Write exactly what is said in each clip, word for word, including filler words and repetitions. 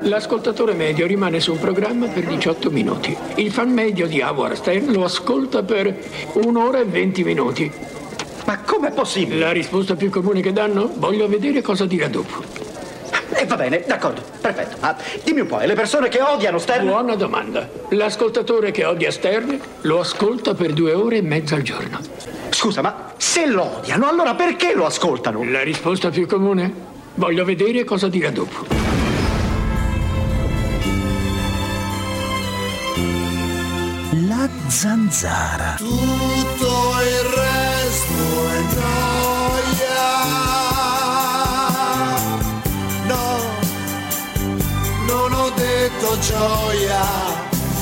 L'ascoltatore medio rimane su un programma per diciotto minuti. Il fan medio di Howard Stern lo ascolta per un'ora e venti minuti. Ma com'è possibile? La risposta più comune che danno? Voglio vedere cosa dirà dopo. E eh, va bene, d'accordo, perfetto. Ah, dimmi un po', e le persone che odiano Stern? Buona domanda. L'ascoltatore che odia Stern lo ascolta per due ore e mezza al giorno. Scusa, ma se lo odiano, allora perché lo ascoltano? La risposta più comune? Voglio vedere cosa dirà dopo. La zanzara. Tutto il resto è noia. No, non ho detto gioia.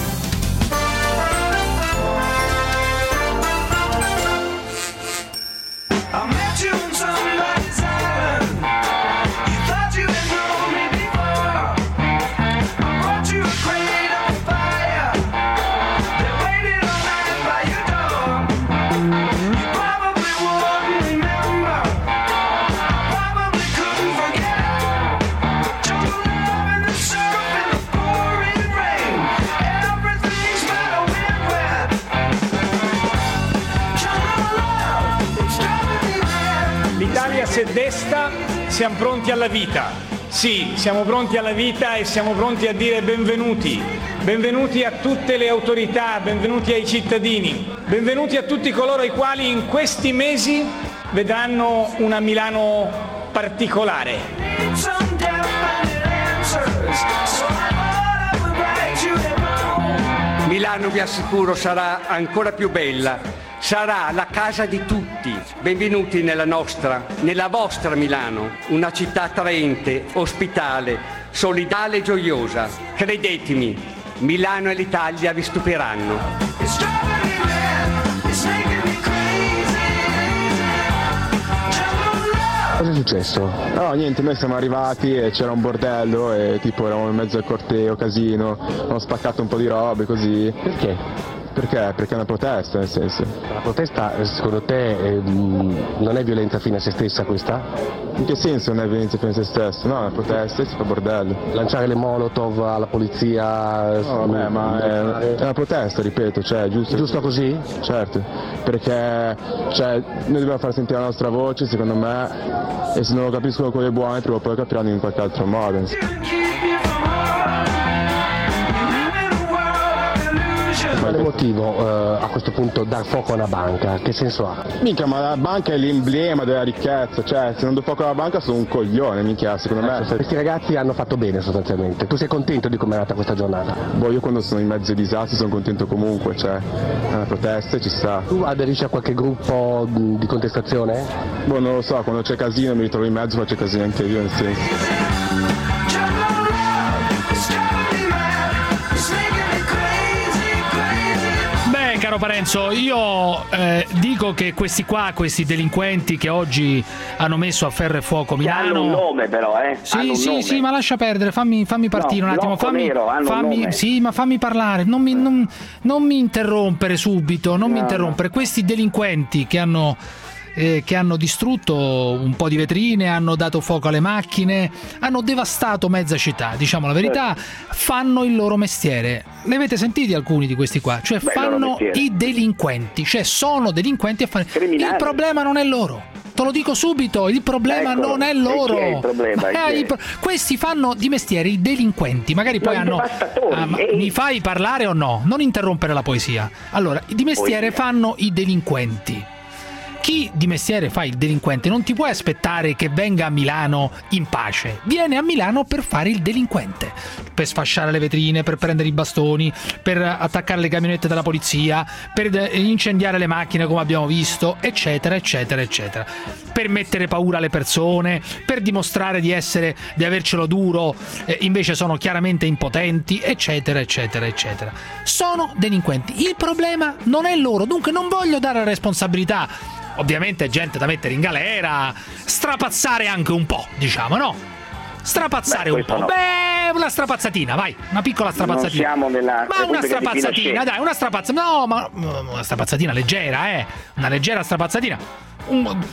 Se desta, siamo pronti alla vita. Sì, siamo pronti alla vita e siamo pronti a dire benvenuti. Benvenuti a tutte le autorità, benvenuti ai cittadini, benvenuti a tutti coloro i quali in questi mesi vedranno una Milano particolare. Milano, vi assicuro, sarà ancora più bella. Sarà la casa di tutti. Benvenuti nella nostra, nella vostra Milano, una città attraente, ospitale, solidale e gioiosa. Credetemi, Milano e l'Italia vi stupiranno. Cosa è successo? No, niente, noi siamo arrivati e c'era un bordello e tipo eravamo in mezzo al corteo, casino, hanno spaccato un po' di robe così. Perché? Perché? Perché è una protesta, nel senso. La protesta, secondo te, eh, non è violenza fine a se stessa questa? In che senso non è violenza fine a se stessa? No, è una protesta e si fa bordello. Lanciare le molotov alla polizia... No, vabbè, ma è, è una protesta, ripeto, cioè, è giusto. È giusto così? Certo, perché cioè, noi dobbiamo far sentire la nostra voce, secondo me, e se non lo capiscono quelle buone, prima o poi capiranno in qualche altro modo. Quale motivo uh, a questo punto dar fuoco a una banca? Che senso ha? Minchia, ma la banca è l'emblema della ricchezza, cioè se non do fuoco alla banca sono un coglione, minchia, secondo me. Questi ragazzi hanno fatto bene sostanzialmente. Tu sei contento di come è andata questa giornata? Boh, io quando sono in mezzo ai disastri sono contento comunque, cioè è una protesta e ci sta. Tu aderisci a qualche gruppo di contestazione? Boh, non lo so, quando c'è casino mi ritrovo in mezzo, faccio casino anche io, nel senso. Caro Parenzo, io eh, dico che questi qua, questi delinquenti che oggi hanno messo a ferro e fuoco Milano... Hanno un nome però, eh? Sì, hanno sì, un nome. sì, ma lascia perdere, fammi, fammi partire no, un attimo. Fammi, nero, hanno fammi, un nome. sì, ma fammi parlare, non mi, non, non mi interrompere subito, non no, mi interrompere. No. Questi delinquenti che hanno... Eh, che hanno distrutto un po' di vetrine, hanno dato fuoco alle macchine, hanno devastato mezza città, diciamo la verità, fanno il loro mestiere. Ne avete sentiti alcuni di questi qua? Cioè Beh, fanno i delinquenti, cioè sono delinquenti a fare... Il problema non è loro. Te lo dico subito, il problema ecco, non è loro. È il problema, Ma, eh, pro... Questi fanno di mestiere i delinquenti, magari poi hanno... Ah, ma mi fai parlare o no? Non interrompere la poesia. Allora, di mestiere poesia. Fanno i delinquenti. Chi di mestiere fa il delinquente non ti puoi aspettare che venga a Milano in pace. Viene a Milano per fare il delinquente, per sfasciare le vetrine, per prendere i bastoni, per attaccare le camionette della polizia, per incendiare le macchine come abbiamo visto, eccetera, eccetera, eccetera. Per mettere paura alle persone, per dimostrare di essere, di avercelo duro, eh, invece sono chiaramente impotenti, eccetera, eccetera, eccetera. Sono delinquenti. Il problema non è loro, dunque non voglio dare la responsabilità. Ovviamente gente da mettere in galera, strapazzare anche un po', diciamo, no? Strapazzare Beh, un po'. No. Beh, una strapazzatina, vai, una piccola strapazzatina. Non siamo nella ma una strapazzatina, dai, una strapazzatina. No, ma una strapazzatina leggera, eh. Una leggera strapazzatina. Un,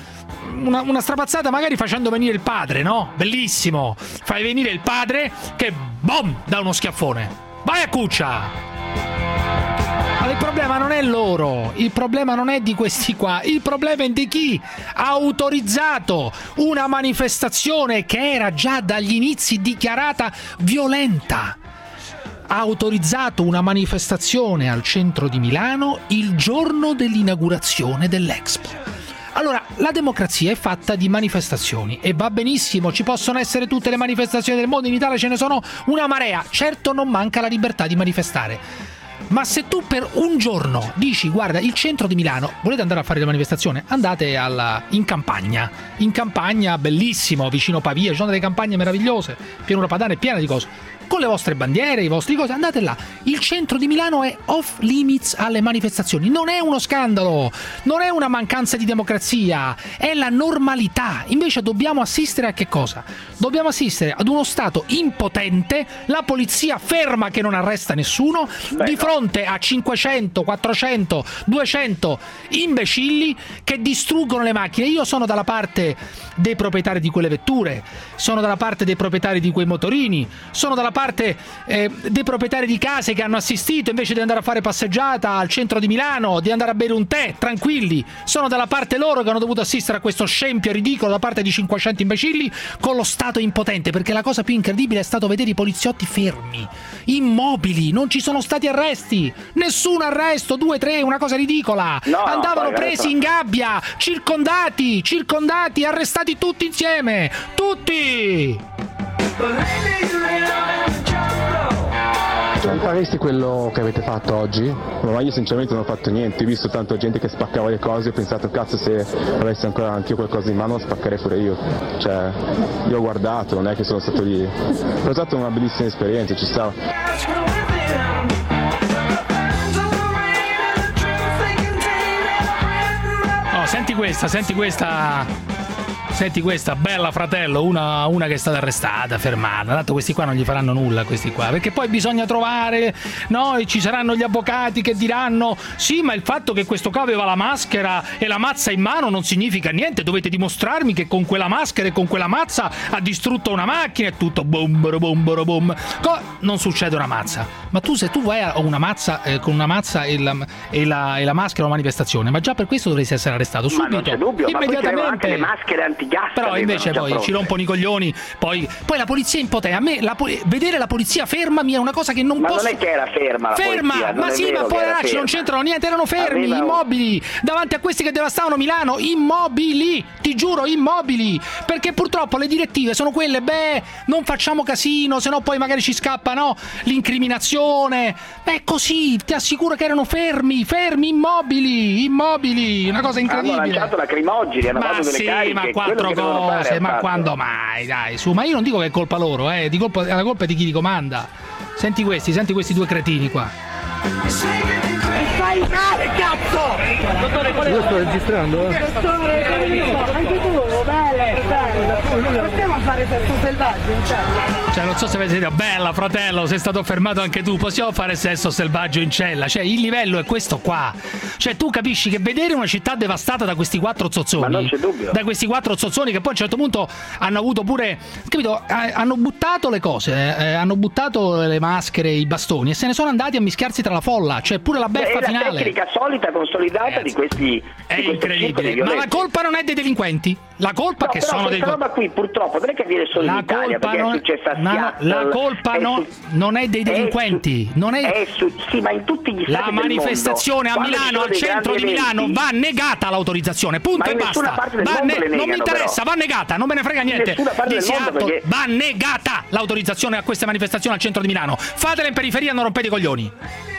una, una strapazzata magari facendo venire il padre, no? Bellissimo! Fai venire il padre che, bom, dà uno schiaffone. Vai a cuccia! Ma il problema non è loro, il problema non è di questi qua, il problema è di chi ha autorizzato una manifestazione che era già dagli inizi dichiarata violenta. Ha autorizzato una manifestazione al centro di Milano il giorno dell'inaugurazione dell'Expo. Allora, la democrazia è fatta di manifestazioni e va benissimo, ci possono essere tutte le manifestazioni del mondo, in Italia ce ne sono una marea, certo non manca la libertà di manifestare. Ma se tu per un giorno dici guarda il centro di Milano, volete andare a fare la manifestazione? Andate alla, in campagna, in campagna bellissimo, vicino Pavia, ci sono delle campagne meravigliose, pianura padana è piena di cose. Con le vostre bandiere, i vostri cose, andate là. Il centro di Milano è off limits alle manifestazioni. Non è uno scandalo, non è una mancanza di democrazia, è la normalità. Invece dobbiamo assistere a che cosa? Dobbiamo assistere ad uno Stato impotente, la polizia ferma che non arresta nessuno, Beh, di fronte a cinquecento, quattrocento, duecento imbecilli che distruggono le macchine. Io sono dalla parte dei proprietari di quelle vetture, sono dalla parte dei proprietari di quei motorini, sono dalla parte eh, dei proprietari di case che hanno assistito invece di andare a fare passeggiata al centro di Milano, di andare a bere un tè tranquilli, sono dalla parte loro che hanno dovuto assistere a questo scempio ridicolo da parte di cinquecento imbecilli con lo Stato impotente, perché la cosa più incredibile è stato vedere i poliziotti fermi, immobili, non ci sono stati arresti, nessun arresto, due, tre, una cosa ridicola, no, andavano no, presi in gabbia, circondati, circondati, arrestati tutti insieme, tutti! Faresti quello che avete fatto oggi? Ma io sinceramente non ho fatto niente, ho visto tanta gente che spaccava le cose, ho pensato cazzo se avessi ancora anch'io qualcosa in mano lo spaccherei pure io. Cioè, io ho guardato, non è che sono stato lì. Però è stata una bellissima esperienza, ci stava. Oh, senti questa, senti questa. Senti questa, bella fratello, una, una che è stata arrestata, fermata. Tanto questi qua non gli faranno nulla, questi qua, perché poi bisogna trovare, no? E ci saranno gli avvocati che diranno sì, ma il fatto che questo qua aveva la maschera e la mazza in mano non significa niente, dovete dimostrarmi che con quella maschera e con quella mazza ha distrutto una macchina e tutto boom boom boom. Co- non succede una mazza. Ma tu se tu vai a una mazza eh, con una mazza e la, e, la, e la maschera a una manifestazione, ma già per questo dovresti essere arrestato subito, ma non c'è dubbio, immediatamente. Ma anche le maschere anti però invece poi pronte. Ci rompono i coglioni, poi, poi la polizia è impotente. A me la, vedere la polizia ferma mi è una cosa che non ma posso. Ma non è che era ferma la ferma, polizia, ma sì, ma poveracci non c'entrano niente, erano fermi, Aveva... immobili, davanti a questi che devastavano Milano, immobili, ti giuro, immobili, perché purtroppo le direttive sono quelle, beh, non facciamo casino, sennò poi magari ci scappa, no, l'incriminazione. Beh, così, ti assicuro che erano fermi, fermi, immobili, immobili, una cosa incredibile. Hanno lanciato lacrimogeni, hanno ma fatto delle sì, cariche, ma quattro cose, ma quando mai, dai, su, ma io non dico che è colpa loro, eh, di colpa, la colpa è di chi li comanda. Senti questi, senti questi due cretini qua. Fai male, cazzo! Dottore, qual è? Io sto registrando, eh? Dottore, anche tu, belle, belle. Possiamo fare sesso selvaggio? Cioè, non so se avete detto, bella fratello, sei stato fermato anche tu, possiamo fare sesso selvaggio in cella? Cioè, il livello è questo qua. Cioè, tu capisci che vedere una città devastata da questi quattro zozzoni, ma non c'è dubbio, da questi quattro zozzoni che poi a un certo punto hanno avuto pure, capito, hanno buttato le cose, eh, hanno buttato le maschere, i bastoni e se ne sono andati a mischiarsi tra la folla, cioè pure la beffa è finale. È la tecnica solita, consolidata eh, di questi è di incredibile, ma la colpa non è dei delinquenti, la colpa no, che però sono dei questa roba qui purtroppo non è che viene solo la in Italia, perché non, è successa a Seattle, la colpa non, su, non è dei delinquenti, è su, non è, è su, sì, ma in tutti gli stati la manifestazione del mondo, a Milano, al centro di Milano, eventi, va negata l'autorizzazione, punto e basta. Va ne- negano, non mi interessa, però. Va negata, non me ne frega niente di Seattle, perché... va negata l'autorizzazione a queste manifestazioni al centro di Milano. Fatele in periferia, non rompete i coglioni.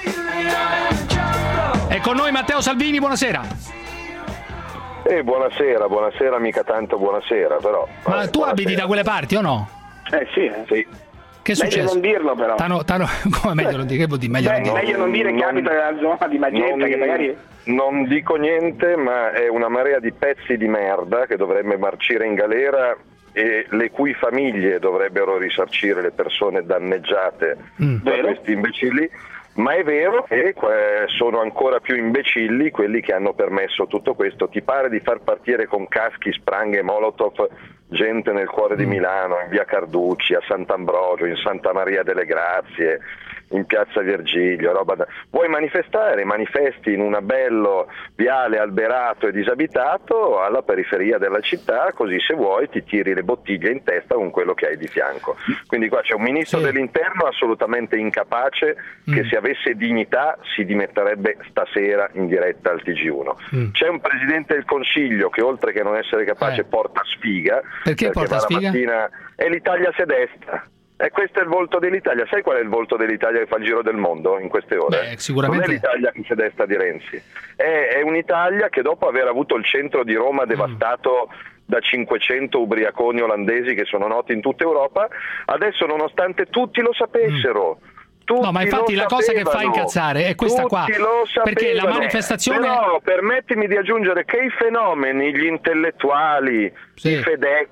E con noi Matteo Salvini, buonasera. Eh, buonasera, buonasera, mica tanto buonasera, però. Ma vabbè, tu buonasera. abiti da quelle parti o no? Eh sì, eh. Sì. Che è successo? Meglio non dirlo, però. Tano, tano, come meglio non dire? Che vuol dire? Meglio, Beh, non, dire. meglio non dire che non, abita nella zona di Magenta, non, che magari... Non dico niente, ma è una marea di pezzi di merda che dovrebbe marcire in galera e le cui famiglie dovrebbero risarcire le persone danneggiate mm. da Vero? questi imbecilli. Ma è vero che eh, sono ancora più imbecilli quelli che hanno permesso tutto questo. Ti pare di far partire con caschi, spranghe, molotov gente nel cuore di Milano, in via Carducci, a Sant'Ambrogio, in Santa Maria delle Grazie, in piazza Virgilio, roba da... Vuoi manifestare? Manifesti in un bello viale alberato e disabitato alla periferia della città, così se vuoi ti tiri le bottiglie in testa con quello che hai di fianco. Quindi qua c'è un ministro sì. dell'interno assolutamente incapace che mm. se avesse dignità si dimetterebbe stasera in diretta al T G uno. Mm. C'è un presidente del Consiglio che oltre che non essere capace eh. porta sfiga. Perché, perché porta sfiga? Mattina è l'Italia se destra. E questo è il volto dell'Italia. Sai qual è il volto dell'Italia che fa il giro del mondo in queste ore? Beh, sicuramente. Non è l'Italia che si destra di Renzi. È, è un'Italia che dopo aver avuto il centro di Roma devastato mm. da cinquecento ubriaconi olandesi che sono noti in tutta Europa, adesso nonostante tutti lo sapessero... Mm. Tutti no, ma infatti la cosa che fa incazzare è questa qua, perché la manifestazione... Però permettimi di aggiungere che i fenomeni, gli intellettuali, sì. i FedEx,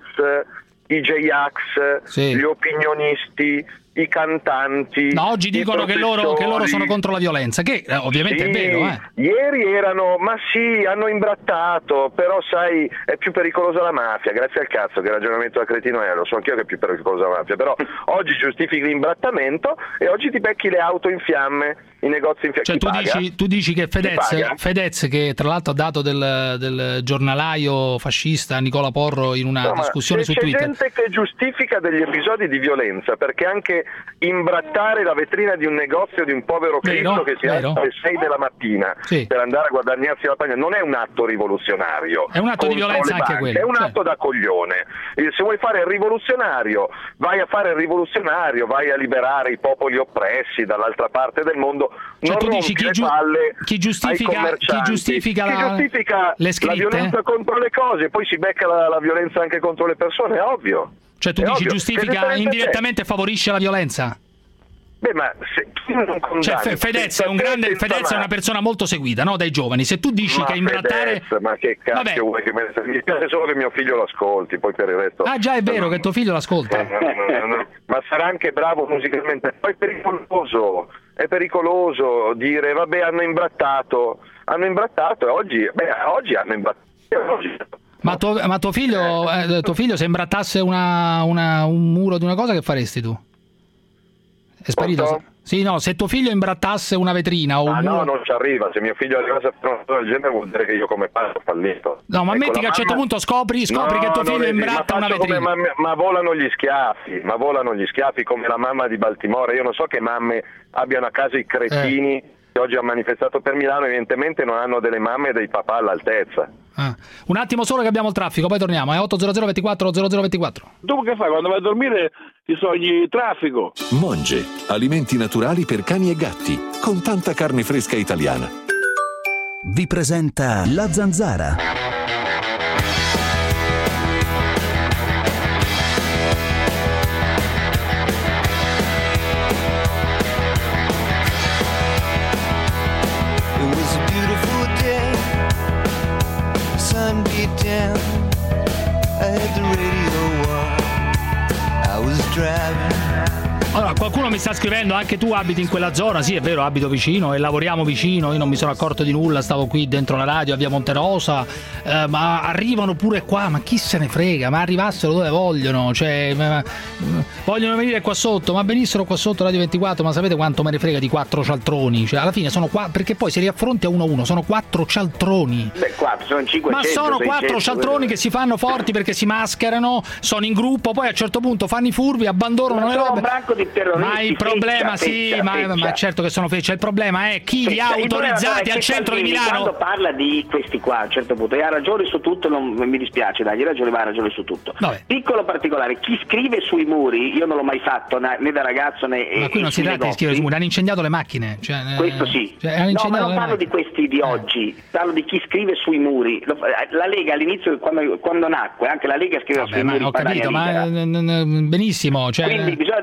i J-Ax, sì. gli opinionisti, i cantanti... No, oggi dicono che loro, che loro sono contro la violenza, che eh, ovviamente sì, è vero. Eh. Ieri erano, ma sì, hanno imbrattato, però sai, è più pericolosa la mafia, grazie al cazzo che il ragionamento da cretino è, lo so anch'io che è più pericolosa la mafia, però oggi giustifichi l'imbrattamento e oggi ti becchi le auto in fiamme, i negozi in fiamme. Cioè tu dici, tu dici che Fedez, Fedez, che tra l'altro ha dato del, del giornalaio fascista Nicola Porro in una no, discussione su Twitter... C'è gente che giustifica degli episodi di violenza, perché anche imbrattare la vetrina di un negozio di un povero Cristo che si alza alle sei della mattina sì. per andare a guadagnarsi la pagina non è un atto rivoluzionario, è un atto di violenza anche quello, è un cioè. atto da coglione. Se vuoi fare il rivoluzionario vai a fare il rivoluzionario, vai a liberare i popoli oppressi dall'altra parte del mondo, cioè, non tu dici chi, giu chi giustifica, chi giustifica, la, chi giustifica le la violenza contro le cose, poi si becca la, la violenza anche contro le persone, è ovvio. Cioè tu è dici ovvio. giustifica indirettamente favorisce la violenza? Beh, ma se tu non condanni, cioè Fedez è un grande Fedez è una persona molto seguita, no, dai giovani. Se tu dici ma che imbrattare Fedez, ma che cazzo Vabbè. vuoi che me ne... mi piace solo che mio figlio l'ascolti, poi per il resto. Ah, già è vero no, che tuo figlio l'ascolta. No, no, no, no. Ma sarà anche bravo musicalmente. Poi è pericoloso. È pericoloso dire vabbè hanno imbrattato, hanno imbrattato e oggi beh oggi hanno imbrattato. Oggi... Ma tuo, ma tuo figlio eh, tuo figlio se imbrattasse una, una, un muro di una cosa, che faresti tu? È sparito? Quanto? Sì, no, se tuo figlio imbrattasse una vetrina o un ah, muro... no, non ci arriva. Se mio figlio arrivasse a fare una cosa del genere vuol dire che io come padre ho fallito. No, ma ecco, metti che a un certo punto scopri, scopri no, che tuo figlio imbratta una vetrina. Come, ma, ma volano gli schiaffi, ma volano gli schiaffi come la mamma di Baltimora. Io non so che mamme abbiano a casa i cretini eh. che oggi hanno manifestato per Milano, evidentemente non hanno delle mamme e dei papà all'altezza. Ah. Un attimo solo che abbiamo il traffico, poi torniamo. È otto zero zero ventiquattro zero zero ventiquattro. Tu che fai quando vai a dormire? Ti sogni traffico. Monge, alimenti naturali per cani e gatti, con tanta carne fresca italiana. Vi presenta La Zanzara. It was a beautiful day, sun beat down, I had the radio on, I was driving. Allora, qualcuno mi sta scrivendo, anche tu abiti in quella zona? Sì, è vero, abito vicino e lavoriamo vicino, io non mi sono accorto di nulla, stavo qui dentro la radio a via Monterosa, eh, ma arrivano pure qua, ma chi se ne frega, ma arrivassero dove vogliono, cioè ma, ma, vogliono venire qua sotto, ma venissero qua sotto Radio ventiquattro, ma sapete quanto me ne frega di quattro cialtroni? Cioè alla fine sono qua, perché poi se li affronti a uno a uno, sono quattro cialtroni. Beh, quattro, sono cinquecento, ma sono quattro cialtroni che si fanno forti perché si mascherano, sono in gruppo, poi a un certo punto fanno i furbi, abbandonano le robe. Ma il problema, feccia, sì, feccia, ma, feccia. ma certo che sono feccia. Il problema è chi li ha autorizzati al centro di Milano. Quando parla di questi qua a un certo punto, e ha ragione su tutto, non mi dispiace, dai, ragione, ma ha ragione su tutto. Vabbè. Piccolo particolare, chi scrive sui muri, io non l'ho mai fatto né da ragazzo né. Ma qui non si tratta di scrivere sui muri, hanno incendiato le macchine. Cioè, questo sì. Cioè, hanno no, ma non parlo macchine. di questi di oggi, eh. parlo di chi scrive sui muri. La Lega all'inizio, quando, quando nacque, anche la Lega scriveva Vabbè, sui ma muri. Ho capito, ma benissimo. Cioè... Quindi bisogna distinguere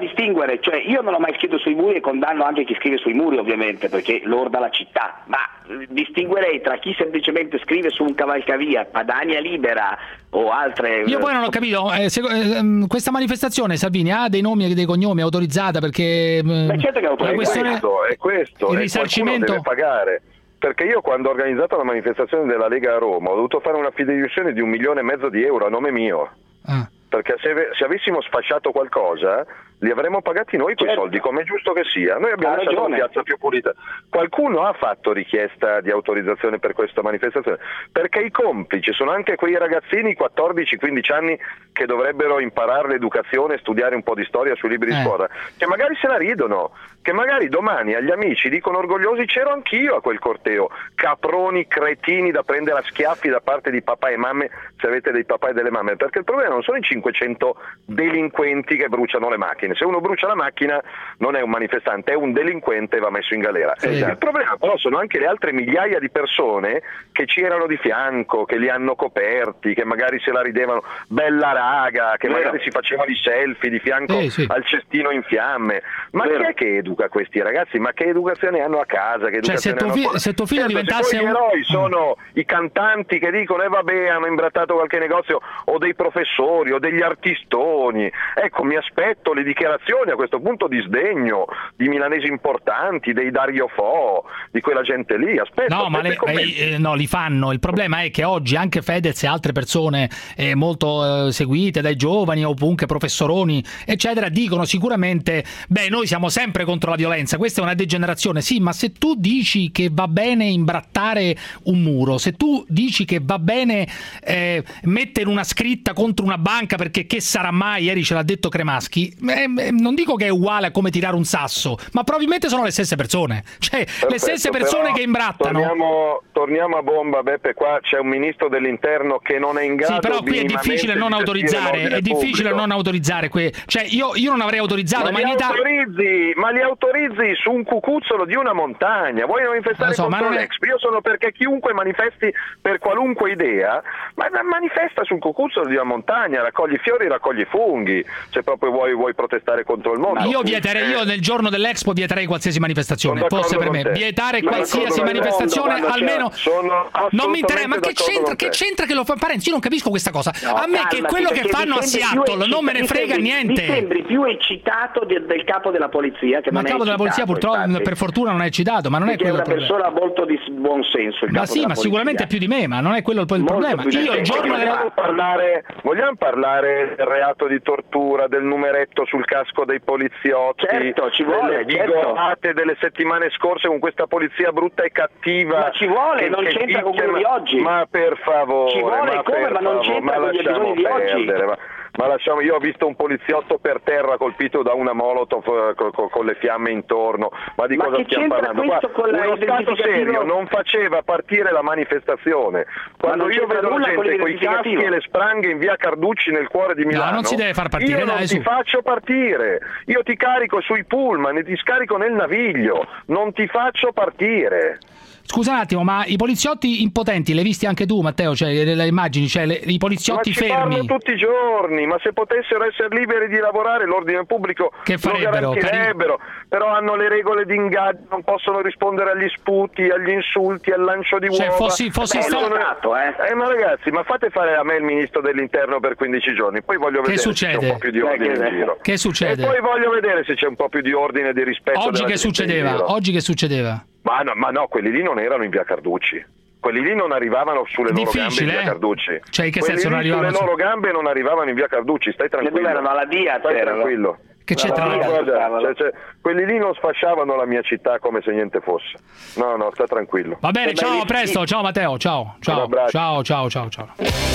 distinguere, cioè io non ho mai scritto sui muri e condanno anche chi scrive sui muri ovviamente perché lorda la città, ma distinguerei tra chi semplicemente scrive su un cavalcavia, Padania Libera o altre... Io poi non ho capito, eh, se, eh, questa manifestazione, Salvini, ha dei nomi e dei cognomi, autorizzata perché... Beh, certo che è autorizzata. È questo, è questo, il e risarcimento deve pagare. Perché io quando ho organizzato la manifestazione della Lega a Roma ho dovuto fare una fideiussione di un milione e mezzo di euro a nome mio. Ah. Perché se, se avessimo sfasciato qualcosa li avremmo pagati noi quei certo. soldi, come è giusto che sia. Noi abbiamo ha lasciato ragione. la piazza più pulita. Qualcuno ha fatto richiesta di autorizzazione per questa manifestazione, perché i complici sono anche quei ragazzini quattordici quindici anni che dovrebbero imparare l'educazione, studiare un po' di storia sui libri eh. di scuola, che magari se la ridono, che magari domani agli amici dicono orgogliosi c'ero anch'io a quel corteo, caproni, cretini da prendere a schiaffi da parte di papà e mamme, se avete dei papà e delle mamme, perché il problema non sono i cinquecento delinquenti che bruciano le macchine. Se uno brucia la macchina non è un manifestante, è un delinquente e va messo in galera. Sì. Il problema però sono anche le altre migliaia di persone che ci erano di fianco, che li hanno coperti, che magari se la ridevano, bella raga, che Vero. magari si facevano i selfie di fianco sì, sì. al cestino in fiamme. Ma Vero. chi è che educa questi ragazzi? Ma che educazione hanno a casa? Che Cioè, se educazione tuo, hanno fi- a scuola? se tuo figlio Certo, diventasse se poi un... gli eroi sono i cantanti che dicono eh vabbè hanno imbrattato qualche negozio, o dei professori o degli artistoni, ecco mi aspetto le dichiarazioni a questo punto di sdegno di milanesi importanti, dei Dario Fo, di quella gente lì. Aspetta, No, ma le, eh, no, li fanno. Il problema è che oggi anche Fedez e altre persone eh, molto eh, seguite dai giovani o comunque professoroni eccetera dicono sicuramente beh noi siamo sempre contro la violenza, questa è una degenerazione. Sì, ma se tu dici che va bene imbrattare un muro, se tu dici che va bene eh, mettere una scritta contro una banca perché che sarà mai, ieri ce l'ha detto Cremaschi, eh, non dico che è uguale a come tirare un sasso, ma probabilmente sono le stesse persone, cioè Perfetto, le stesse persone che imbrattano. Torniamo, torniamo a bomba, Beppe, qua c'è un ministro dell'interno che non è in grado. Sì, però qui è difficile non autorizzare, è difficile non autorizzare que- cioè io, io non avrei autorizzato, ma, ma, li in Italia autorizzi, ma li autorizzi su un cucuzzolo di una montagna. Vuoi manifestare so, contro ma è... l'Expo? Io sono perché chiunque manifesti per qualunque idea, ma manifesta sul cucuzzolo di una montagna, raccogli fiori, raccogli funghi, se proprio vuoi, vuoi protestare contro il mondo. Io vieterei, io nel giorno dell'Expo vieterei qualsiasi manifestazione, fosse per me, vietare Sono qualsiasi manifestazione, almeno non mi interessa, ma che c'entra, che c'entra che lo fa Parenzi? Io non capisco questa cosa. No, a me calmati, che quello che fanno a Seattle non me ne frega sembri, niente. Mi sembri più eccitato del, del capo della polizia che ma non il capo è della polizia eccitato, purtroppo infatti. per fortuna non è eccitato, ma non Perché è quello è una il problema. persona molto di buon senso il Ma capo sì, della ma polizia. sicuramente più di me, ma non è quello il, il problema. Io il giorno vogliamo, della... parlare, vogliamo parlare del reato di tortura, del numeretto sul casco dei poliziotti, certo, ci vuole, delle vigorate certo. delle settimane scorse con questa polizia brutta e cattiva. Ma ci vuole, che, non che c'entra con quello ma, di oggi. Ma per favore, ci vuole ma come, per ma non favore, c'entra ma con gli episodi di perdere, oggi. Ma, ma lasciamo, io ho visto un poliziotto per terra colpito da una molotov eh, co, co, con le fiamme intorno, ma di ma cosa stiamo parlando? Qua, uno Stato serio non faceva partire la manifestazione. Quando io vedo la gente con i caschi e le spranghe in via Carducci nel cuore di Milano, no, non si deve far partire, io non dai, ti su. faccio partire, io ti carico sui pullman e ti scarico nel naviglio, non ti faccio partire. Scusa un attimo, ma i poliziotti impotenti, le hai visti anche tu, Matteo? Cioè, le, le immagini, cioè le, i poliziotti ma ci fermi. parlo tutti i giorni, ma se potessero essere liberi di lavorare l'ordine pubblico che farebbero? lo garantirebbero, però hanno le regole di ingaggio, non possono rispondere agli sputi, agli insulti, al lancio di uova. Cioè, fossi, fossi eh, stato... stato, eh. eh, ma ragazzi, ma fate fare a me il ministro dell'interno per quindici giorni, poi voglio che vedere succede? se c'è un po' più di ordine che, in giro. Che succede? E poi voglio vedere se c'è un po' più di ordine e di rispetto. Oggi che succedeva? Oggi che succedeva? Ma no, ma no, quelli lì non erano in via Carducci. Quelli lì non arrivavano sulle loro gambe in via eh? Carducci. Cioè, in che quelli senso non arrivavano? Sulle loro gambe non arrivavano in via Carducci, stai tranquillo. Che erano alla dia, stai tranquillo. Che c'entra no, la guarda, cioè, cioè, quelli lì non sfasciavano la mia città come se niente fosse. No, no, sta tranquillo. Va bene, ciao, a presto, ciao Matteo, ciao, ciao, ciao, ciao, ciao, ciao.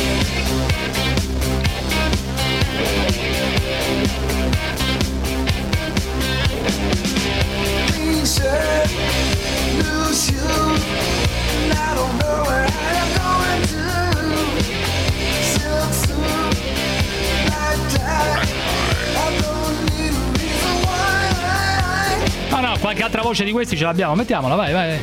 Ah no, qualche altra voce di questi ce l'abbiamo, mettiamola, vai, vai.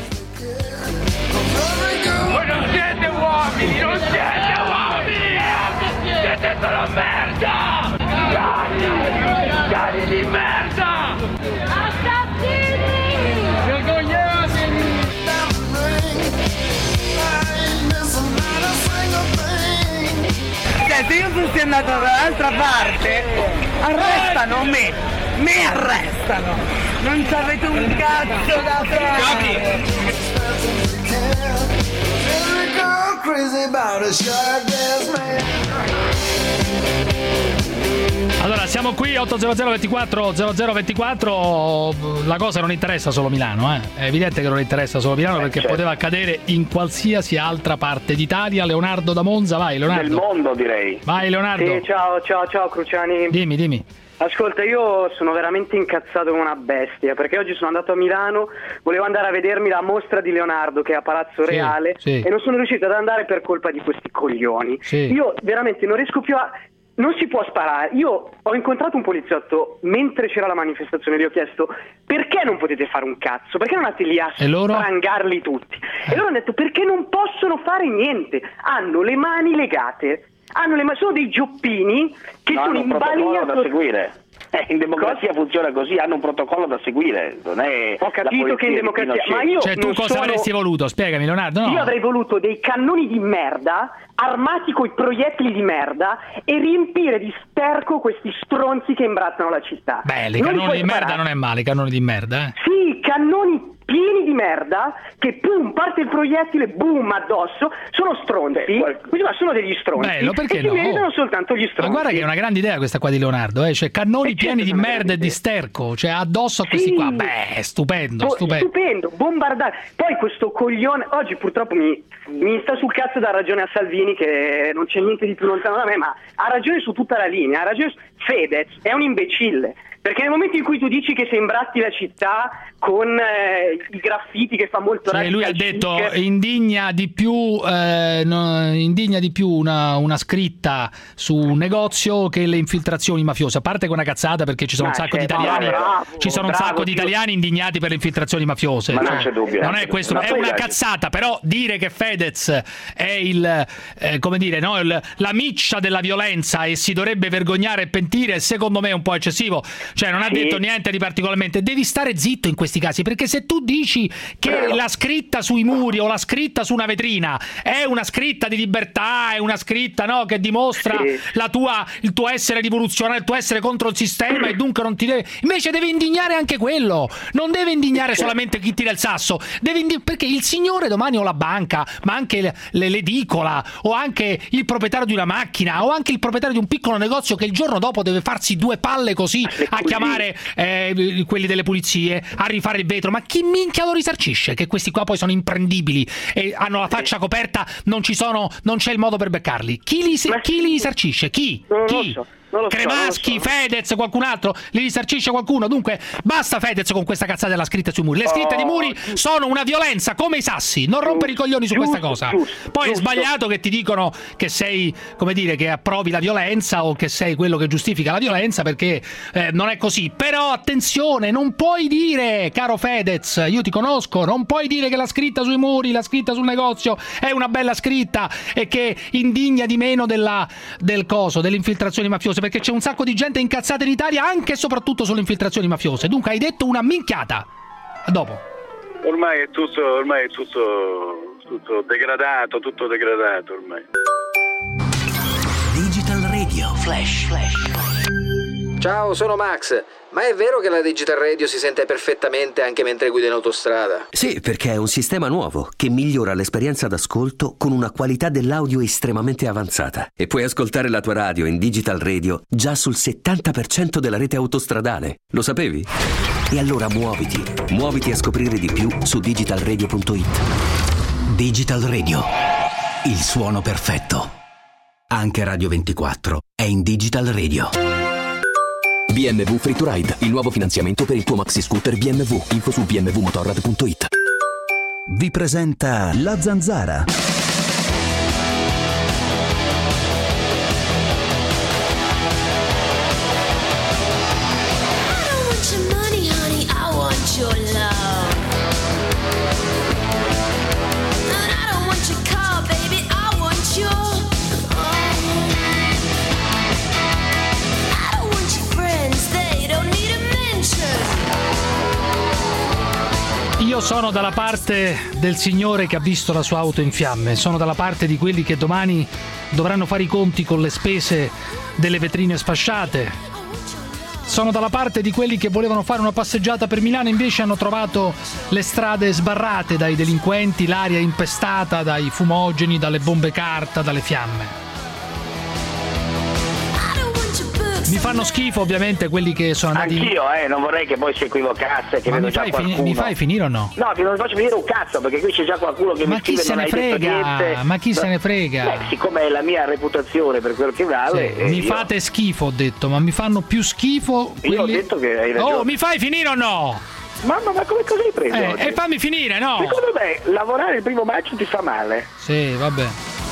Voi non siete uomini, non siete uomini! Siete solo merda! Cani, cani di merda! andato dall'altra parte, arrestano me, me arrestano, non sapete un cazzo da fare. Allora, siamo qui otto zero zero ventiquattro zero zero ventiquattro. La cosa non interessa solo Milano, eh. È evidente che non interessa solo Milano, perché certo. poteva accadere in qualsiasi altra parte d'Italia. Leonardo da Monza, vai Leonardo. Del mondo, direi. Vai Leonardo. Sì, ciao, ciao, ciao Cruciani. Dimmi, dimmi. Ascolta, io sono veramente incazzato come una bestia, perché oggi sono andato a Milano, volevo andare a vedermi la mostra di Leonardo che è a Palazzo Sì, Reale sì. e non sono riuscito ad andare per colpa di questi coglioni. Sì. Io veramente non riesco più a... Non si può sparare. Io ho incontrato un poliziotto mentre c'era la manifestazione, gli ho chiesto perché non potete fare un cazzo, perché non andate lì a E loro? sprangarli tutti. E loro hanno detto perché non possono fare niente, hanno le mani legate, hanno le mani, sono dei gioppini che No, sono hanno un in protocollo balia da to- seguire. Eh, in democrazia funziona così, hanno un protocollo da seguire. Non è Ho capito che in democrazia, ma io Cioè, tu non cosa sono... avresti voluto? Spiegami Leonardo. No. Io avrei voluto dei cannoni di merda armati coi proiettili di merda e riempire di sterco questi stronzi che imbrattano la città. Beh, i Non li cannoni puoi di merda sparare. non è male, i cannoni di merda, eh. Sì, cannoni pieni di merda che pum, parte il proiettile, boom, addosso, sono stronzi, quindi ma sono degli stronzi. Bello, perché e si no? meritano soltanto gli Ma stronzi. guarda che è una grande idea questa qua di Leonardo, eh? Cioè cannoni Eh, pieni certo, di è una merda e di sterco, cioè addosso a questi Sì. qua. Beh, stupendo, Bo- stupendo. stupendo, bombardare. Poi questo coglione oggi purtroppo mi, mi sta sul cazzo, dà ragione a Salvini che non c'è niente di più lontano da me, ma ha ragione su tutta la linea, ha ragione su... Fedez è un imbecille. Perché nel momento in cui tu dici che se imbratti la città con eh, i graffiti che fa molto Cioè, lui ha radical detto chic, indigna di più eh, no, indigna di più una, una scritta su un negozio che le infiltrazioni mafiose, a parte che è una cazzata, perché ci sono Ma un sacco di c'è- italiani bravo, ci sono un bravo, sacco di Dio. italiani indignati per le infiltrazioni mafiose. Ma non Cioè, c'è dubbio. non è questo, Ma è poi una dai. cazzata, però dire che Fedez è il eh, come dire, no, il, la miccia della violenza e si dovrebbe vergognare e pentire, secondo me è un po' eccessivo. Cioè non ha Sì. detto niente di particolarmente. Devi stare zitto in questi casi, perché se tu dici che la scritta sui muri o la scritta su una vetrina è una scritta di libertà, è una scritta, no, che dimostra Sì. la tua, il tuo essere rivoluzionario, il tuo essere contro il sistema, e dunque non ti deve, invece deve indignare anche quello, non deve indignare solamente chi tira il sasso, deve indi- perché il signore domani o la banca, ma anche le- le- l'edicola o anche il proprietario di una macchina o anche il proprietario di un piccolo negozio che il giorno dopo deve farsi due palle così a chiamare eh, quelli delle pulizie a rifare il vetro, ma chi minchia lo risarcisce che questi qua poi sono imprendibili e hanno la faccia coperta, non ci sono, non c'è il modo per beccarli? Chi li, Ma chi li risarcisce? Chi? Non lo Chi? so, non lo so, Cremaschi, non lo so. Fedez, qualcun altro? Li risarcisce qualcuno? Dunque basta Fedez con questa cazzata della scritta sui muri. Le scritte di muri sono una violenza come i sassi, non rompere i coglioni su questa cosa. giusto, Poi è giusto. sbagliato che ti dicono che sei, come dire, che approvi la violenza o che sei quello che giustifica la violenza, perché eh, non è così. Però attenzione, non puoi dire, caro Fedez, io ti conosco, non puoi dire che la scritta sui muri, la scritta sul negozio è una bella scritta e che indigna di meno della, del coso, delle infiltrazioni mafiose, perché c'è un sacco di gente incazzata in Italia anche e soprattutto sulle infiltrazioni mafiose. Dunque hai detto una minchiata. A dopo. Ormai è tutto, ormai è tutto, tutto degradato, tutto degradato ormai. Digital Radio Flash. Ciao, sono Max. Ma è vero che la Digital Radio si sente perfettamente anche mentre guida in autostrada? Sì, perché è un sistema nuovo che migliora l'esperienza d'ascolto con una qualità dell'audio estremamente avanzata. E puoi ascoltare la tua radio in Digital Radio già sul settanta per cento della rete autostradale. Lo sapevi? E allora muoviti. Muoviti a scoprire di più su digital radio punto it. Digital Radio. Il suono perfetto. Anche Radio ventiquattro è in Digital Radio. B M W Free to Ride, il nuovo finanziamento per il tuo maxi scooter B M W. Info su b m w motorrad punto it. Vi presenta La Zanzara. Io Io sono dalla parte del signore che ha visto la sua auto in fiamme, sono dalla parte di quelli che domani dovranno fare i conti con le spese delle vetrine sfasciate. Sono dalla parte di quelli che volevano fare una passeggiata per Milano e invece hanno trovato le strade sbarrate dai delinquenti, l'aria impestata dai fumogeni, dalle bombe carta, dalle fiamme. Mi fanno schifo ovviamente quelli che sono andati. Anch'io, eh, non vorrei che poi si equivocasse. Che Ma vedo mi già fai, qualcuno. fini- mi fai finire o no? No, che non faccio finire un cazzo, perché qui c'è già qualcuno che Ma mi chi scrive se non ne hai detto frega? niente. Ma chi se ne frega? Beh, siccome è la mia reputazione per quello che vale. Sì, eh, mi io... fate schifo, ho detto, ma mi fanno più schifo quelli... Io ho detto che hai ragione. Oh, mi fai finire o no? Mamma, ma come cosa hai preso? Eh, oggi? e fammi finire, no? Secondo me lavorare il primo maggio ti fa male. Sì, vabbè.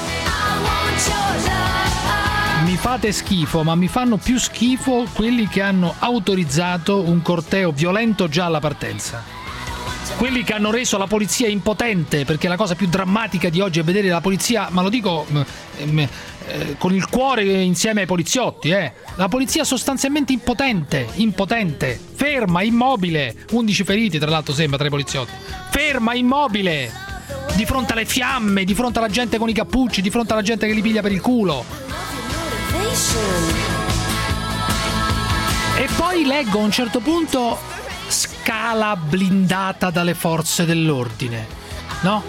Mi fate schifo, ma mi fanno più schifo quelli che hanno autorizzato un corteo violento già alla partenza. Quelli che hanno reso la polizia impotente, perché la cosa più drammatica di oggi è vedere la polizia, ma lo dico eh, eh, con il cuore insieme ai poliziotti, eh. La polizia sostanzialmente impotente, impotente, ferma, immobile, undici feriti tra l'altro sembra tra i poliziotti, ferma, immobile, di fronte alle fiamme, di fronte alla gente con i cappucci, di fronte alla gente che li piglia per il culo. E poi leggo a un certo punto scala blindata dalle forze dell'ordine, no?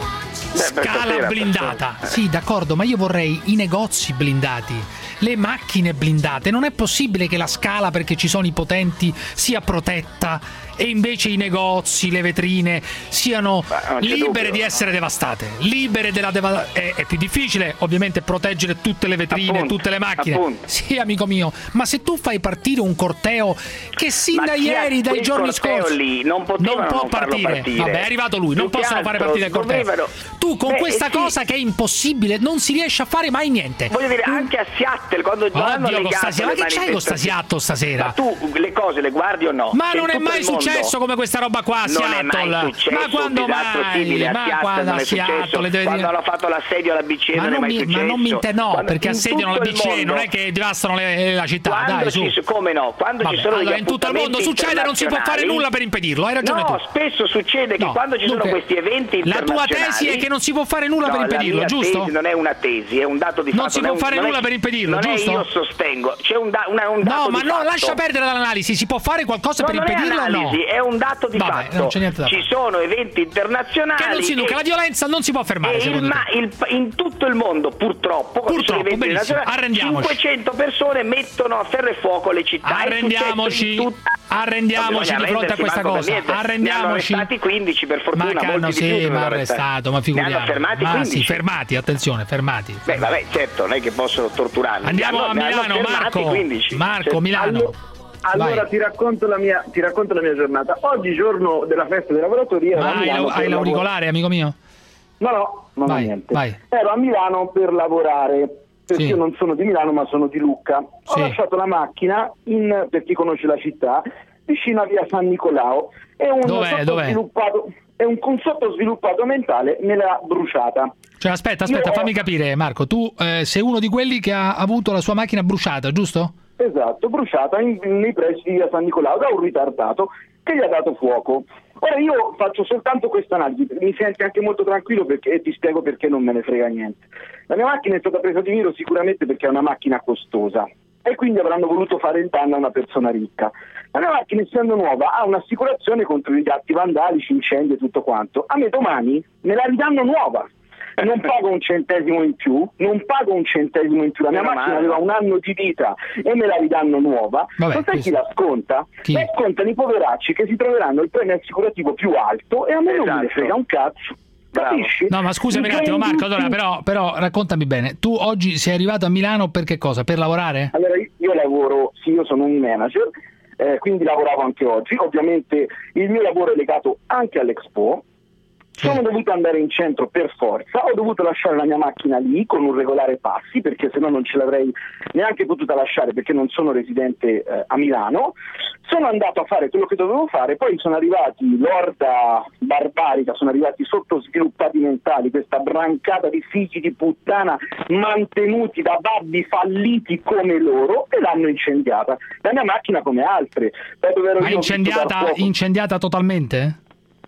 Scala blindata. Sì, d'accordo, ma io vorrei i negozi blindati, le macchine blindate. Non è possibile che la scala, perché ci sono i potenti, sia protetta e invece i negozi, le vetrine siano libere dubbio. di essere devastate. Libere della deva- è, è più difficile ovviamente proteggere tutte le vetrine, Appunto, tutte le macchine. appunto. Sì, amico mio, ma se tu fai partire un corteo che sin Ma da chi ha ieri, dai quel giorni corteo scorsi lì non potevano può non farlo partire. partire. Vabbè, è arrivato lui, non Più che possono fare altro partire il corteo. dovevano- Tu con Beh, questa eh sì. cosa che è impossibile non si riesce a fare mai niente. Voglio dire, anche a Seattle, quando già hanno Oddio, con legato sta- ma le che c'hai con sta manifestazioni- Seattle stasera? Ma tu le cose le guardi o no? Ma Che non in è tutto mai il mondo successo come questa roba qua a non è mai Seattle. successo Ma quando un disastro mai? simile a Ma Seattle, quando non a è Seattle successo. le devi Quando dire- hanno fatto l'assedio alla B C E Ma non è non mai mi, successo. ma non mi inter- no, Quando perché in assediano la tutto il B C E, mondo- non è che devastano le- la città. Quando Dai, su. ci, come no? Quando Vabbè, ci sono allora degli in tutto il mondo appuntamenti succede, non si può fare internazionali- nulla per impedirlo. Hai ragione no, tu. spesso succede che No, quando ci dunque, sono questi eventi la tua internazionali... tesi è che non si può fare nulla No, per impedirlo, la mia giusto? tesi non è una tesi, è un dato di Non fatto. si può è un- fare non è- nulla per impedirlo, non giusto? è io sostengo, c'è un, da- una- un dato No, ma di no, fatto. lascia perdere l'analisi. Si può fare qualcosa No, per non è impedirlo o no? analisi, è un dato di Vabbè, fatto. non c'è niente da Ci fare. sono eventi internazionali Che non si induca, e- la violenza non si può fermare, e il secondo ma- te. il- in tutto il mondo purtroppo, quando ci sono Purtroppo, eventi benissimo, internazionali, arrendiamoci. cinquecento persone mettono a ferro e fuoco le città. È successo Arrendiamoci, in tut- arrendiamoci Non di bisogna fronte a questa arrendersi, manco per cosa. niente. Ne hanno Arrendiamoci. arrestati quindici, per fortuna, Ma che molti hanno, di più sì, sono ma arrestati. arrestato, ma Ne figuriamo. hanno fermati Ma quindici. sì, fermati, attenzione, fermati. Beh, vabbè, certo, non è che possono torturarli. Andiamo Ne hanno- a ne hanno Milano, fermati Marco. quindici. Marco, Cioè, Milano. Allora Vai. ti racconto, la mia, ti racconto la mia giornata. Oggi, giorno della festa dei lavoratori, ero Ma a hai, Milano hai per l'auricolare, amico mio? lavor- No, no, non ho Vai, niente. vai. Ero a Milano per lavorare, perché Sì. io non sono di Milano ma sono di Lucca. Ho Sì. lasciato la macchina, in, per chi conosce la città, vicino a via San Nicolao. E un Dov'è, dov'è? sottosviluppato, e un, un sottosviluppato mentale me l'ha bruciata. Cioè, aspetta, aspetta, Io- fammi capire, Marco. Tu eh, sei uno di quelli che ha avuto la sua macchina bruciata, giusto? Esatto, bruciata in- nei pressi di via San Nicolao da un ritardato che gli ha dato fuoco. Ora io faccio soltanto questa analisi, mi senti anche molto tranquillo perché, e ti spiego perché non me ne frega niente. La mia macchina è stata presa di miro sicuramente perché è una macchina costosa e quindi avranno voluto fare il danno a una persona ricca. La mia macchina, essendo nuova, ha un'assicurazione contro gli atti vandalici, incendi e tutto quanto. A me domani me la ridanno nuova. Non pago un centesimo in più, non pago un centesimo in più, la mia Meno macchina male. aveva un anno di vita e me la ridanno nuova. Vabbè, non sai questo- chi la sconta? Chi? La scontano i poveracci che si troveranno il premio assicurativo più alto e a me non me ne Esatto. frega un cazzo. Bravo. Capisci? No, ma scusami un Mi attimo, prendi Marco. Allora, tutti- però, però raccontami bene. Tu oggi sei arrivato a Milano per che cosa? Per lavorare? Allora, io- io lavoro, sì, io sono un manager, eh, quindi lavoravo anche oggi. Ovviamente il mio lavoro è legato anche all'Expo. Sono dovuto andare in centro per forza, ho dovuto lasciare la mia macchina lì con un regolare passi perché se no non ce l'avrei neanche potuta lasciare perché non sono residente eh, a Milano. Sono andato a fare quello che dovevo fare, poi sono arrivati l'orda barbarica, sono arrivati sottosviluppati mentali, questa brancata di figli di puttana mantenuti da babbi falliti come loro e l'hanno incendiata. La mia macchina come altre. Da dove ero Ma io ho visto dar incendiata, fuoco. incendiata totalmente?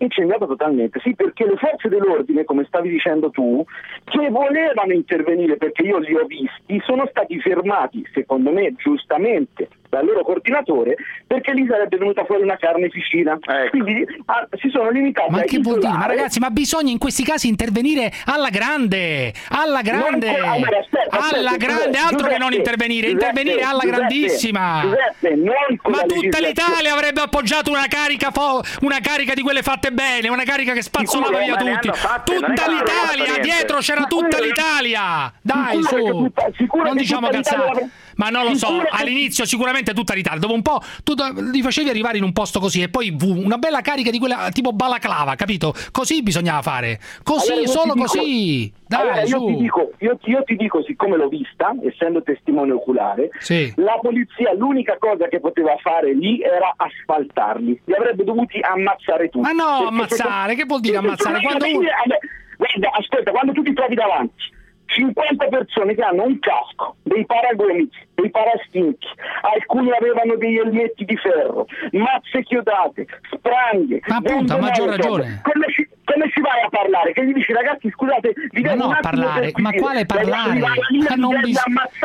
incendiata totalmente, sì, perché le forze dell'ordine, come stavi dicendo tu, che volevano intervenire, perché io li ho visti, sono stati fermati, secondo me giustamente, dal loro coordinatore, perché lì sarebbe venuta fuori una carneficina. Ecco. Quindi ah, si sono limitati ma a che vuol dire? Ma ragazzi, ma bisogna in questi casi intervenire alla grande, alla grande, non, allora, aspetta, alla aspetta, grande, Giuseppe, altro che non intervenire, Giuseppe, intervenire alla Giuseppe, grandissima. Giuseppe, non con ma la tutta legislazione. l'Italia avrebbe appoggiato una carica, fo- una carica di quelle fatte bene, una carica che spazzolava via tutti. Fatte, tutta l'Italia, dietro c'era tutta l'Italia. Dai, su, tutta, non diciamo cazzate. Ma non lo so, Sicuro che... all'inizio sicuramente tutta l'Italia, dopo un po' tu li facevi arrivare in un posto così e poi una bella carica di quella tipo balaclava, capito? Così bisognava fare, così, allora, solo dico, così. Dai, allora, su. io, ti dico, io, io ti dico, siccome l'ho vista, essendo testimone oculare, sì. La polizia l'unica cosa che poteva fare lì era asfaltarli, li avrebbe dovuti ammazzare tutti. Ma no, Perché ammazzare, se... che vuol dire ammazzare? Quando uno... Guarda, aspetta, quando tu ti trovi davanti cinquanta persone che hanno un casco, dei paragomiti, dei parastinchi, alcuni avevano degli elmetti di ferro, mazze chiodate, spranghe. Ma appunto, ha maggior ragione. Come ci, come ci vai a parlare? Che gli dici, ragazzi, scusate, vi ma devo no, un a parlare, ma quale parlare? Ma non bis...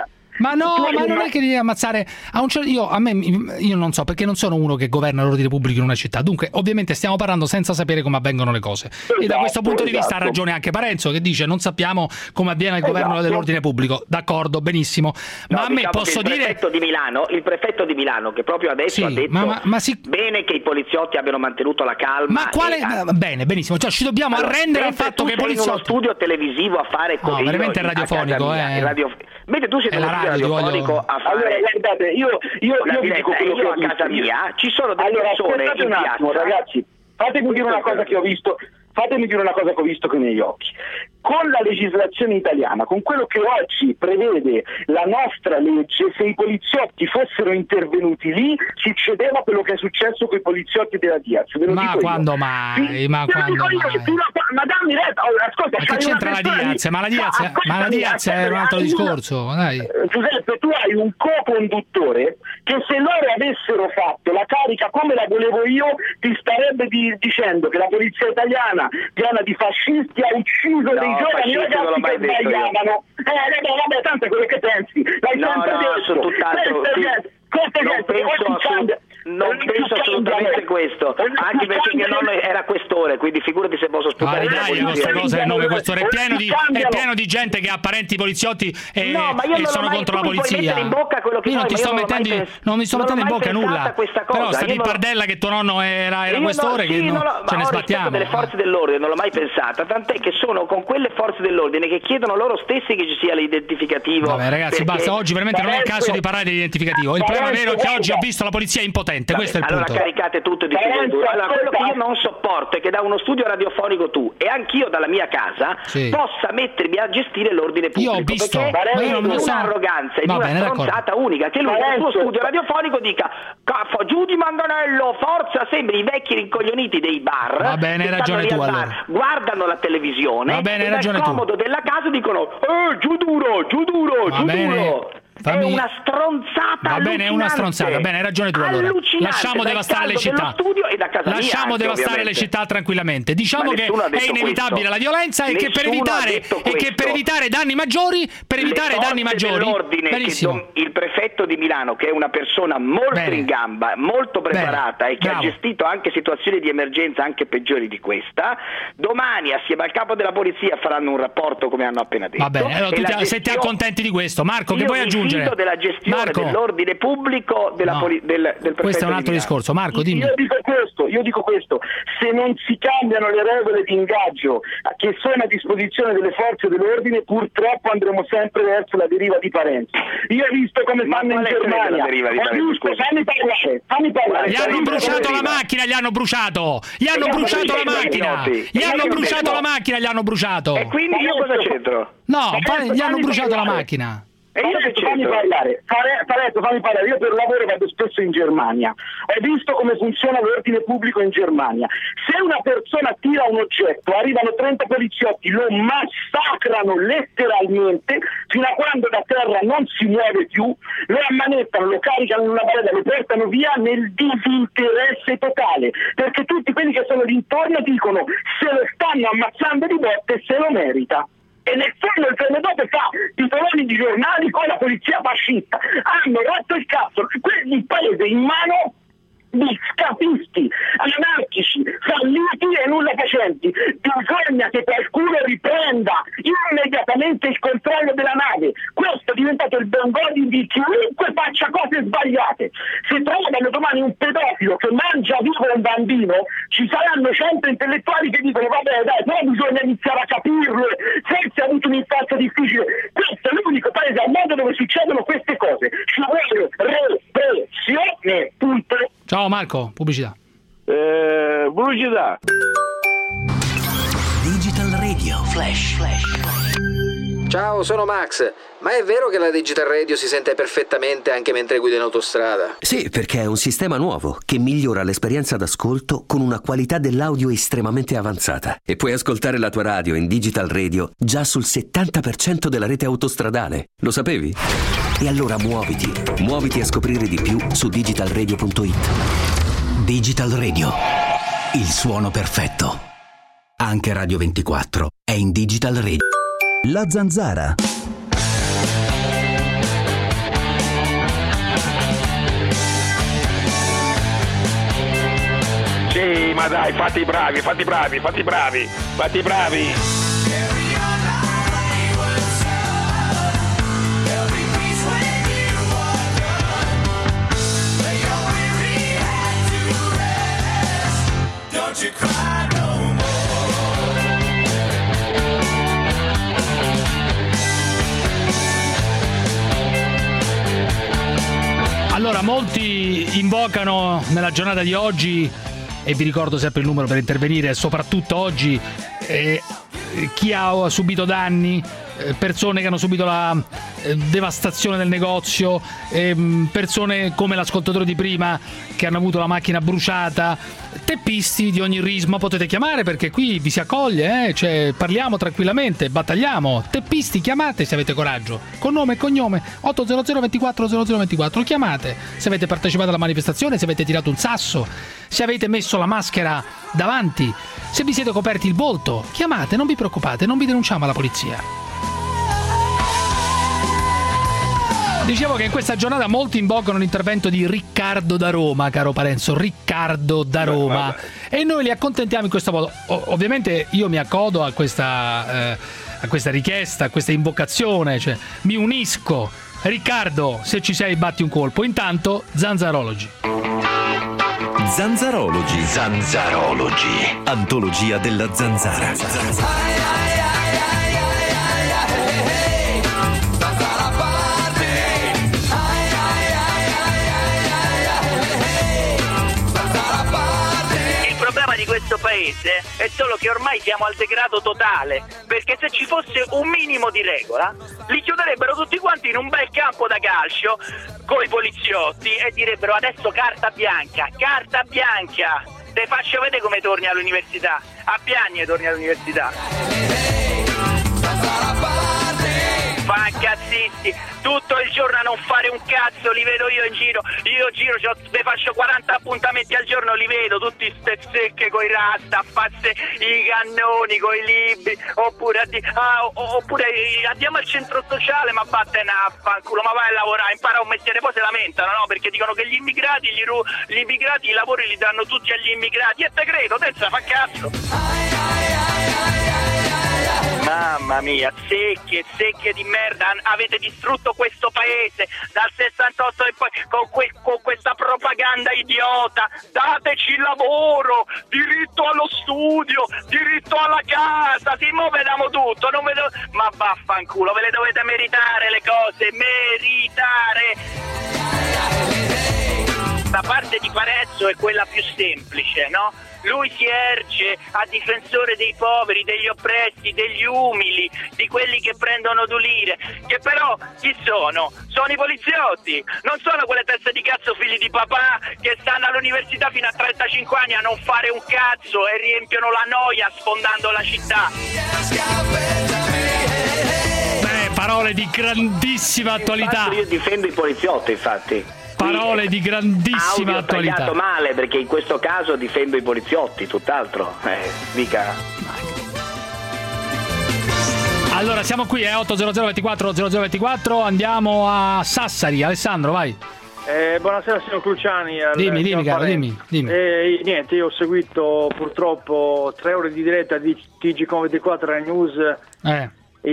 Ma no, ma non è che devi ammazzare a un certo... io, a me, io non so, perché non sono uno che governa l'ordine pubblico in una città, dunque ovviamente stiamo parlando senza sapere come avvengono le cose. Esatto, e da questo punto esatto. di vista ha ragione anche Parenzo, che dice non sappiamo come avviene il governo esatto. dell'ordine pubblico. D'accordo, benissimo. Ma no, a me diciamo posso il dire... Prefetto di Milano, il prefetto di Milano che proprio adesso sì, ha detto ma, ma, ma si... bene che i poliziotti abbiano mantenuto la calma. Ma quale... E... Bene, benissimo, cioè ci dobbiamo allora, arrendere al fatto che i poliziotti... in uno studio televisivo a fare così... No, veramente è radiofonico, eh. Radio... Mentre tu sei in uno studio radiofonico voglio... a fare... Allora, guardate, io, io, io vi dico quello io che ho a casa visto. mia ci sono delle allora, persone in un attimo, piazza. Ragazzi, fatemi dire una cosa che ho visto, fatemi dire una cosa che ho visto con i miei occhi. Con la legislazione italiana, con quello che oggi prevede la nostra legge, se i poliziotti fossero intervenuti lì, succedeva quello che è successo con i poliziotti della Diaz. Ve lo ma dico quando io. mai? Sì, ma quando dico io mai? che tu la, ma dammi retta, oh, ascolta, ma che c'entra la Diaz? Ma la Diaz, no, ma la Diaz è un altro discorso, dai. Giuseppe, tu hai un co-conduttore che se loro avessero fatto la carica come la volevo io, ti starebbe di, dicendo che la polizia italiana, piena di fascisti, ha ucciso no, dei giovani ragazzi che sbagliavano. Eh, vabbè, vabbè, tanto è quello che pensi. L'hai no, sempre no, detto. Su tutt'altro, Queste, queste non gente, penso, assolut- non penso assolutamente questo, anche perché mio nonno era questore, quindi figurati se posso sputare. Ma dai, questa cosa è il nome questore, è pieno di, è pieno di gente che ha parenti poliziotti e, no, ma io e non sono mai, contro la polizia. In bocca quello che io non ti sto mettendo, pens- non mi sto mettendo in bocca nulla. Però sta di Pardella che tuo nonno era, era questore, no, che sì, no, no, ce ne sbattiamo. delle forze dell'ordine non l'ho mai pensata, tant'è che sono con quelle forze dell'ordine che chiedono loro stessi che ci sia l'identificativo. Vabbè ragazzi, perché... basta, oggi veramente non è il caso di parlare dell'identificativo. Il problema vero è che oggi ho visto la polizia impotente, Vabbè, questo è il allora punto. caricate tutto di più. Allora, quello che io non sopporto è che da uno studio radiofonico tu e anch'io dalla mia casa sì. possa mettermi a gestire l'ordine pubblico. Io ho visto, perché ma io non è so. un'arroganza e Va una bene, stronzata unica che lui nel suo studio radiofonico dica caffo giù di manganello, forza, sembri i vecchi rincoglioniti dei bar. Va bene, hai ragione tu bar, allora. Guardano la televisione. Va bene, hai ragione tu. Dal comodo della casa dicono eh, giù duro, giù duro, Va giù bene. duro. Fammi... È una stronzata. Va bene, è una stronzata. Bene, hai ragione tu allora. Lasciamo devastare le città. E da casa Lasciamo anche, devastare ovviamente. le città tranquillamente. Diciamo che è inevitabile questo. la violenza e che, per evitare, e che per evitare danni maggiori, per evitare le danni maggiori. Benissimo. Che il prefetto di Milano, che è una persona molto bene. in gamba, molto preparata bene. e che Bravo. ha gestito anche situazioni di emergenza anche peggiori di questa, domani assieme al capo della polizia faranno un rapporto come hanno appena detto. Va bene, allora tu ti, gestione... se ti accontenti di questo, Marco, che puoi aggiungere? Io della gestione Marco. dell'ordine pubblico della no. poli- del, del prefetto. Questo è un altro discorso, Marco, dimmi. Io dico questo, io dico questo, se non si cambiano le regole di ingaggio che sono a disposizione delle forze dell'ordine, purtroppo andremo sempre verso la deriva di Parenzo. Io ho visto come Ma fanno in Germania. Ho visto, fammi parlare, fammi parlare. Gli hanno bruciato la macchina, gli hanno bruciato. Gli hanno bruciato la macchina. Gli hanno bruciato la macchina, gli hanno bruciato. E quindi io cosa c'entro? No, gli hanno bruciato la macchina. E io che fammi parlare, Parenzo, fammi parlare, io per lavoro vado spesso in Germania, ho visto come funziona l'ordine pubblico in Germania. Se una persona tira un oggetto, arrivano trenta poliziotti, lo massacrano letteralmente fino a quando da terra non si muove più, lo ammanettano, lo caricano in una barella, lo portano via nel disinteresse totale, perché tutti quelli che sono lì intorno dicono se lo stanno ammazzando di botte se lo merita. E nel fondo il giorno dopo fa titoloni di giornali con la polizia fascista. Hanno rotto il cazzo, il paese in mano di scafisti, anarchici, falliti e nulla facenti. Bisogna che qualcuno riprenda immediatamente il controllo della nave. Questo è diventato il bengodi di chiunque faccia cose sbagliate. Se trovano domani un pedofilo che mangia vivo un bambino, ci saranno cento intellettuali che dicono vabbè dai, però bisogna iniziare a capirlo, forse ha avuto un'infanzia difficile. Questo è l'unico paese al mondo dove succedono queste cose. Ci vuole repressione, punto. Ciao Marco, pubblicità. Eh, pubblicità. Digital Radio Flash. Flash. Ciao, sono Max. Ma è vero che la Digital Radio si sente perfettamente anche mentre guida in autostrada? Sì, perché è un sistema nuovo che migliora l'esperienza d'ascolto con una qualità dell'audio estremamente avanzata. E puoi ascoltare la tua radio in Digital Radio già sul settanta per cento della rete autostradale. Lo sapevi? E allora muoviti, muoviti a scoprire di più su digital radio punto it. Digital Radio, il suono perfetto. Anche Radio ventiquattro è in Digital Radio. La Zanzara. Sì, ma dai, fatti bravi, fatti bravi, fatti bravi, fatti bravi. Allora, molti invocano nella giornata di oggi, e vi ricordo sempre il numero per intervenire, soprattutto oggi, eh, chi ha subito danni, eh, persone che hanno subito la eh, devastazione del negozio, eh, persone come l'ascoltatore di prima che hanno avuto la macchina bruciata, teppisti di ogni risma, potete chiamare perché qui vi si accoglie, eh? Cioè, parliamo tranquillamente, battagliamo. Teppisti, chiamate se avete coraggio, con nome e cognome, otto zero zero ventiquattro zero zero ventiquattro, chiamate se avete partecipato alla manifestazione, se avete tirato un sasso, se avete messo la maschera davanti, se vi siete coperti il volto, chiamate, non vi preoccupate, non vi denunciamo alla polizia. Dicevo che in questa giornata molti invocano l'intervento di Riccardo da Roma, caro Parenzo, Riccardo da Roma, e noi li accontentiamo in questo modo. O- ovviamente io mi accodo a questa, eh, a questa richiesta, a questa invocazione, cioè mi unisco. Riccardo, se ci sei batti un colpo. Intanto Zanzarology. Zanzarology. Zanzarology. Antologia della zanzara. Di questo paese è solo che ormai siamo al degrado totale, perché se ci fosse un minimo di regola li chiuderebbero tutti quanti in un bel campo da calcio coi poliziotti e direbbero adesso carta bianca, carta bianca, te faccio vedere come torni all'università, a Piagne torni all'università. Fa cazzisti, tutto il giorno a non fare un cazzo, li vedo io in giro, io giro, ne faccio quaranta appuntamenti al giorno, li vedo tutti ste secche coi rasta, a farsi i cannoni coi libri, oppure, addi- ah, oppure andiamo al centro sociale, ma vattene a fanculo, ma vai a lavorare, impara un mestiere, poi se lamentano, no? Perché dicono che gli immigrati, gli, ru- gli immigrati i lavori li danno tutti agli immigrati, e te credo, te se fa cazzo. Mamma mia, secche, secche di merda, avete distrutto questo paese dal sessantotto e poi con, que- con questa propaganda idiota. Dateci il lavoro, diritto allo studio, diritto alla casa, sì, mo vediamo tutto, non vedo... ma vaffanculo, ve le dovete meritare le cose, meritare. la parte di Parenzo è quella più semplice, no? Lui si erge a difensore dei poveri, degli oppressi, degli umili, di quelli che prendono due lire, che però chi sono? Sono i poliziotti, non sono quelle teste di cazzo figli di papà che stanno all'università fino a trentacinque anni a non fare un cazzo e riempiono la noia sfondando la città. Beh, parole di grandissima attualità. Io difendo i poliziotti, infatti. Parole di grandissima audio attualità. Tagliato male, perché in questo caso difendo i poliziotti, tutt'altro. Eh, mica. Allora, siamo qui, è eh, otto zero zero ventiquattro zero zero ventiquattro, andiamo a Sassari. Alessandro, vai. Eh, buonasera signor Cruciani. Dimmi, dimmi, caro, dimmi. dimmi. Eh, niente, io ho seguito purtroppo tre ore di diretta di T G Com ventiquattro News. Eh.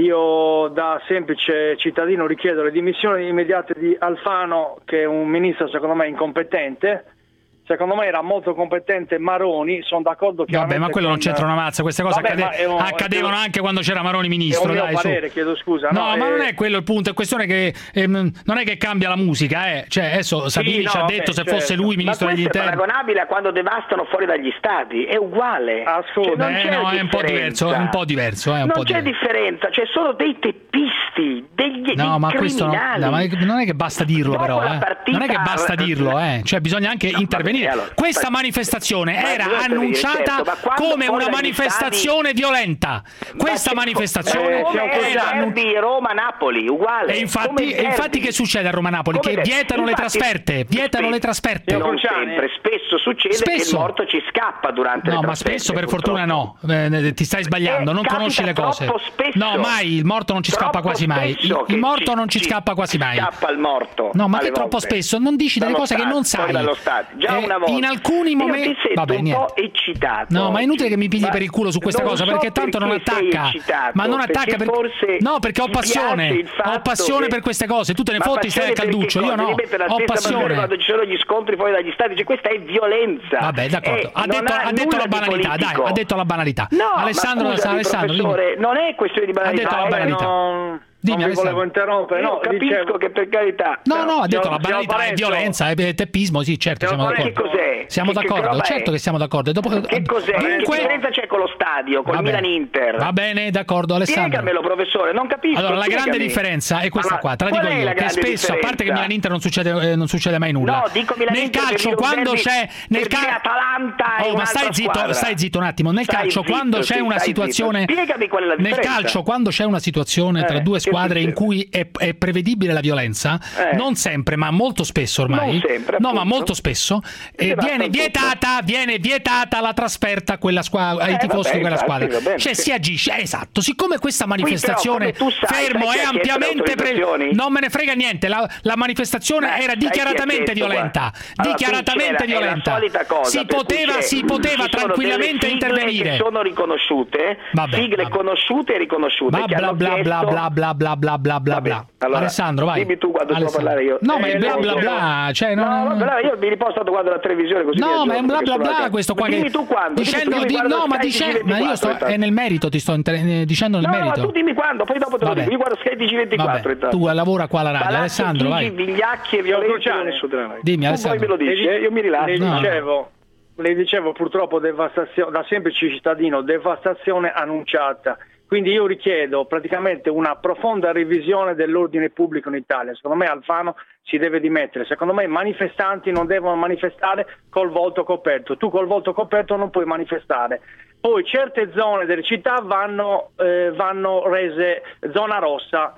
Io da semplice cittadino richiedo le dimissioni immediate di Alfano, che è un ministro secondo me incompetente. Secondo me era molto competente Maroni, sono d'accordo che... Vabbè, ma quello con... non c'entra una mazza, queste cose Vabbè, accade... un... accadevano anche quando c'era Maroni ministro. È un mio dai, parere, su. chiedo scusa. No, no ma eh... non è quello il punto, è questione che ehm, non è che cambia la musica, eh. Cioè, adesso Salvini sì, no, ci ha vabbè, detto se certo. fosse lui ministro degli interni. Ma questo è paragonabile a quando devastano fuori dagli stadi, è uguale. Ascolta, cioè, non eh, c'è no, è un po' diverso, è un po' diverso, è un non po' c'è diverso. differenza, c'è solo dei teppisti, degli No, dei ma questo no, no, ma non è che basta dirlo. Dopo però, la eh. partita- Non è che basta dirlo, eh. Cioè bisogna anche No, intervenire. vabbè, allora, Questa ma- manifestazione ma era bisogna annunciata dire, certo, ma quando come fuori una dagli manifestazione stadi- violenta. Questa Ma che- manifestazione eh, come era il derby Roma-Napoli, uguale. E Come infatti, il e infatti derby. che succede a Roma-Napoli? Come Che il- vietano le infatti- trasferte, vietano le trasferte. Non sempre, spesso succede che il Spesso. morto ci scappa durante No, le ma trasferte. spesso per purtroppo. fortuna no. Eh, ti stai sbagliando, Eh, non capita conosci le cose. troppo spesso. No, mai, il morto non ci scappa Troppo quasi mai. Il, spesso il che morto ci- non ci ci- scappa quasi mai. Scappa il morto. No, ma alle che troppo volte. spesso non dici delle Dallo cose che stadio, non fuori sai. dallo stadio. Già Eh, una volta. in alcuni Io momenti ti sento vabbè, un niente. po' eccitato. No, ma è inutile che mi pigli Ma per il culo su questa non cosa, so perché tanto non perché sei attacca. eccitato, Ma non perché attacca per... forse No, perché ho ti piace passione. il fatto Ho passione che- per queste cose. Tu te ne Ma fotti, stai al passione calduccio, perché io cosa? no. Ripeto, la Ho stessa passione passione. quando ci sono gli scontri fuori dagli stadi, cioè questa è violenza. Vabbè, d'accordo. Eh, Ha non detto, ha ha detto nulla la di banalità, dai, politico. ha detto la banalità. No, Alessandro, ma scusami, Alessandro, dimmi. professore, non è questione di banalità. Ha detto la eh, banalità. Non, Dimmi, non vi Alessandro. volevo interrompere, Io no, capisco dicevo... che per carità. No, però- no, ha detto Signor- la banalità, signor è Parenzo. violenza, è teppismo, sì, certo, Signor siamo Parenzo, d'accordo. che cos'è? Siamo Che- che d'accordo, roba è? certo che siamo d'accordo. Dopo... Che cos'è? Che Dunque... differenza c'è con lo stadio, col Va bene. Milan-Inter? Va bene, d'accordo, Alessandro. Spiegamelo, professore, non capisco. Allora, la grande spiegami. differenza è questa Ma qua, te la qual dico è io, la che grande spesso, a parte che differenza? Milan-Inter non succede, eh, non succede mai nulla. No, dico nel Milan-Inter per calcio, dire un quando derby, c'è... Nel per dire cal... Atalanta e Oh, ma un'altra stai zitto, squadra. stai zitto un attimo. Nel Stai calcio, zitto, quando c'è sì, una stai situazione... zitto. Spiegami qual è la Nel differenza. calcio, quando c'è una situazione tra Eh, due che squadre in succede? cui è, è prevedibile la violenza, Eh. non sempre, ma molto spesso ormai, Non sempre, no, ma appunto. molto spesso, E eh, basta viene tutto. vietata, viene vietata la trasferta a quella squadra, ai Eh, tifosi vabbè, di quella infatti, squadra. va bene, Cioè sì. si agisce, eh, esatto. Siccome questa manifestazione, però, come tu sai, fermo, sai chi è ha chiesto le ampiamente pre- autorizzazioni? non me ne frega niente, la, la manifestazione Beh, era sai chi ha dichiaratamente chiesto, violenta, guarda. Allora, dichiaratamente qui c'era- è violenta. la solita cosa, si per cui poteva, c'è- si poteva ci sono tranquillamente delle sigle intervenire. che sono riconosciute, Vabbè, sigle vabbè. conosciute e riconosciute. Bla che bla hanno bla bla chiesto- bla bla bla bla bla bla Vabbè, bla. allora, Alessandro, vai. dimmi tu quando devo Alessandro. parlare io. No, ma è Eh, bla no, bla no. bla, cioè No, non... vabbè, io mi riposto tanto guardo la televisione così. mi No, ma è aggiorno, un bla perché bla sono bla anche- questo qua Dimmi che tu quando, dicendo dimmi tu, di, io mi guardo no, ma Sky dice, T G ma io sto ventiquattro, è nel merito, ti sto inter- eh, dicendo nel No, merito. ma tu dimmi quando, poi dopo te lo Vabbè. dico. Io guardo Sky T G ventiquattro Vabbè, intanto. tu lavora qua alla radio, Palazzo Alessandro, Chigi, vai. vigliacchi e violenza non ne suderanno. Dimmi, Tu Alessandro. poi me lo dici, eh, io mi rilascio. Le No. dicevo, le dicevo purtroppo devastazione, da semplice cittadino, devastazione annunciata. Quindi io richiedo praticamente una profonda revisione dell'ordine pubblico in Italia. Secondo me Alfano si deve dimettere. Secondo me i manifestanti non devono manifestare col volto coperto. Tu col volto coperto non puoi manifestare. Poi certe zone delle città vanno, eh, vanno rese zona rossa.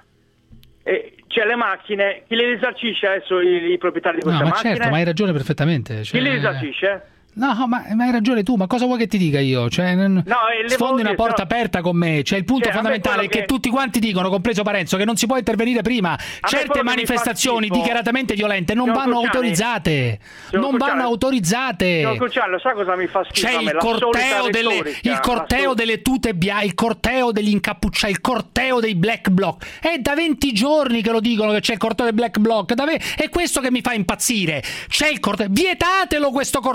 E c'è le macchine, chi le risarcisce adesso i, i proprietari di queste No, ma macchine? certo, ma hai ragione perfettamente. Cioè... Chi le risarcisce? No, ma, ma hai ragione tu, ma cosa vuoi che ti dica io? Cioè, non- e le sfondi una volte porta sono- aperta con me. Cioè, il punto Cioè, a me fondamentale è quello che... che- tutti quanti dicono, compreso Parenzo, che non si può intervenire prima. Certe quello che mi fa manifestazioni schifo- dichiaratamente violente non Signor vanno Cruciani, autorizzate. signor Non Cruciani, vanno autorizzate. Signor Cruciani, sa cosa mi fa schifo C'è a me? il La solita corteo, delle, retorica, il corteo la sol- delle tute bianche, il corteo degli incappucciati, il corteo dei black bloc. È da venti giorni che lo dicono che c'è il corteo dei black bloc. Da ve- È questo che mi fa impazzire. C'è il corteo. Vietatelo questo corteo.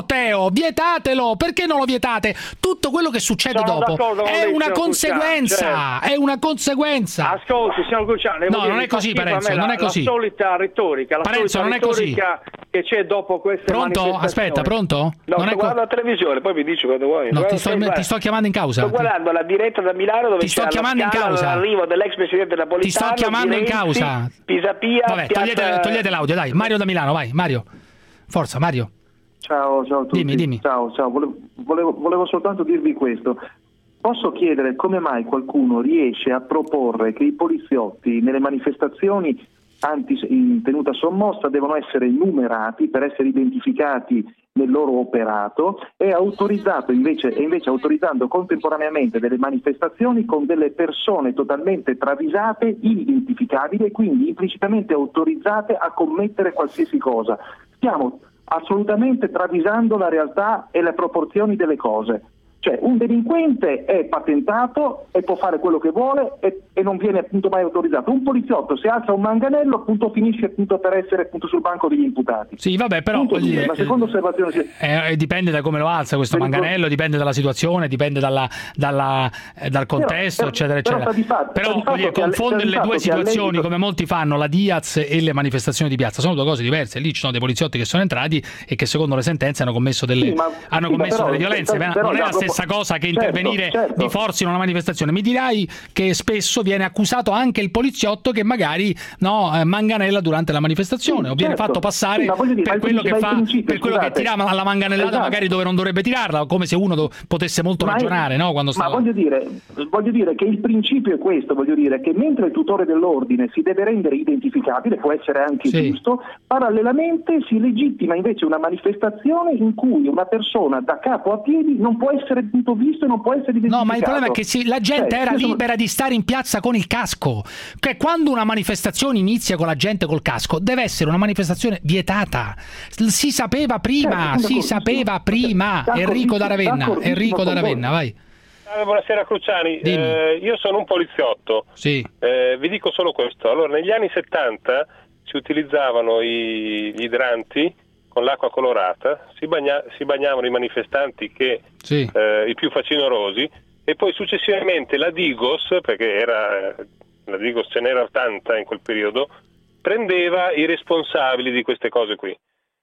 vietatelo, perché non lo vietate? Tutto quello che succede Sono dopo è lei, una conseguenza, certo. è una conseguenza. Ascolti, signor Cruciani, no, non è così, Parenzo, non è così. La solita retorica, la Parenzo, solita non è così. retorica che c'è dopo queste Pronto? manifestazioni. Aspetta, pronto? No, non sto è co- guardando la televisione, poi mi dici quando vuoi. No, ti sto, ti sto chiamando in causa. Sto guardando la diretta da Milano dove Ti sto c'è chiamando in causa. l'arrivo dell'ex presidente Napolitano. Ti sto chiamando in causa. Pisapia, Vabbè, piazza... togliete, togliete l'audio, dai. Mario da Milano, vai, Mario. Forza, Mario. Ciao, ciao a tutti. Dimmi, dimmi. Ciao, ciao. Volevo, volevo, volevo soltanto dirvi questo. Posso chiedere come mai qualcuno riesce a proporre che i poliziotti nelle manifestazioni anti, in tenuta sommossa devono essere numerati per essere identificati nel loro operato e autorizzato invece, e invece autorizzando contemporaneamente delle manifestazioni con delle persone totalmente travisate, inidentificabili e quindi implicitamente autorizzate a commettere qualsiasi cosa. Stiamo assolutamente travisando la realtà e le proporzioni delle cose. Cioè un delinquente è patentato e può fare quello che vuole e, e non viene appunto mai autorizzato. Un poliziotto se alza un manganello appunto finisce appunto per essere appunto sul banco degli imputati. Sì, vabbè, però Punto dire, la seconda osservazione si... eh, dipende da come lo alza questo Per manganello, dipende dalla situazione, dipende dalla, dalla, eh, dal contesto, però, eccetera, però, eccetera. Però, fatto, però dire, confondere le due situazioni come molti fanno, la Diaz e le manifestazioni di piazza, sono due cose diverse. Lì ci sono dei poliziotti che sono entrati e che secondo le sentenze hanno commesso delle, sì, ma, hanno sì, commesso però, delle violenze. però, non però, è la stessa cosa che certo, intervenire certo. di forza in una manifestazione. Mi dirai che spesso viene accusato anche il poliziotto che magari no, eh, manganella durante la manifestazione sì, o viene certo. fatto passare sì, dire, per quello che fa per quello scusate. che tira la manganellata esatto. magari dove non dovrebbe tirarla, come se uno do, potesse molto ma ragionare, è, no? Quando ma stava... voglio dire, voglio dire che il principio è questo, voglio dire che mentre il tutore dell'ordine si deve rendere identificabile, può essere anche sì. giusto, parallelamente si legittima invece una manifestazione in cui una persona da capo a piedi non può essere tutto visto e non può essere identificato. No, ma il problema è che si, la gente eh, era libera sono... di stare in piazza con il casco. Che quando una manifestazione inizia con la gente col casco, deve essere una manifestazione vietata. Si sapeva prima, certo, si sapeva prima. Enrico da Ravenna, Enrico da Ravenna, vai. Buonasera Cruciani, eh, io sono un poliziotto. Sì. Eh, vi dico solo questo. Allora, negli anni settanta si utilizzavano i, gli idranti con l'acqua colorata, si, bagna, si bagnavano i manifestanti che sì. eh, i più facinorosi e poi successivamente la Digos, perché era la Digos ce n'era tanta in quel periodo, prendeva i responsabili di queste cose qui.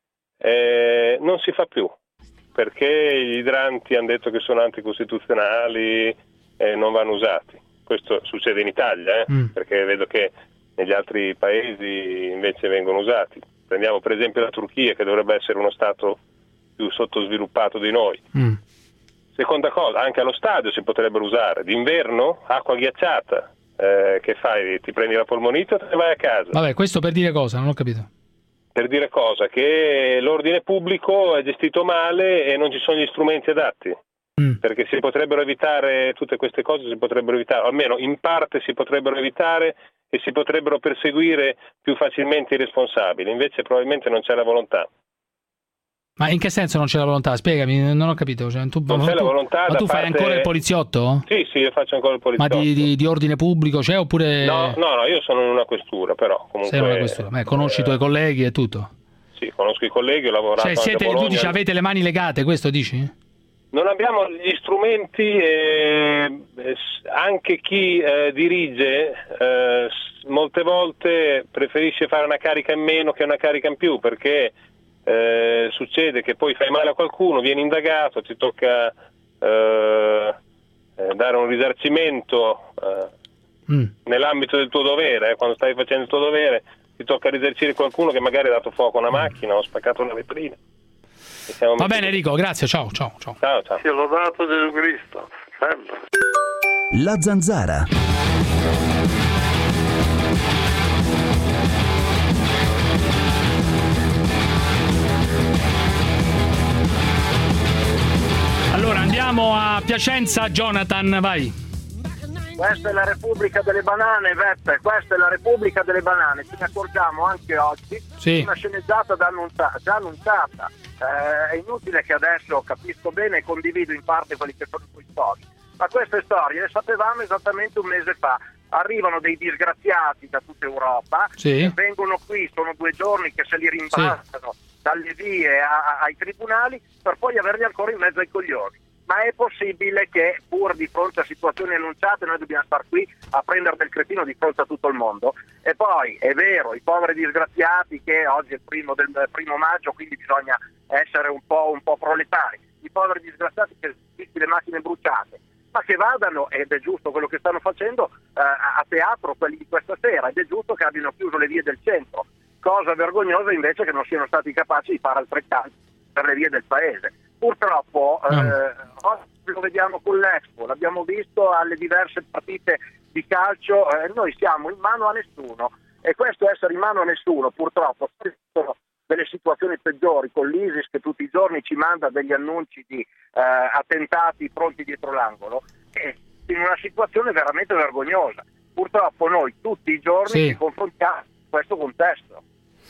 Eh, non si fa più, perché gli idranti hanno detto che sono anticostituzionali e eh, non vanno usati. Questo succede in Italia, eh, mm. perché vedo che negli altri paesi invece vengono usati. Prendiamo per esempio la Turchia, che dovrebbe essere uno stato più sottosviluppato di noi. Mm. Seconda cosa, anche allo stadio si potrebbero usare. D'inverno, acqua ghiacciata. Eh, che fai? Ti prendi la polmonite o te ne vai a casa? Vabbè, questo per dire cosa? Non ho capito. Per dire cosa? Che l'ordine pubblico è gestito male e non ci sono gli strumenti adatti. Mm. Perché si potrebbero evitare tutte queste cose, si potrebbero evitare, o almeno in parte si potrebbero evitare e si potrebbero perseguire più facilmente i responsabili. Invece probabilmente non c'è la volontà. Ma in che senso non c'è la volontà? Spiegami, non ho capito. Cioè, tu, non c'è tu, la volontà. Ma tu fai parte... ancora il poliziotto? Sì, sì, io faccio ancora il poliziotto. Ma di, di, di ordine pubblico c'è oppure... No, no, no, io sono in una questura, però comunque... Sei in una questura, Beh, conosci eh... i tuoi colleghi e tutto? Sì, conosco i colleghi, ho lavorato cioè, anche siete, a Bologna. Tu dici avete le mani legate, questo dici? Non abbiamo gli strumenti, eh, anche chi eh, dirige eh, molte volte preferisce fare una carica in meno che una carica in più, perché eh, succede che poi fai male a qualcuno, vieni indagato, ti tocca eh, dare un risarcimento eh, mm. nell'ambito del tuo dovere, eh, quando stai facendo il tuo dovere ti tocca risarcire qualcuno che magari ha dato fuoco a una macchina o spaccato una vetrina. Va bene Enrico, grazie, ciao, ciao, ciao. Ciao, ciao. Sia lodato Gesù Cristo. Sempre. La Zanzara. Allora andiamo a Piacenza, Jonathan, vai. Questa è la Repubblica delle Banane, Beppe, questa è la Repubblica delle Banane, ce ne accorgiamo anche oggi, sì. Una sceneggiata già annunciata, già annunciata. Eh, è inutile che adesso capisco bene e condivido in parte quelli che sono i tuoi storie, ma queste storie le sapevamo esattamente un mese fa. Arrivano dei disgraziati da tutta Europa, sì. vengono qui, sono due giorni che se li rimbalzano, sì. dalle vie a, a, ai tribunali per poi averli ancora in mezzo ai coglioni. Ma è possibile che pur di fronte a situazioni annunciate noi dobbiamo star qui a prendere del cretino di fronte a tutto il mondo? E poi è vero, i poveri disgraziati, che oggi è il primo, del, primo maggio, quindi bisogna essere un po', un po' proletari, i poveri disgraziati che visti le macchine bruciate, ma che vadano, ed è giusto quello che stanno facendo, eh, a teatro quelli di questa sera, ed è giusto che abbiano chiuso le vie del centro, cosa vergognosa invece che non siano stati capaci di fare altrettanto per le vie del paese. Purtroppo eh, oggi lo vediamo con l'Expo, l'abbiamo visto alle diverse partite di calcio, eh, noi siamo in mano a nessuno, e questo essere in mano a nessuno purtroppo sono delle situazioni peggiori, con l'ISIS che tutti i giorni ci manda degli annunci di eh, attentati pronti dietro l'angolo, e in una situazione veramente vergognosa. Purtroppo noi tutti i giorni sì. ci confrontiamo con questo contesto.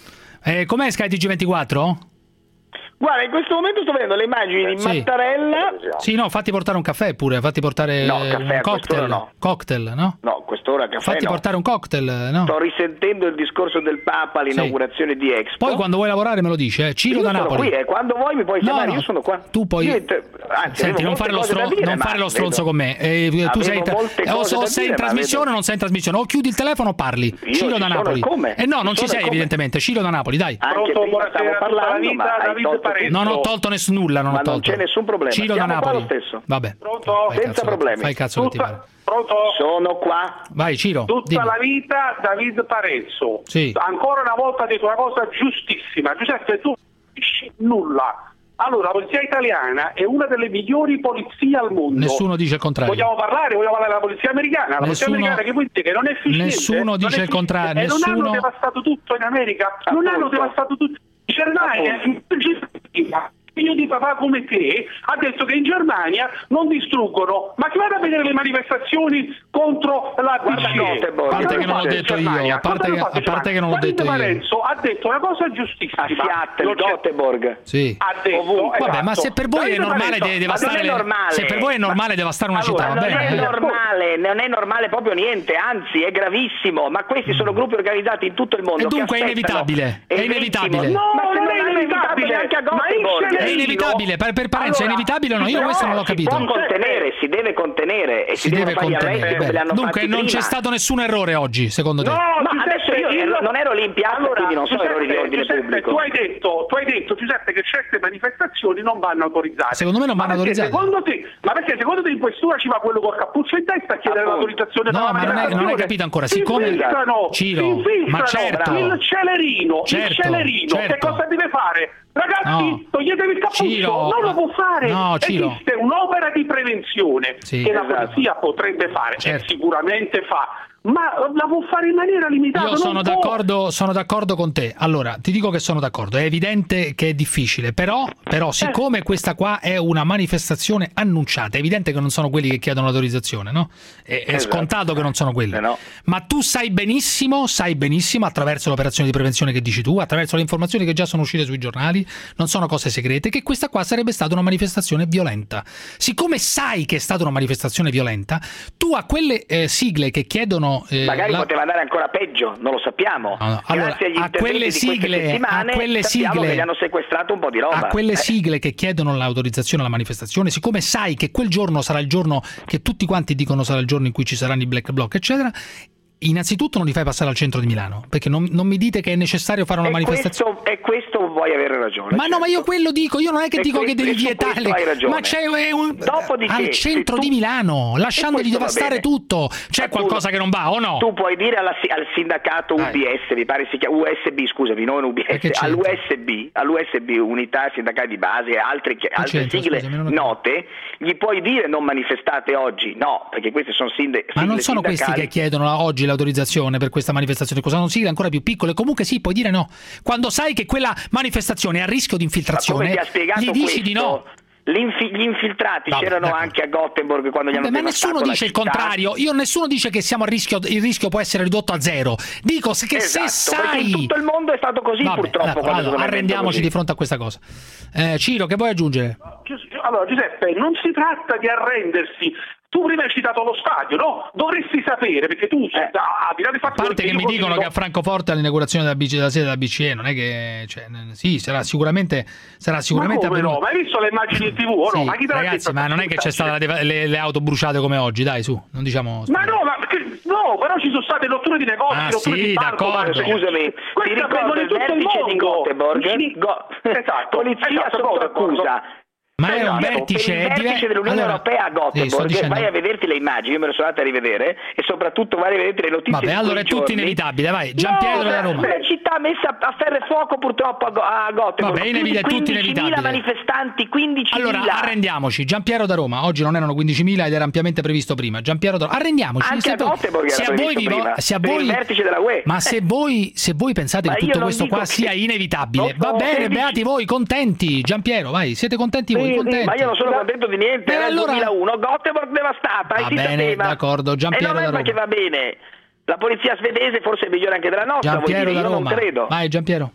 Eh, com'è Sky T G ventiquattro? Guarda, in questo momento sto vedendo le immagini di sì. Mattarella. Sì, no, fatti portare un caffè pure, fatti portare no, caffè, un cocktail, no. cocktail, no? No, quest'ora caffè Fatti no. portare un cocktail, no? Sto risentendo il discorso del Papa all'inaugurazione sì. di Expo. Poi quando vuoi lavorare me lo dici, eh? Ciro io da sono Napoli. Qui, eh. Quando vuoi mi puoi chiamare, no, no. io sono qua. Tu poi io te... Anzi, senti, non fare lo, stro... dire, non fare lo stronzo vedo... con me. Eh, tu sei, o, o sei dire, in trasmissione vedo... o non sei in trasmissione, o chiudi il telefono o parli. Io Ciro da Napoli. Come? Eh no, non ci, ci sei come? evidentemente. Ciro da Napoli, dai. Anche Pronto, prima stavo parlando, ma hai tolto... Non ho tolto nessun nulla, non ma ho tolto. non c'è nessun problema. Ciro Siamo da Napoli. Qua lo stesso. Vabbè. Pronto? Fai Senza cazzo, problemi. Fai cazzo che ti pare. Pronto? Sono qua. Vai Ciro. Tutta dimmi. la vita David Parezzo. Sì. Ancora una volta ha detto una cosa giustissima. Giuseppe, tu non dici nulla. Allora, la polizia italiana è una delle migliori polizie al mondo. Nessuno dice il contrario. Vogliamo parlare, vogliamo parlare della polizia americana. La nessuno, polizia americana che vuol dire che non è efficiente. Nessuno dice il contrario. E nessuno... non hanno devastato tutto in America. Appunto. Non hanno devastato tutto. In Germania, in Germania, figlio di papà come te, ha detto che in Germania non distruggono, ma che vada a vedere le manifestazioni contro la P C E. A parte che non l'ho detto io, a parte che, a parte che non l'ho detto io. Parenzo ha detto una cosa giustissima. A Seattle, Göteborg. Sì. Ha detto, Ovunque. esatto. Vabbè, ma se per voi è normale de- devastare le... normale. se per voi è normale devastare una allora, città, non bene. è normale, non è normale proprio niente, anzi è gravissimo, ma questi sono gruppi organizzati in tutto il mondo. E dunque che è inevitabile, è inevitabile. No, ma se non non è inevitabile, anche a ma Göteborg. È inevitabile, per, per Parenzo allora, è inevitabile o no? Io questo non l'ho capito. Si può contenere, si deve contenere e si, si deve fare gli arresti contenere. come li hanno Dunque fatti non prima. c'è stato nessun errore oggi, secondo te? No, ma Giuseppe, adesso io il... non ero lì in piazza, allora, quindi non so Giuseppe, errori di ordine Giuseppe, pubblico. Tu hai, detto, tu hai detto, Giuseppe, che certe manifestazioni non vanno autorizzate. Secondo me non vanno ma autorizzate. Secondo te, ma perché secondo te in questura ci va quello col cappuccio in testa a chiedere Appunto. l'autorizzazione? No, ma non, è, non hai capito ancora. Siccome si infiltrano, Ciro, si infiltrano, ma certo, il celerino, certo, il celerino, certo. che cosa deve fare? Ragazzi, No. toglietevi il cappuccio, Ciro, non lo può fare. no, Ciro. Esiste un'opera di prevenzione Sì, che esatto. la polizia potrebbe fare, Certo. e sicuramente fa, ma la può fare in maniera limitata. Io non sono può. d'accordo, sono d'accordo con te. Allora, ti dico che sono d'accordo. È evidente che è difficile, però, però siccome questa qua è una manifestazione annunciata, è evidente che non sono quelli che chiedono l'autorizzazione, no? È, è Esatto. scontato che non sono quelli. Eh no. Ma tu sai benissimo, sai benissimo, attraverso l'operazione di prevenzione che dici tu, attraverso le informazioni che già sono uscite sui giornali, non sono cose segrete, che questa qua sarebbe stata una manifestazione violenta. Siccome sai che è stata una manifestazione violenta, tu a quelle eh, sigle che chiedono... Eh, Magari la... poteva andare ancora peggio, non lo sappiamo. No, no. Allora, Grazie agli a interventi quelle di queste sigle, settimane a quelle sappiamo sigle, che gli hanno sequestrato un po' di roba. a quelle Eh. sigle che chiedono l'autorizzazione alla manifestazione, siccome sai che quel giorno sarà il giorno che tutti quanti dicono sarà il giorno in cui ci saranno i black bloc, eccetera, innanzitutto non li fai passare al centro di Milano, perché non, non mi dite che è necessario fare una E manifestazione. questo, e questo vuoi avere ragione. Ma no, ma io quello dico, io non è che E dico questo- che devi e su vietare, questo hai ragione. ma c'è è un, Dopodiché, al centro se tu- di Milano, lasciandogli questo va devastare bene. tutto. C'è Ma tu- qualcosa che non va o no? Tu puoi dire alla, al sindacato U B S, mi pare si chiama U S B, scusami, non U B E che S, c'entra? all'U S B, all'U S B, Unità Sindacale di Base e altre, chi- altre c'entra, sigle scusami, non ho capito. note, gli puoi dire non manifestate oggi, no, perché queste sono sinde, Ma non sigle sono questi sindacali. che chiedono oggi l'autorizzazione per questa manifestazione, cosa non sigle ancora più piccole, comunque sì, puoi dire no. Quando sai che quella manifestazione è a rischio di Ma come infiltrazione, ti ha spiegato gli dici questo? di no. L'infi- gli infiltrati Vabbè, c'erano d'accordo. anche a Gothenburg quando gli hanno Vabbè, ma devastato nessuno la dice il città. contrario. Io nessuno dice che siamo a rischio, il rischio può essere ridotto a zero. Dico se- che Esatto, se perché sai. in tutto il mondo è stato così. Vabbè, purtroppo d'accordo, quando allora, sono eventi arrendiamoci così. di fronte a questa cosa. Eh, Ciro, che vuoi aggiungere? Allora Giuseppe, non si tratta di arrendersi, Tu prima hai citato lo stadio, no? Dovresti sapere, perché tu eh. al di là del fatto a parte che, che mi dicono che a Francoforte all'inaugurazione della, B C, della sede della B C E non è che cioè, sì, sarà sicuramente sarà sicuramente ma come avvenuto. No? Ma hai visto le immagini in TV o sì, no? Ma chi te l'ha ragazzi, detto? ma non è che c'è stata le, le, le auto bruciate come oggi, dai, su, non diciamo. Ma no, ma no, però ci sono state rotture di negozi, ah, rotture sì, di banco, d'accordo. Scusami, ti ricordo il vertice di Göteborg? Go- esatto, polizia esatto, sotto accusa. Ma è un no, vertice, il vertice diver... dell'Unione allora, Europea a Göteborg, sì, vai a vederti le immagini, io me le sono andate a rivedere e soprattutto vai a vederti le notizie. Vabbè, allora è tutto inevitabile, vai. Giampiero no, da Roma. È una città messa a ferro e fuoco purtroppo a Göteborg. Vabbè, è tutto inevitabile. quindicimila manifestanti, quindicimila. Allora, arrendiamoci. Giampiero da Roma, oggi non erano quindicimila ed era ampiamente previsto prima. Giampiero da Roma, arrendiamoci. Anche se a Göteborg se era a voi previsto prima, se a per voi, il vertice della U E. Ma se voi se voi pensate ma che tutto questo qua che... sia inevitabile, no, va bene, sedici... beati voi, contenti. Giampiero, vai, siete contenti sì, voi, sì, contenti. ma io non sono contento di niente. Era il allora... duemilauno, Göteborg devastata, va bene, d'accordo, Giampiero da Roma. E non è che va bene. La polizia svedese forse è migliore anche della nostra, Giampiero dire, da io Roma. non credo. Vai Giampiero.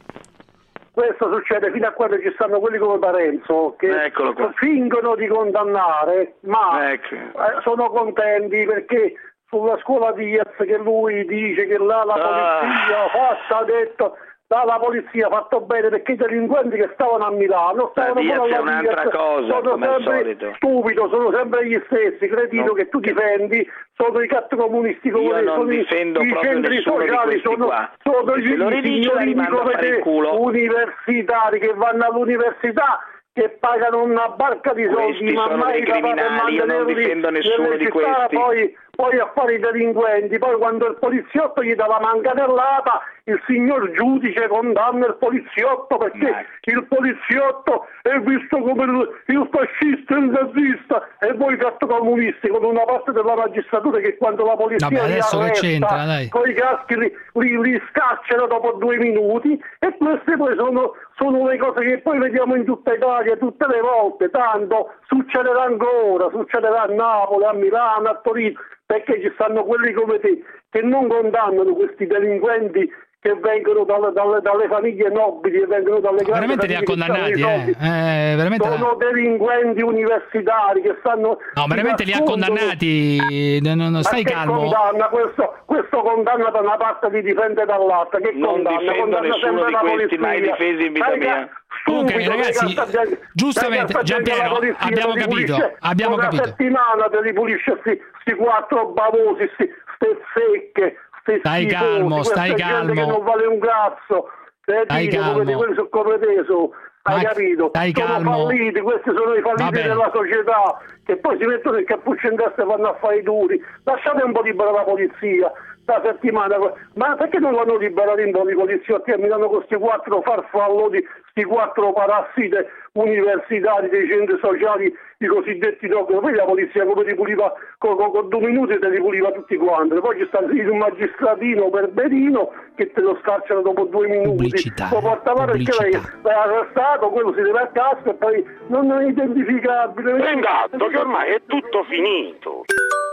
Questo succede fino a quando ci stanno quelli come Parenzo che fingono di condannare, ma ecco. eh, sono contenti perché sulla scuola Diaz che lui dice che là la polizia ah. fatta, ha detto la polizia ha fatto bene perché i delinquenti che stavano a Milano stavano Diaz pure è alla un'altra Diaz, cosa, sono come al sempre solito. stupido, sono sempre gli stessi, cretino no. che tu difendi, sono i catti comunisti come io te, non sono difendo i proprio centri sociali, sono, sono gli signorini come te, universitari che vanno all'università che pagano una barca di soldi, questi ma sono mai dei criminali, io non difendo nessuno di questi. Poi, poi a fare i delinquenti, poi quando il poliziotto gli dà la manganellata, il signor giudice condanna il poliziotto perché ma... il poliziotto è visto come il, il fascista e il nazista e voi catto comunisti con una parte della magistratura che quando la polizia Vabbè, li arresta con i caschi li, li, li scacciano dopo due minuti e queste poi sono, sono le cose che poi vediamo in tutta Italia tutte le volte, tanto succederà ancora, succederà a Napoli, a Milano, a Torino, perché ci stanno quelli come te che non condannano questi delinquenti che vengono dalle, dalle, dalle famiglie nobili e vengono dalle grandi veramente li ha condannati eh. Eh, veramente sono la... delinquenti universitari che stanno no veramente li ha condannati non, non stai calmo condanna questo, questo condanna da una parte li difende dall'altra che non condanna, difendo condanna nessuno di la questi polizia. mai difesi in vita mia. Comunque ragazzi giustamente Giampiero abbiamo capito abbiamo una capito settimana te li pulisce sti quattro bavosi sti, ste secche stai calmo stai calmo che non vale un cazzo stai calmo quelli sono come te su hai capito? Stai sono calmo. falliti, questi sono i falliti della società che poi si mettono il cappuccio in testa e vanno a fare i duri. Lasciate un po' libera la polizia sta settimana, ma perché non vanno liberati un po' di poliziotti a Milano con questi quattro farfalloni, questi quattro parassiti universitari dei centri sociali, i cosiddetti nobili? Poi la polizia come ti puliva con, con, con due minuti te li puliva tutti quanti, poi ci sta il magistratino perberino che te lo scacciano dopo due minuti, pubblicità, lo porta là perché lei è arrestato, quello si deve a casa e poi non è identificabile. Venga, che ormai è tutto finito.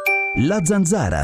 La Zanzara.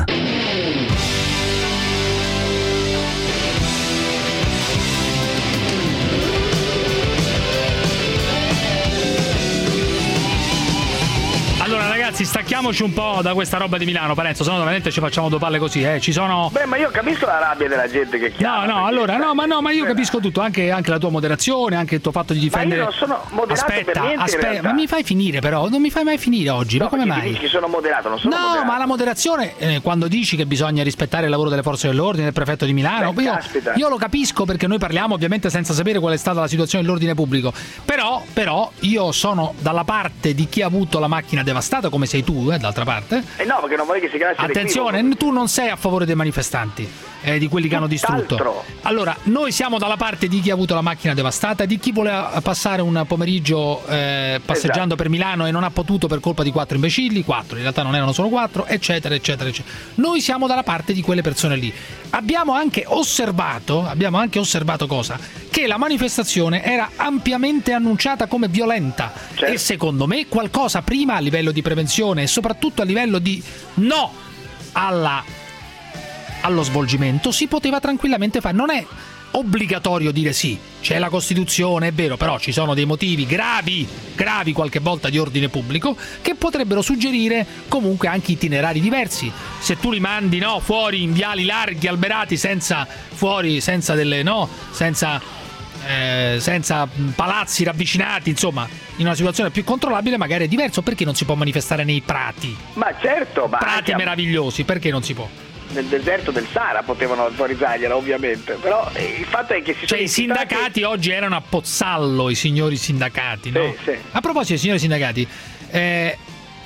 Allora ragazzi, stacchiamoci un po' da questa roba di Milano, Parenzo, se no veramente ci facciamo due palle così, eh. Ci sono Beh, ma io capisco la rabbia della gente che chiama. No, no, allora, no, ma no, ma io capisco tutto, anche, anche la tua moderazione, anche il tuo fatto di difendere. Ma io non sono moderato aspetta, per niente, aspetta, ma mi fai finire però, non mi fai mai finire oggi, no, ma come mai? Dici che sono moderato, non sono No, moderato. ma la moderazione eh, quando dici che bisogna rispettare il lavoro delle forze dell'ordine, del prefetto di Milano, Beh, io, io lo capisco perché noi parliamo ovviamente senza sapere qual è stata la situazione dell'ordine pubblico. Però, però io sono dalla parte di chi ha avuto la macchina devastata, come sei tu, eh, d'altra parte. Eh no, perché non vorrei che si creasse attenzione, l'equivoco. Tu non sei a favore dei manifestanti, eh, di quelli che hanno distrutto. Allora, noi siamo dalla parte di chi ha avuto la macchina devastata, di chi voleva passare un pomeriggio eh, passeggiando esatto. per Milano e non ha potuto per colpa di quattro imbecilli, quattro, in realtà non erano solo quattro, eccetera, eccetera, eccetera. Noi siamo dalla parte di quelle persone lì. Abbiamo anche osservato, abbiamo anche osservato cosa? Che la manifestazione era ampiamente annunciata come violenta certo. e secondo me qualcosa prima a livello di prevenzione e soprattutto a livello di no alla, allo svolgimento si poteva tranquillamente fare. Non è obbligatorio dire sì, c'è la Costituzione, è vero, però ci sono dei motivi gravi, gravi qualche volta di ordine pubblico, che potrebbero suggerire comunque anche itinerari diversi. Se tu li mandi, no, fuori in viali larghi, alberati, senza fuori, senza delle, no, senza, eh, senza palazzi ravvicinati, insomma, in una situazione più controllabile, magari è diverso. Perché non si può manifestare nei prati? Ma certo, ma prati anche meravigliosi, perché non si può? Nel deserto del Sahara potevano autorizzargliela, ovviamente, però eh, il fatto è che si cioè sono i sindacati oggi erano a Pozzallo, i signori sindacati, no? Sì, sì. A proposito dei signori sindacati, eh,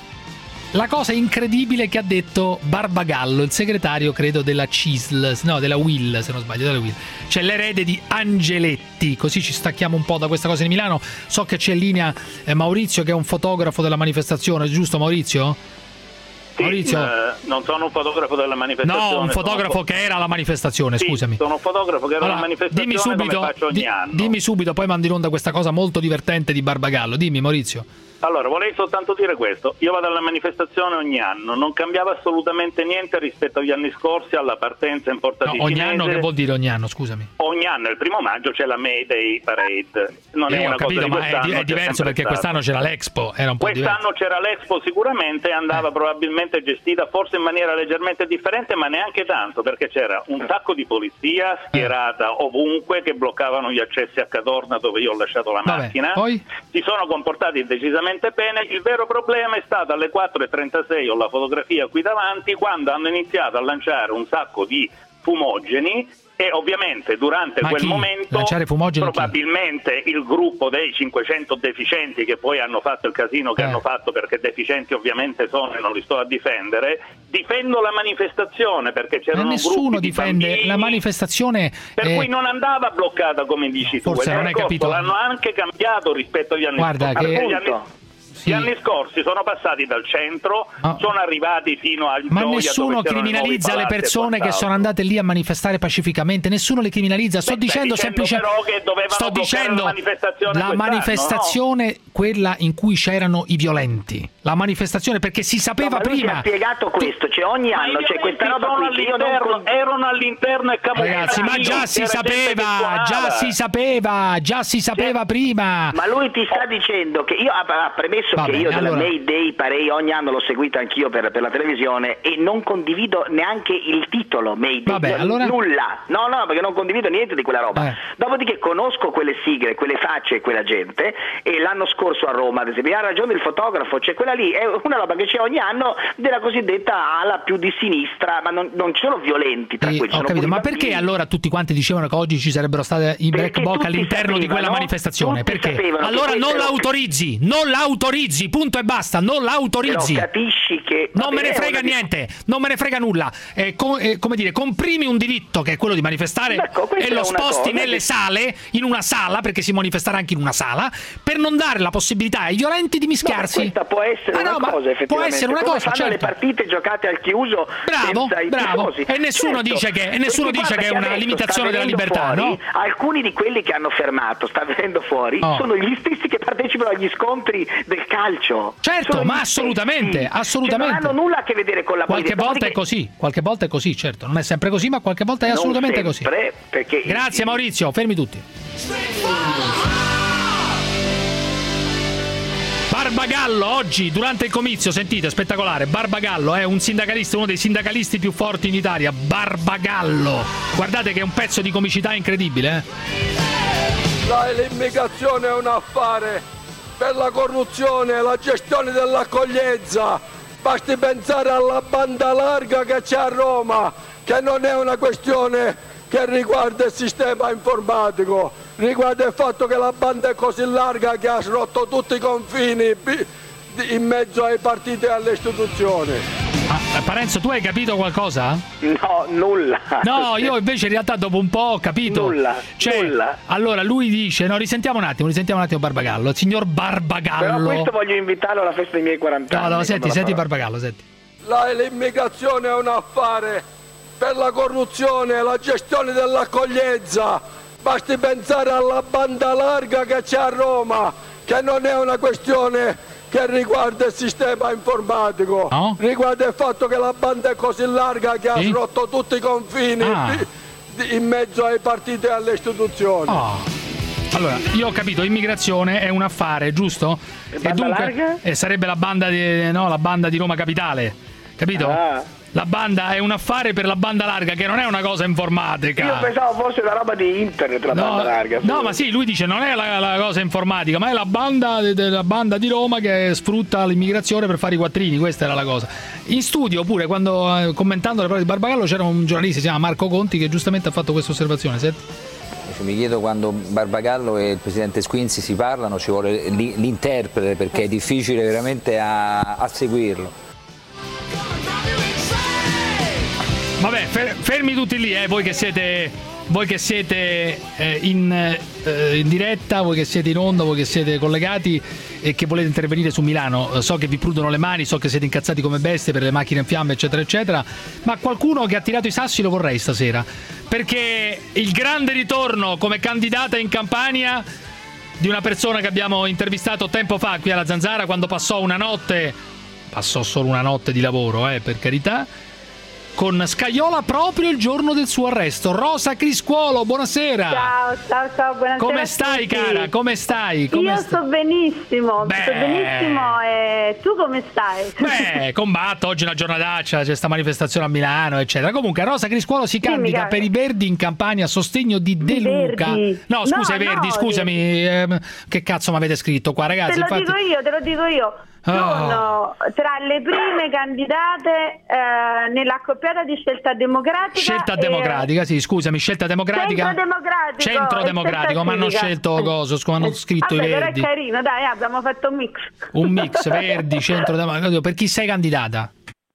la cosa incredibile che ha detto Barbagallo, il segretario credo della C I S L, no, della U I L, se non sbaglio, della U I L, cioè l'erede di Angeletti, così ci stacchiamo un po' da questa cosa di Milano. So che c'è in linea eh, Maurizio, che è un fotografo della manifestazione, giusto Maurizio? Sì, Maurizio? Eh, non sono un fotografo della manifestazione. No, un fotografo sono... che era alla manifestazione, sì, scusami. sono un fotografo che era allora, alla manifestazione, dimmi subito, come faccio ogni di, anno. Dimmi subito, poi mando in onda questa cosa molto divertente di Barbagallo. Dimmi, Maurizio. Allora, vorrei soltanto dire questo. Io vado alla manifestazione ogni anno, non cambiava assolutamente niente rispetto agli anni scorsi alla partenza in Porta No, di ogni Cinese. anno che vuol dire ogni anno, scusami? Ogni anno, il primo maggio, c'è la May Day Parade. Non eh, è una ho capito, cosa di ma quest'anno, è, è diverso perché stato. quest'anno c'era l'Expo, era un po' diverso. Quest'anno c'era l'Expo sicuramente e andava eh. probabilmente gestita forse in maniera leggermente differente, ma neanche tanto, perché c'era un sacco di polizia schierata eh. ovunque che bloccavano gli accessi a Cadorna, dove io ho lasciato la Vabbè, macchina. Poi? Si sono comportati decisamente bene. Il vero problema è stato alle quattro e trentasei, ho la fotografia qui davanti, quando hanno iniziato a lanciare un sacco di fumogeni. E ovviamente durante Ma quel chi? momento Lanciare fumogeni probabilmente chi? Il gruppo dei cinquecento deficienti che poi hanno fatto il casino che eh. hanno fatto, perché deficienti ovviamente sono e non li sto a difendere, difendo la manifestazione perché c'erano Ma nessuno gruppi difende di bambini, la manifestazione, per eh, cui non andava bloccata come dici forse tu. non hai capito. L'hanno anche cambiato rispetto agli anni Guarda scorsi. che... Gli anni... Sì. Gli anni scorsi sono passati dal centro, no. sono arrivati fino al Ma Gioia, nessuno dove criminalizza le persone che sono andate lì a manifestare pacificamente, nessuno le criminalizza. Sto Beh, dicendo semplicemente sto dicendo la manifestazione, la manifestazione no? quella in cui c'erano i violenti. La manifestazione, perché si sapeva no, ma lui prima. Ti ha spiegato questo, cioè ogni ma anno c'è questa roba qui che io non... erano all'interno e Ragazzi, ma già si sapeva, già si sapeva, già si sapeva cioè, prima. Ma lui ti sta dicendo che io ha premesso Va che bene, io della allora... May Day Parade ogni anno l'ho seguita anch'io per, per la televisione e non condivido neanche il titolo May Day. Vabbè, no, allora... nulla. No, no, perché non condivido niente di quella roba. Eh. Dopodiché conosco quelle sigle, quelle facce e quella gente, e l'anno scorso a Roma, ad esempio, ha ragione il fotografo, c'è quella lì, è una roba che c'è ogni anno della cosiddetta ala più di sinistra, ma non, non ci sono violenti tra eh, cui ci ho sono capito, ma bambini. perché allora tutti quanti dicevano che oggi ci sarebbero state i black Perché bloc tutti all'interno di quella sapevano, manifestazione? tutti Perché? sapevano Allora che non questo- l'autorizzi, non l'autorizzi, punto e basta, non l'autorizzi. Però capisci che Non me ne vabbè, frega una- niente, non me ne frega nulla. Eh, com- eh, come dire, comprimi un diritto che è quello di manifestare Ecco, questa e lo è una sposti cosa nelle che- sale, in una sala, perché si manifesterà anche in una sala, per non dare la possibilità ai violenti di mischiarsi. No, questa può essere Ah, no, una ma cosa, effettivamente. può essere una Come cosa, fanno certo. le partite giocate al chiuso Bravo, senza i bravo. tifosi. E nessuno Certo, dice che- e nessuno perché dice guarda che è una adesso limitazione sta della venendo libertà, fuori, no? Alcuni di quelli che hanno fermato, sta venendo fuori, Oh. sono gli stessi che partecipano agli scontri del calcio. Certo, Sono ma gli assolutamente, stessi. assolutamente. Cioè, non hanno nulla a che vedere con la Qualche politica. volta è così, qualche volta è così, certo, non è sempre così, ma qualche volta è Non assolutamente sempre, così. perché Grazie Maurizio, fermi tutti. Barbagallo oggi durante il comizio, sentite, spettacolare. Barbagallo è un sindacalista, uno dei sindacalisti più forti in Italia. Barbagallo, guardate che è un pezzo di comicità incredibile, eh? Sai, l'immigrazione è un affare per la corruzione e la gestione dell'accoglienza. Basti pensare alla banda larga che c'è a Roma, che non è una questione che riguarda il sistema informatico, riguarda il fatto che la banda è così larga che ha rotto tutti i confini in mezzo ai partiti e alle istituzioni. Ah, Parenzo, tu hai capito qualcosa? No, nulla. No, io invece in realtà dopo un po' ho capito. Nulla, Cioè, nulla. allora lui dice, no, risentiamo un attimo, risentiamo un attimo Barbagallo, il signor Barbagallo. Però questo voglio invitarlo alla festa dei miei quaranta No, anni. no, senti, quando la senti farò. Barbagallo, senti. La, l'immigrazione è un affare per la corruzione e la gestione dell'accoglienza. Basti pensare alla banda larga che c'è a Roma, che non è una questione che riguarda il sistema informatico, no? Riguarda il fatto che la banda è così larga che ha sì? rotto tutti i confini ah. di, in mezzo ai partiti e alle istituzioni. Oh. Allora, io ho capito, immigrazione è un affare, giusto? E, e dunque e sarebbe la banda di, no, la banda di Roma Capitale, capito? Ah. La banda è un affare per la banda larga, che non è una cosa informatica. Io pensavo fosse una roba di internet la no, banda larga. No, ma sì, lui dice non è la, la cosa informatica, ma è la banda, la banda di Roma che sfrutta l'immigrazione per fare i quattrini, questa era la cosa. In studio pure, quando eh, commentando le parole di Barbagallo, c'era un giornalista, si chiama Marco Conti, che giustamente ha fatto questa osservazione. Senti? Mi chiedo, quando Barbagallo e il presidente Squinzi si parlano, ci vuole l'interprete, perché è difficile veramente a, a seguirlo. Vabbè, fermi tutti lì, eh, voi che siete, voi che siete eh, in, eh, in diretta, voi che siete in onda, voi che siete collegati e che volete intervenire su Milano. So che vi prudono le mani, so che siete incazzati come bestie per le macchine in fiamme, eccetera, eccetera, ma qualcuno che ha tirato i sassi lo vorrei stasera, perché il grande ritorno come candidata in Campania di una persona che abbiamo intervistato tempo fa qui alla Zanzara, quando passò una notte, passò solo una notte di lavoro, eh, per carità, con Scajola proprio il giorno del suo arresto. Rosa Criscuolo, buonasera. Ciao, ciao, ciao, buonasera. Come stai, cara? Come stai? Come Io sta... sto benissimo, Beh... sto benissimo e tu come stai? Beh, combatto, oggi è una giornataccia, c'è sta manifestazione a Milano, eccetera. Comunque Rosa Criscuolo si candida per i Verdi in Campania a sostegno di De Luca. Verdi. No, scusa, no, i Verdi, no, scusami, ehm, che cazzo mi avete scritto qua, ragazzi? Te lo infatti... dico io, te lo dico io. Sono oh. tra le prime candidate eh, nella accoppiata di Scelta Democratica. Scelta e... Democratica, sì, scusami, Scelta Democratica. Centro Democratico. Centro Democratico, ma hanno scelto coso, hanno scritto Vabbè, i Verdi. Però è carino, dai, abbiamo fatto un mix. Un mix, Verdi, Centro Democratico. Per chi sei candidata?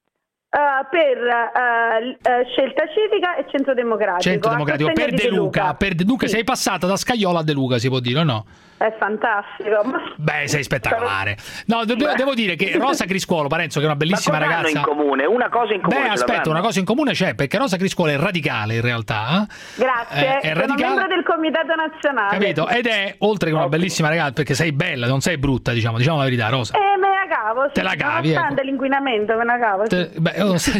Uh, per uh, uh, Scelta Civica e Centro Democratico. Centro Democratico, per De Luca. Luca. Per De Luca, sì. Sei passata da Scajola a De Luca, si può dire o no? È fantastico. Beh, sei spettacolare. No, devo, devo dire che Rosa Criscuolo, Parenzo, che è una bellissima Ma cosa ragazza. hanno in comune? Una cosa in comune. Beh, aspetta, una cosa in comune c'è, perché Rosa Criscuolo è radicale in realtà. Grazie, eh, è sono radicale, membro del Comitato Nazionale. Capito? Ed è, oltre che una bellissima ragazza, perché sei bella, non sei brutta, diciamo, diciamo la verità, Rosa. Eh, me la cavo, sì. Te la cavi, nonostante ecco. l'inquinamento, me la cavo, sì. Te, beh, oh, sei...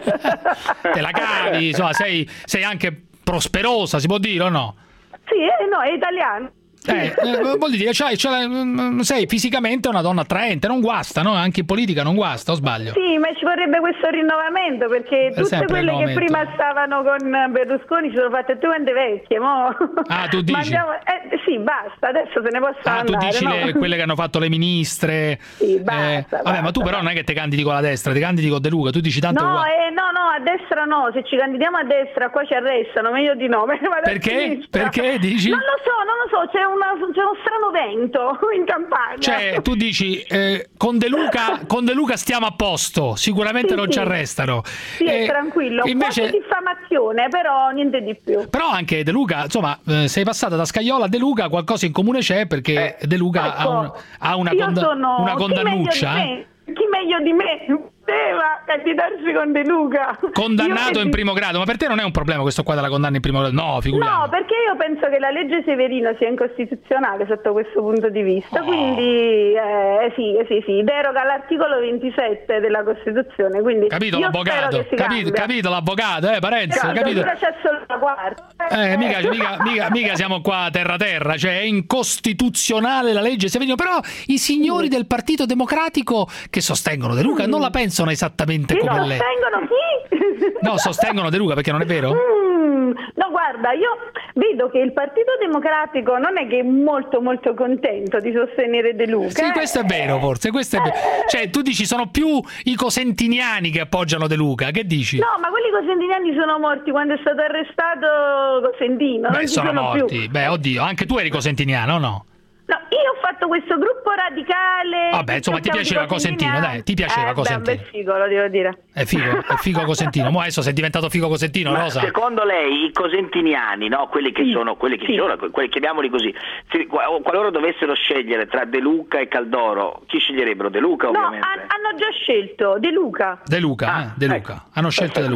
Te la cavi, insomma, sei, sei anche prosperosa, si può dire o no? Sì, eh, no, è italiano. Eh, eh, vuol dire, cioè, cioè, sei fisicamente una donna attraente, non guasta, no? Anche in politica non guasta, o sbaglio? Sì, ma ci vorrebbe questo rinnovamento, perché È tutte quelle che prima stavano con Berlusconi ci sono fatte tutte quante vecchie, mo. Ah, tu dici? Andiamo... Eh, sì, basta, adesso se ne possono ah, andare. Ah, tu dici no? le, quelle che hanno fatto le ministre? Sì, basta, eh, basta. Vabbè, ma tu però non è che te candidi con la destra, ti candidi con De Luca, tu dici tanto... No, eh, no, no, a destra no, se ci candidiamo a destra qua ci arrestano, meglio di no. Perché? Perché dici? Non lo so, non lo so, c'è, una, c'è uno strano vento in Campania. Cioè, tu dici, eh, con De Luca con De Luca stiamo a posto, sicuramente sì, non sì. ci arrestano. Sì, eh, è tranquillo, invece... quasi diffamazione, però niente di più. Però anche De Luca, insomma, eh, sei passata da Scajola a De Luca, qualcosa in comune c'è, perché eh, De Luca ecco, ha, un, ha una, conda- sono... una condannuccia. Chi, chi meglio di me poteva candidarsi con De Luca? Condannato io... in primo grado, ma per te non è un problema questo qua della condanna in primo grado? No, figuriamo. No, perché io penso che la legge Severino sia incostituzionale sotto questo punto di vista, oh. quindi eh, sì, sì, sì, deroga all'articolo ventisette della Costituzione, quindi capito io l'avvocato, capito, capito l'avvocato, eh Parenzo, no, capito? C'è solo la quarta. Eh, mica, mica, mica, mica siamo qua terra terra, cioè è incostituzionale la legge Severino, però i signori del Partito Democratico che sostengono De Luca mm. non la pensano esattamente sì, come no, lei. Sostengono chi? No, sostengono De Luca, perché non è vero? Mm, no, guarda, io vedo che il Partito Democratico non è che è molto molto contento di sostenere De Luca. Sì, questo è vero, forse, questo è vero. Cioè, tu dici sono più i cosentiniani che appoggiano De Luca, che dici? No, ma quelli cosentiniani sono morti quando è stato arrestato Cosentino. Beh, non sono, sono morti. Più. Beh, oddio, anche tu eri cosentiniano, o no? No, io ho fatto questo gruppo radicale. Vabbè, insomma, ti piaceva Cosentino, dai, ti piaceva eh, Cosentino. Beh, è figo, lo devo dire. È figo, è figo Cosentino. Mo adesso sei diventato figo Cosentino, ma Rosa. Secondo lei i cosentiniani, no, quelli che sì, sono, quelli che sì. sono, quelli chiamiamoli così, se, qualora dovessero scegliere tra De Luca e Caldoro, chi sceglierebbero? De Luca, no, ovviamente. No, hanno già scelto De Luca. De Luca, ah, eh, De Luca. Ecco. Hanno scelto De Luca.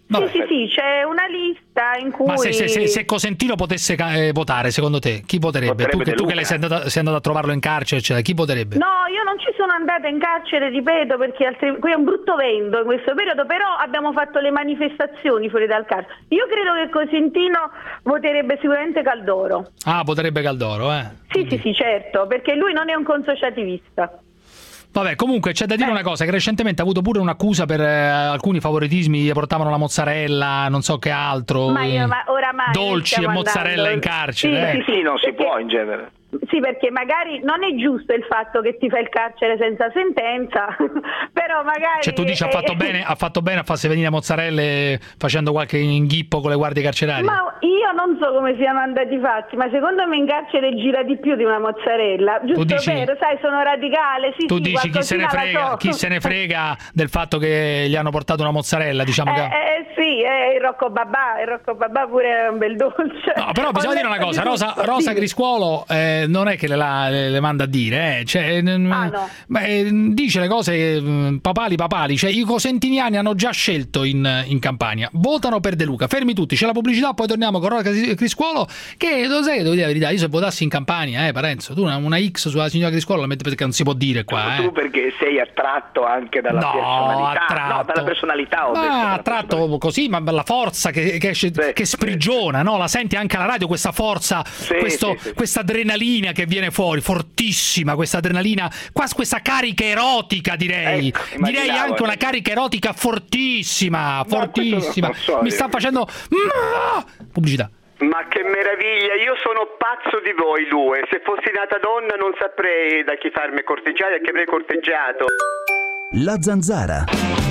Sì, sì, sì, c'è una lista in cui... Ma se, se, se, se Cosentino potesse eh, votare, secondo te, chi voterebbe? Tu, tu che lei sei andata, sei andata a trovarlo in carcere, eccetera, chi voterebbe? No, io non ci sono andata in carcere, ripeto, perché altri... qui è un brutto vento in questo periodo, però abbiamo fatto le manifestazioni fuori dal carcere. Io credo che Cosentino voterebbe sicuramente Caldoro. Ah, voterebbe Caldoro, eh? Sì, Quindi. sì, sì, certo, perché lui non è un consociativista. Vabbè, comunque c'è da dire Beh. una cosa, che recentemente ha avuto pure un'accusa per eh, alcuni favoritismi, gli portavano la mozzarella, non so che altro, ma io, ma oramai dolci e mozzarella andando. in carcere. Sì, eh. sì, sì, non si perché... può in genere. Sì, perché magari non è giusto il fatto che ti fai il carcere senza sentenza, però magari... Cioè tu dici ha fatto bene ha fatto bene a farsi venire mozzarelle facendo qualche inghippo con le guardie carcerarie? Ma io non so come siano andati i fatti, ma secondo me in carcere gira di più di una mozzarella, giusto dici... vero? Sai, sono radicale, sì, Tu sì, dici chi se ne frega, so. chi se ne frega del fatto che gli hanno portato una mozzarella, diciamo eh, che... Eh sì, eh, il Rocco Babà, il Rocco Babà pure è un bel dolce. No, però bisogna dire una cosa, Rosa, Rosa Griscuolo eh, non è che le, la, le, le manda a dire, eh. cioè, ah, no. beh, dice le cose papali papali, cioè i cosentiniani hanno già scelto in, in Campania, votano per De Luca, fermi tutti, c'è la pubblicità, poi torniamo con Rosa Griscuolo, che lo sai, devo dire la verità, io se votassi in Campania, eh Parenzo, tu una, una X sulla signora Griscuolo la metti perché non si può dire qua. Tu eh. perché sei attratto anche dalla no, personalità, attratto. no, dalla personalità ho ma detto, attratto così, ma la forza che, che, sì, che sprigiona, sì. no? La senti anche alla radio questa forza, sì, questo, sì, sì. questa adrenalina che viene fuori, fortissima, questa adrenalina, quasi questa carica erotica direi, ecco, direi anche una carica erotica fortissima, fortissima, so, mi sta facendo pubblicità. Ma che meraviglia, io sono pazzo di voi due, se fossi nata donna non saprei da chi farmi corteggiare e che avrei corteggiato. La Zanzara.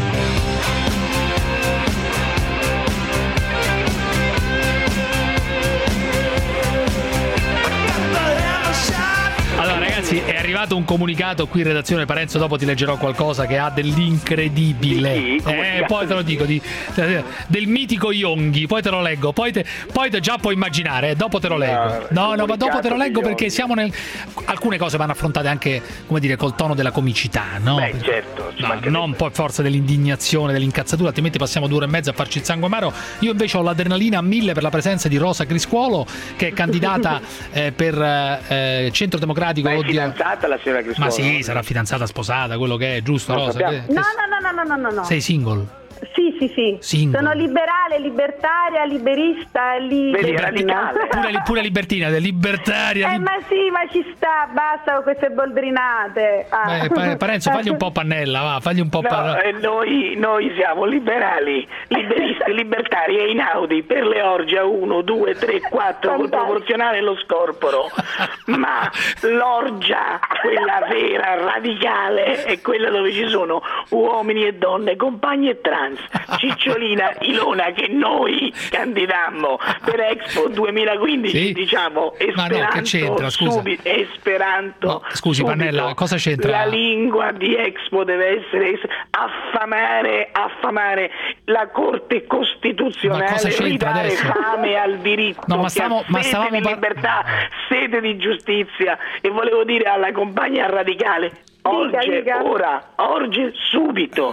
Allora ragazzi, è arrivato un comunicato qui in redazione, Parenzo, dopo ti leggerò qualcosa che ha dell'incredibile, sì, eh, poi te lo dico, di, del mitico Yonghi, poi te lo leggo, poi, te, poi te già puoi immaginare, eh, dopo te lo leggo. No, no, ma dopo te lo leggo perché siamo nel... Alcune cose vanno affrontate anche, come dire, col tono della comicità, no? Beh, certo. No, non poi forza dell'indignazione, dell'incazzatura, altrimenti passiamo due ore e mezza a farci il sangue amaro. Io invece ho l'adrenalina a mille per la presenza di Rosa Griscuolo, che è candidata eh, per eh, Centro Democratico. Ma è fidanzata la signora Griscuolo? Ma sì, sarà fidanzata, sposata, quello che è, giusto, no, Rosa? Che, no, no, no, no, no, no. Sei single? Sì, sì, sì. Single. Sono liberale, libertaria, liberista, libertina. Pure, pure libertina, libertaria. Eh, ma sì, ma ci sta, basta con queste boldrinate. Ah. Beh, Parenzo, fagli un po' Pannella, va, fagli un po' no, Pannella. Eh, noi, noi siamo liberali, liberisti, libertari e inaudi per le orge a uno, due, tre, quattro, col proporzionale e lo scorporo. Ma l'orgia, quella vera, radicale, è quella dove ci sono uomini e donne, compagni e trans. Cicciolina, Ilona, che noi candidammo per Expo duemilaquindici, sì? Diciamo Esperanto, ma no, che c'entra, scusa. Subito, Esperanto. No, scusi, subito. Pannella, cosa c'entra? La lingua di Expo deve essere affamare, affamare la Corte Costituzionale, ridare adesso? fame al diritto, no, ma stavo, ma sede stavamo di libertà, sede di giustizia. E volevo dire alla compagna radicale: Orge, dica, dica. ora, orge subito.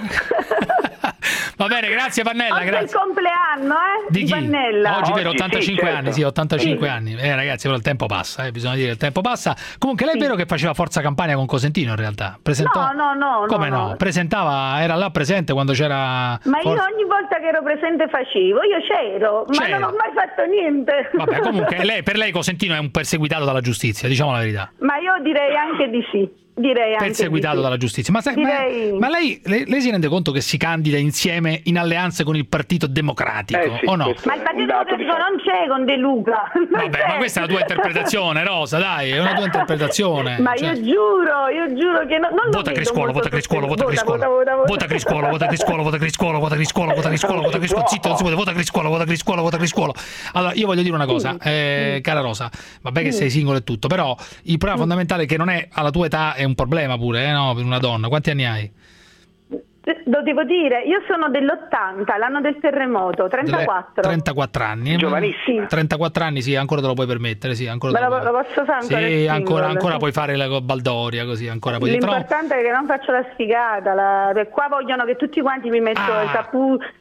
Va bene, grazie Pannella. Oggi grazie. È il compleanno, eh? Di, di chi? Pannella. Oggi, vero, Oggi, ottantacinque sì, certo. anni, sì, ottantacinque sì. anni. Eh ragazzi, però il tempo passa, eh, bisogna dire, il tempo passa. Comunque lei è sì. vero che faceva Forza Campania con Cosentino in realtà? Presentò... No, no, no. Come no? no? Presentava, era là presente quando c'era... Ma For... io ogni volta che ero presente facevo, io c'ero, ma c'ero. non ho mai fatto niente. Vabbè, comunque lei, per lei Cosentino è un perseguitato dalla giustizia, diciamo la verità. Ma io direi anche di sì. Direi anche perseguitato di sì. dalla giustizia. Ma, sai, direi... ma, ma lei, lei, lei si rende conto che si candida insieme in alleanze con il Partito Democratico eh sì, o no? Ma il Partito Democratico non c'è con De Luca. Vabbè, c'è. ma questa è la tua interpretazione, Rosa, dai, è una tua interpretazione. Ma cioè... io giuro, io giuro che non, non vota Criscuolo, vota Criscuolo, vota Criscuolo, vota Criscuolo, vota Criscuolo, vota Criscuolo, vota Criscuolo, vota Criscuolo, vota Criscuolo, zitto, non si può, vota Criscuolo, vota Criscuolo, vota Criscuolo. Allora, io voglio dire una cosa, eh, cara Rosa, vabbè che sei singolo e tutto, però il problema fondamentale è che non è alla tua età, è un problema pure. Eh, no, per una donna. Quanti anni hai? Lo devo dire, io sono dell'ottanta, l'anno del terremoto, trentaquattro. trentaquattro anni. Giovanissima. trentaquattro anni, sì, ancora te lo puoi permettere, sì, ancora. Me lo, lo posso fare ancora? Sì, ancora, ancora sì. puoi fare la baldoria così, ancora puoi. L'importante però... è che non faccio la sfigata, la... qua vogliono che tutti quanti mi metto ah. il, capu...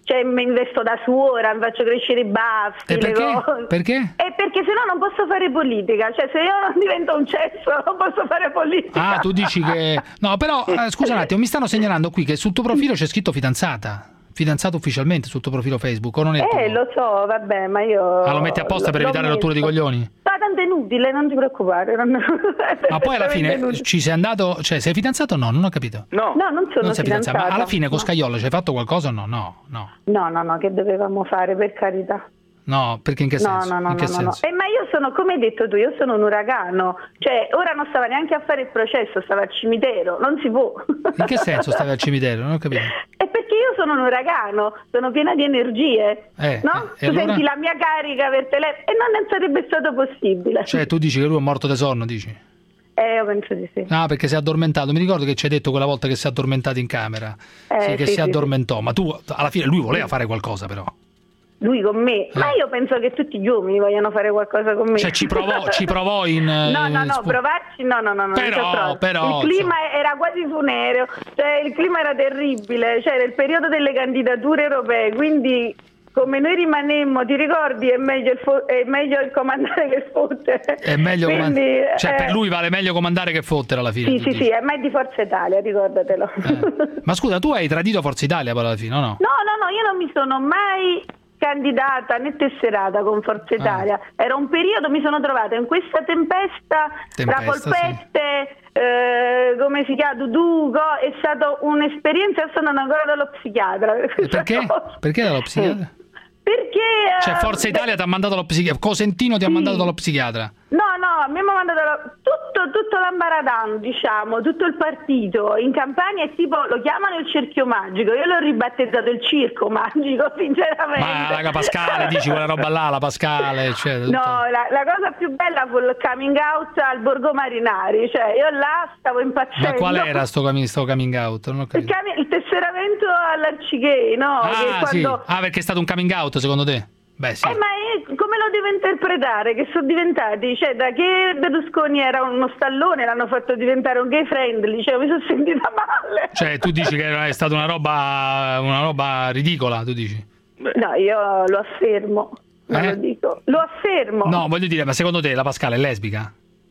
cioè mi investo da suora, mi faccio crescere i baffi. E perché? Le cose. Perché? E perché se no non posso fare politica, cioè se io non divento un cesso non posso fare politica. Ah, tu dici che... No, però, eh, scusa un attimo, mi stanno segnalando qui che sul tuo profilo c'è scritto fidanzata. Fidanzato ufficialmente sul tuo profilo Facebook, o non è Eh, tuo? lo so, vabbè, ma io... Ah, lo metti apposta per evitare rotture di coglioni? Ma tanto è inutile, non ti preoccupare. Non... Ma poi alla fine ci sei andato, cioè sei fidanzato o no? Non ho capito. No, no, non sono non sei fidanzato. Ma alla fine con no. Scaiola ci hai fatto qualcosa o no? No, no. No, no, no, che dovevamo fare, per carità. No, perché in che senso? No, no, no, in che no, senso? no. Eh, ma io sono, come hai detto tu, io sono un uragano. Cioè, ora non stava neanche a fare il processo, stava al cimitero, non si può. In che senso stavi al cimitero? Non ho capito. È perché io sono un uragano, sono piena di energie, Eh, no? eh, Tu allora- senti la mia carica per telefono e non sarebbe stato possibile. Cioè tu dici che lui è morto di sonno, dici? Eh, io penso di sì. Ah, perché si è addormentato. Mi ricordo che ci hai detto quella volta che si è addormentato in camera. Eh, sì, che sì, si sì, addormentò. Ma tu, alla fine, lui voleva fare qualcosa però. Lui con me, ma Eh. io penso che tutti gli uomini vogliano fare qualcosa con me. Cioè ci provò, ci provò in... No, no, no, spu- provarci no, no, no, no. Però, non ci ho provato. però, il clima era quasi funereo, cioè il clima era terribile, cioè era il periodo delle candidature europee, quindi come noi rimanemmo, ti ricordi, è meglio il, fo- è meglio il comandare che sfottere. È meglio Quindi, comandare. Cioè eh, per lui vale meglio comandare che fottere alla fine. Sì, tu sì, dici. sì, è mai di Forza Italia, ricordatelo. Ma scusa, tu hai tradito Forza Italia poi alla fine, o no? No, no, no, io non mi sono mai candidata né tesserata con Forza Italia. Era un periodo, mi sono trovata in questa tempesta, tra Tempesta, polpette, eh, come si chiama, Dudu, go- è stata un'esperienza, sono ancora dallo psichiatra. E perché? Perché dallo psichiatra? Perché... eh, Cioè Forza Italia ti ha mandato dallo psichiatra, Cosentino ti ha mandato dallo psichiatra. No, no, mi hanno mandato la- tutto, tutto l'ambaradan, diciamo, tutto il partito. In Campania è tipo, lo chiamano il cerchio magico, io l'ho ribattezzato il circo magico, sinceramente. Ma la Pascale, dici quella roba là, la Pascale, eccetera. No, la, la cosa più bella fu il coming out al Borgo Marinari, cioè io là stavo impazzendo. Ma qual era sto coming, sto coming out? Non ho Il, capito. cami- il tesseramento all'Arcighei, no? Che Ah, quando... sì. Ah, perché è stato un coming out secondo te? Beh, sì. Eh, ma io come lo devo interpretare? Che sono diventati, cioè da che Berlusconi era uno stallone l'hanno fatto diventare un gay friendly, cioè mi sono sentita male. Cioè tu dici che è stata una roba una roba ridicola, tu dici? No, io lo affermo, non Eh? lo dico, lo affermo. No, voglio dire, ma secondo te la Pascale è lesbica?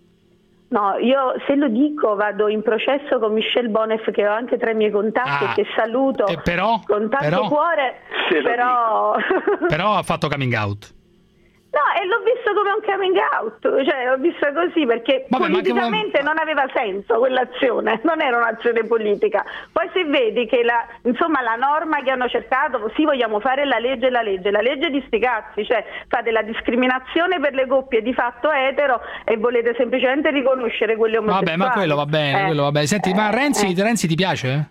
No, io se lo dico vado in processo con Michelle Bonef, che ho anche tra i miei contatti Ah, e che saluto e però? con tanto Però? cuore, però... Però ha fatto coming out. No, e l'ho visto come un coming out, cioè l'ho vista così perché Vabbè, ma che politicamente non aveva senso quell'azione, non era un'azione politica. Poi se vedi che la, insomma, la norma che hanno cercato, sì, vogliamo fare la legge, la legge, la legge di sti cazzi, cioè fate la discriminazione per le coppie di fatto etero e volete semplicemente riconoscere quelli omosessuali. Vabbè, ma quello va bene, Eh, quello va bene. Senti, ma eh, Renzi, eh. Renzi ti piace?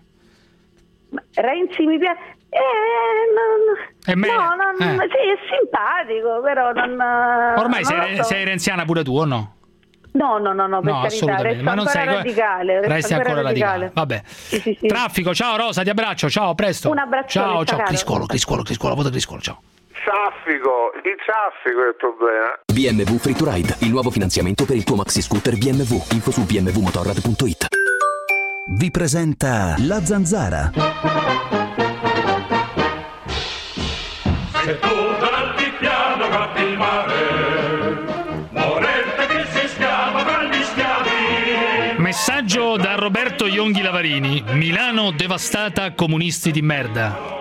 Renzi mi piace. Eh, non... È me- no, non... eh. sì, è simpatico, però non. Ormai non sei, lo so. sei renziana pure tu, o no? No, no, no, no, per No, carità, assolutamente. resto Ma non ancora sei radicale. resto resti ancora radicale. Vabbè. Sì, sì, sì. Traffico, ciao Rosa, ti abbraccio, ciao, a presto. Un abbraccione, Ciao, ciao, caro. Criscolo, Criscolo, Criscolo, vota Criscolo, ciao. Traffico, il traffico è il problema. B M W Free to Ride, il nuovo finanziamento per il tuo maxi scooter B M W. Info su b m w motorrad punto it. Vi presenta La Zanzara. Se tu davanti piano guardi il mare, morente che si schiava tra gli schiavi. Messaggio da Roberto Ionghi Lavarini. Milano devastata, comunisti di merda.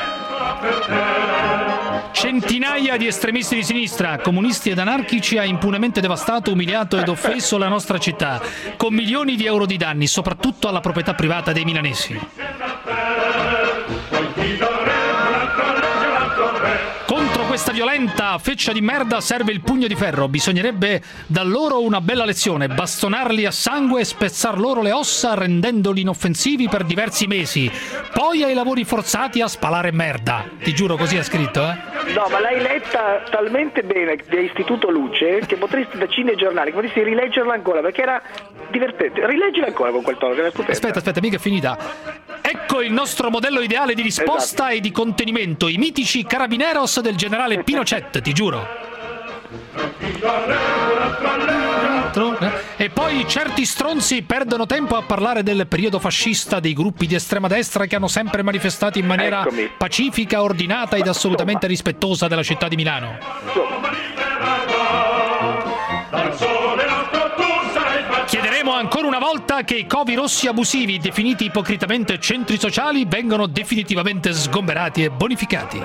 Centinaia di estremisti di sinistra, comunisti ed anarchici ha impunemente devastato, umiliato ed offeso la nostra città, con milioni di euro di danni, soprattutto alla proprietà privata dei milanesi. Contro questa violenta feccia di merda serve il pugno di ferro. Bisognerebbe dar loro una bella lezione, bastonarli a sangue e spezzar loro le ossa rendendoli inoffensivi per diversi mesi. Poi ai lavori forzati a spalare merda. Ti giuro, così è scritto, eh? No, ma l'hai letta talmente bene di Istituto Luce che potresti, da cinegiornali, che potresti rileggerla ancora perché era divertente. Rileggila ancora con quel tono che era stupendo. Aspetta, aspetta, mica è finita. Ecco il nostro modello ideale di risposta e di contenimento, i mitici carabineros del generale Pinochet, ti giuro. quattro. E poi certi stronzi perdono tempo a parlare del periodo fascista, dei gruppi di estrema destra che hanno sempre manifestato in maniera Eccomi. pacifica, ordinata ed assolutamente rispettosa della città di Milano. Chiederemo ancora una volta che i covi rossi abusivi, definiti ipocritamente centri sociali, vengano definitivamente sgomberati e bonificati.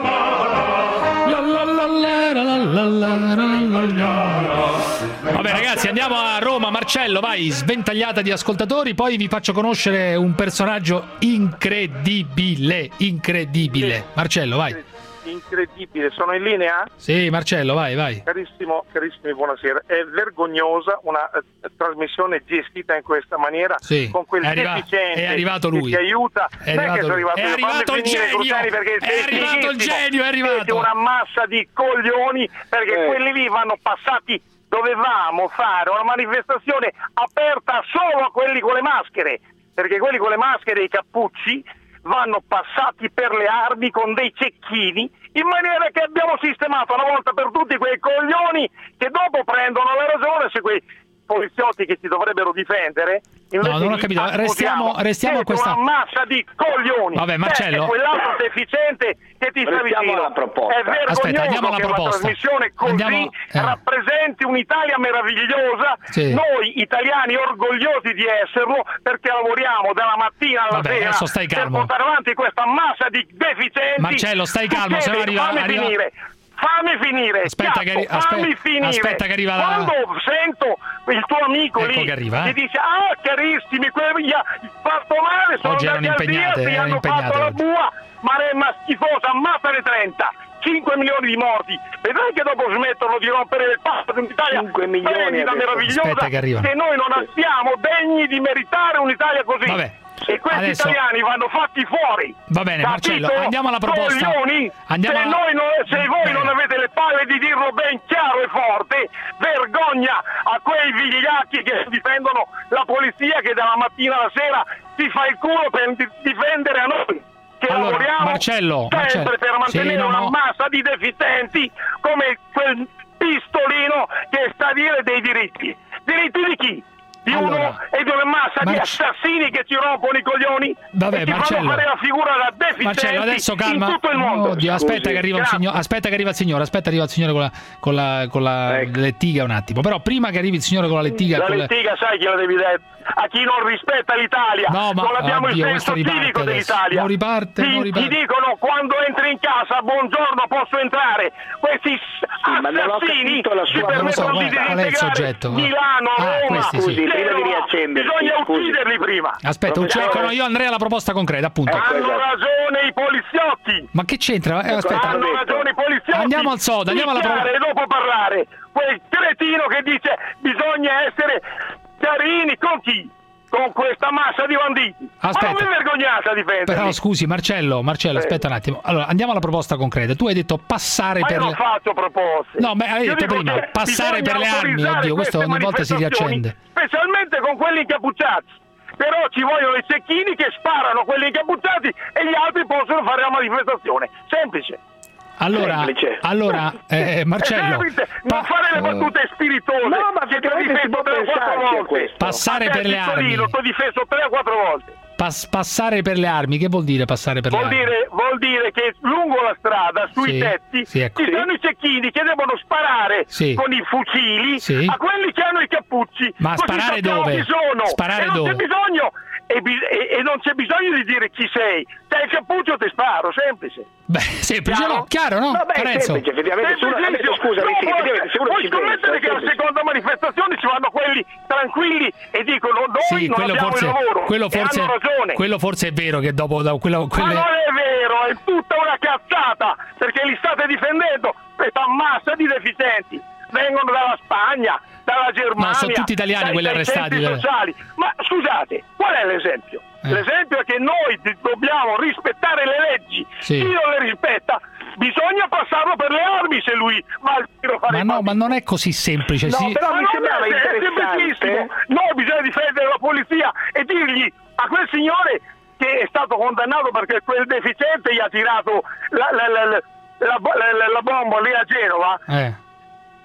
Vabbè ragazzi, andiamo a Roma. Marcello, vai, sventagliata di ascoltatori, poi vi faccio conoscere un personaggio incredibile, incredibile. Marcello, vai. Incredibile, sono in linea? Sì, Marcello, vai, vai. Carissimo, carissimi, buonasera. È vergognosa una eh, trasmissione gestita in questa maniera, sì. con quel è arriva- deficiente è arrivato lui. che ti aiuta. È non è che arrivato, sono arrivato, è io, arrivato il finire, genio, Cruciani, perché è sei arrivato il fighissimo. genio, è arrivato. Siete una massa di coglioni, perché Eh. quelli lì vanno passati. Dovevamo fare una manifestazione aperta solo a quelli con le maschere, perché quelli con le maschere e i cappucci vanno passati per le armi con dei cecchini, in maniera che abbiamo sistemato una volta per tutti quei coglioni che dopo prendono la ragione se quei poliziotti che ti dovrebbero difendere. No, non ho capito, restiamo, restiamo a questa... una massa di coglioni. Vabbè, Marcello. Te e quell'altro deficiente che ti sta Restiamo vicino. alla proposta. È vergognoso Aspetta, andiamo alla che proposta. una trasmissione così Andiamo- eh. rappresenti un'Italia meravigliosa, Sì. noi italiani orgogliosi di esserlo, perché lavoriamo dalla mattina alla Vabbè, sera adesso stai per calmo. portare avanti questa massa di deficienti. Marcello, stai Tu calmo, chiedi, se no arriva- fammi arriva- finire. Fammi finire, Aspetta cazzo, che arri- fammi aspe- finire. aspetta che arriva la- Quando sento il tuo amico Ecco lì che arriva, eh. che dice ah carissimi, quelli gli ha fatto male, sono Oggi erano andati al impegnate, Diaz, gli erano hanno impegnate fatto la oggi. bua, maremma schifosa, ammazzane trenta. cinque milioni di morti, vedrai che dopo smettono di rompere le palle di un'Italia splendida, meravigliosa, Aspetta che arriva. che noi non siamo degni di meritare un'Italia così. Vabbè. E questi Adesso- italiani vanno fatti fuori. Va bene, Capito? Marcello, andiamo alla proposta. Coglioni, Andiamo se, a- noi non, se voi Bene. non avete le palle di dirlo ben chiaro e forte, vergogna a quei vigliacchi che difendono la polizia, che dalla mattina alla sera si fa il culo per di- difendere a noi. Che Allora, lavoriamo Marcello, sempre Marcello, per mantenere sì, no, una no. massa di deficienti come quel pistolino che sta a dire dei diritti. Diritti di chi? Di Allora, uno e di una massa di Mar- assassini che ci rompono i coglioni Vabbè, e ti Marcello. fanno fare la figura da deficienti Marcello, adesso calma. in tutto il mondo. Oddio, aspetta Scusi. che arriva il Grazie. signore, aspetta che arriva il signore, aspetta arriva il signore con la con la con la Ecco. lettiga un attimo. Però prima che arrivi il signore con la lettiga La con le- lettiga sai chi la devi dare? A chi non rispetta l'Italia. No, ma- non abbiamo oddio, il questo senso riparte civico adesso. dell'Italia. Non riparte, ti, non riparte. ti dicono quando entri in casa buongiorno, posso entrare. Questi ma non ho assassini capito la si sua- non lo so, permettono di qual è- qual è il disintegrare soggetto? Milano, Ah, Roma, questi sì. Scusi, prima di Genova. riaccendersi, Bisogna scusi. ucciderli prima. Aspetta, uccido, Ecco, ecco, no, io andrei alla proposta concreta, appunto. Hanno ragione i poliziotti. Ma che c'entra? Eh, aspetta. Hanno ragione i poliziotti. Andiamo al sodo, andiamo alla Picchiare pro- e dopo parlare. Quel cretino che dice bisogna essere carini con chi? Con questa massa di banditi. Aspetta. Ma non vi vergognate a difenderli? Però scusi, Marcello, Marcello, Eh. aspetta un attimo. Allora, andiamo alla proposta concreta. Tu hai detto passare Ma per io non le... faccio proposte. No, ma hai Io detto dico prima, che passare per bisogna le armi, autorizzare oddio, questo queste ogni volta si manifestazioni, riaccende. Specialmente con quelli incappucciati. Però ci vogliono i cecchini che sparano quelli incappucciati e gli altri possono fare la manifestazione. Semplice. Allora, Semplice. allora eh, Marcello, È semplice. Non fare le battute spiritose. No, ma che ti ho effettivamente si difeso può tre o quattro pensarci a volte. questo. Passare A te, per le piccolino, armi. ti ho difeso tre o quattro volte. Pas- passare per le armi, che vuol dire passare per Vuol le armi? dire, vuol dire che lungo la strada, sui Sì, tetti, sì, ecco. ci sono i cecchini che devono sparare Sì. con i fucili Sì. a quelli che hanno i cappucci. Ma Così sparare sappiamo dove? chi sono. Sparare e non dove? c'è bisogno. E, bi- e- e non c'è bisogno di dire chi sei. Se hai il cappuccio ti sparo, semplice. Beh, semplice, no? Chiaro, no? Vabbè, è Parenzo. semplice, effettivamente. Se uno, adesso, scusami, sì, effettivamente, se uno Puoi ci pensa, scommettere è che alla semplice. seconda manifestazione ci vanno quelli tranquilli e dicono noi Sì, non quello abbiamo forse, il lavoro. quello, E forse, hanno ragione. quello forse è vero che dopo da quello, Ma quelle... non è vero, è tutta una cazzata, perché li state difendendo questa massa di deficienti. Vengono dalla Spagna, dalla Germania, No, sono tutti italiani dai- quelli dai arrestati, centri vero? sociali. Ma scusate, qual è l'esempio? Eh. L'esempio è che noi di- dobbiamo rispettare le leggi. Sì. Chi non le rispetta bisogna passarlo per le armi se lui va al tiro a fare Ma i no, banditi. ma non è così semplice. No, sì. però Ma mi non sembrava è- è interessante. semplicissimo. No, bisogna difendere la polizia e dirgli a quel signore che è stato condannato perché quel deficiente gli ha tirato la, la, la, la, la, la- la bomba lì a Genova. Eh.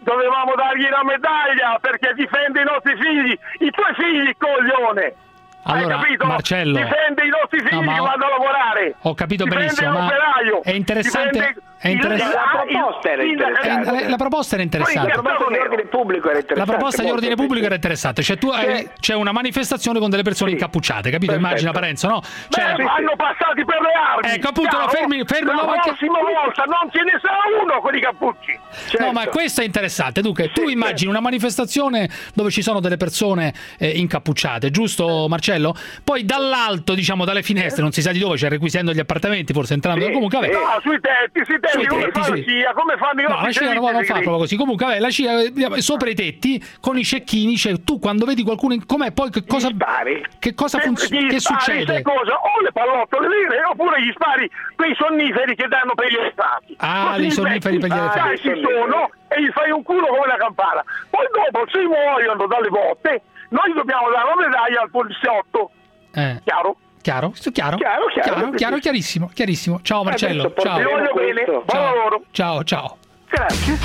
dovevamo dargli la medaglia perché difende i nostri figli, i tuoi figli, coglione. Allora, Hai capito? Marcello, Difende i nostri figli no, che ho, vanno a lavorare. Ho capito difende benissimo, ma l'operaio, è interessante. È interessante. La proposta era interessante. La, la proposta era interessante. La proposta di ordine pubblico era interessante. La proposta di ordine pubblico era interessante. Cioè, tu hai, c'è una manifestazione con delle persone sì. incappucciate, capito? Perfetto. Immagina Parenzo, no? Cioè, Beh, vanno passati per le armi. Ecco, appunto, no, fermi, fermi. La no, prossima perché... volta non ce ne sarà uno con i cappucci. Certo. No, ma questo è interessante. Dunque, tu sì, immagini una manifestazione dove ci sono delle persone eh, incappucciate, giusto, Marcello? Poi dall'alto, diciamo, dalle finestre, non si sa di dove, cioè requisendo gli appartamenti, forse entrando. Sì. Comunque, vabbè. No, sui tetti, sui tetti, come fa la C I A, come fanno i No, la C I A non, non fa proprio così. Comunque, vabbè, la C I A sopra i tetti con i cecchini, cioè tu quando vedi qualcuno in... com'è poi che cosa che cosa funziona? Che spari, succede? Cosa? O le pallottole vere oppure gli spari quei sonniferi che danno per gli elefatti. Ah, i sonniferi per gli elefatti. Ci sono e gli fai un culo come la campana. Poi dopo se muoiono dalle botte, noi dobbiamo dare la medaglia al poliziotto. Eh. Chiaro? Chiaro? Chiaro? Chiaro, chiaro, chiaro, chiaro, chiarissimo, chiarissimo. Ciao Marcello, ciao. Ti voglio bene, buon lavoro. Ciao, ciao. Grazie.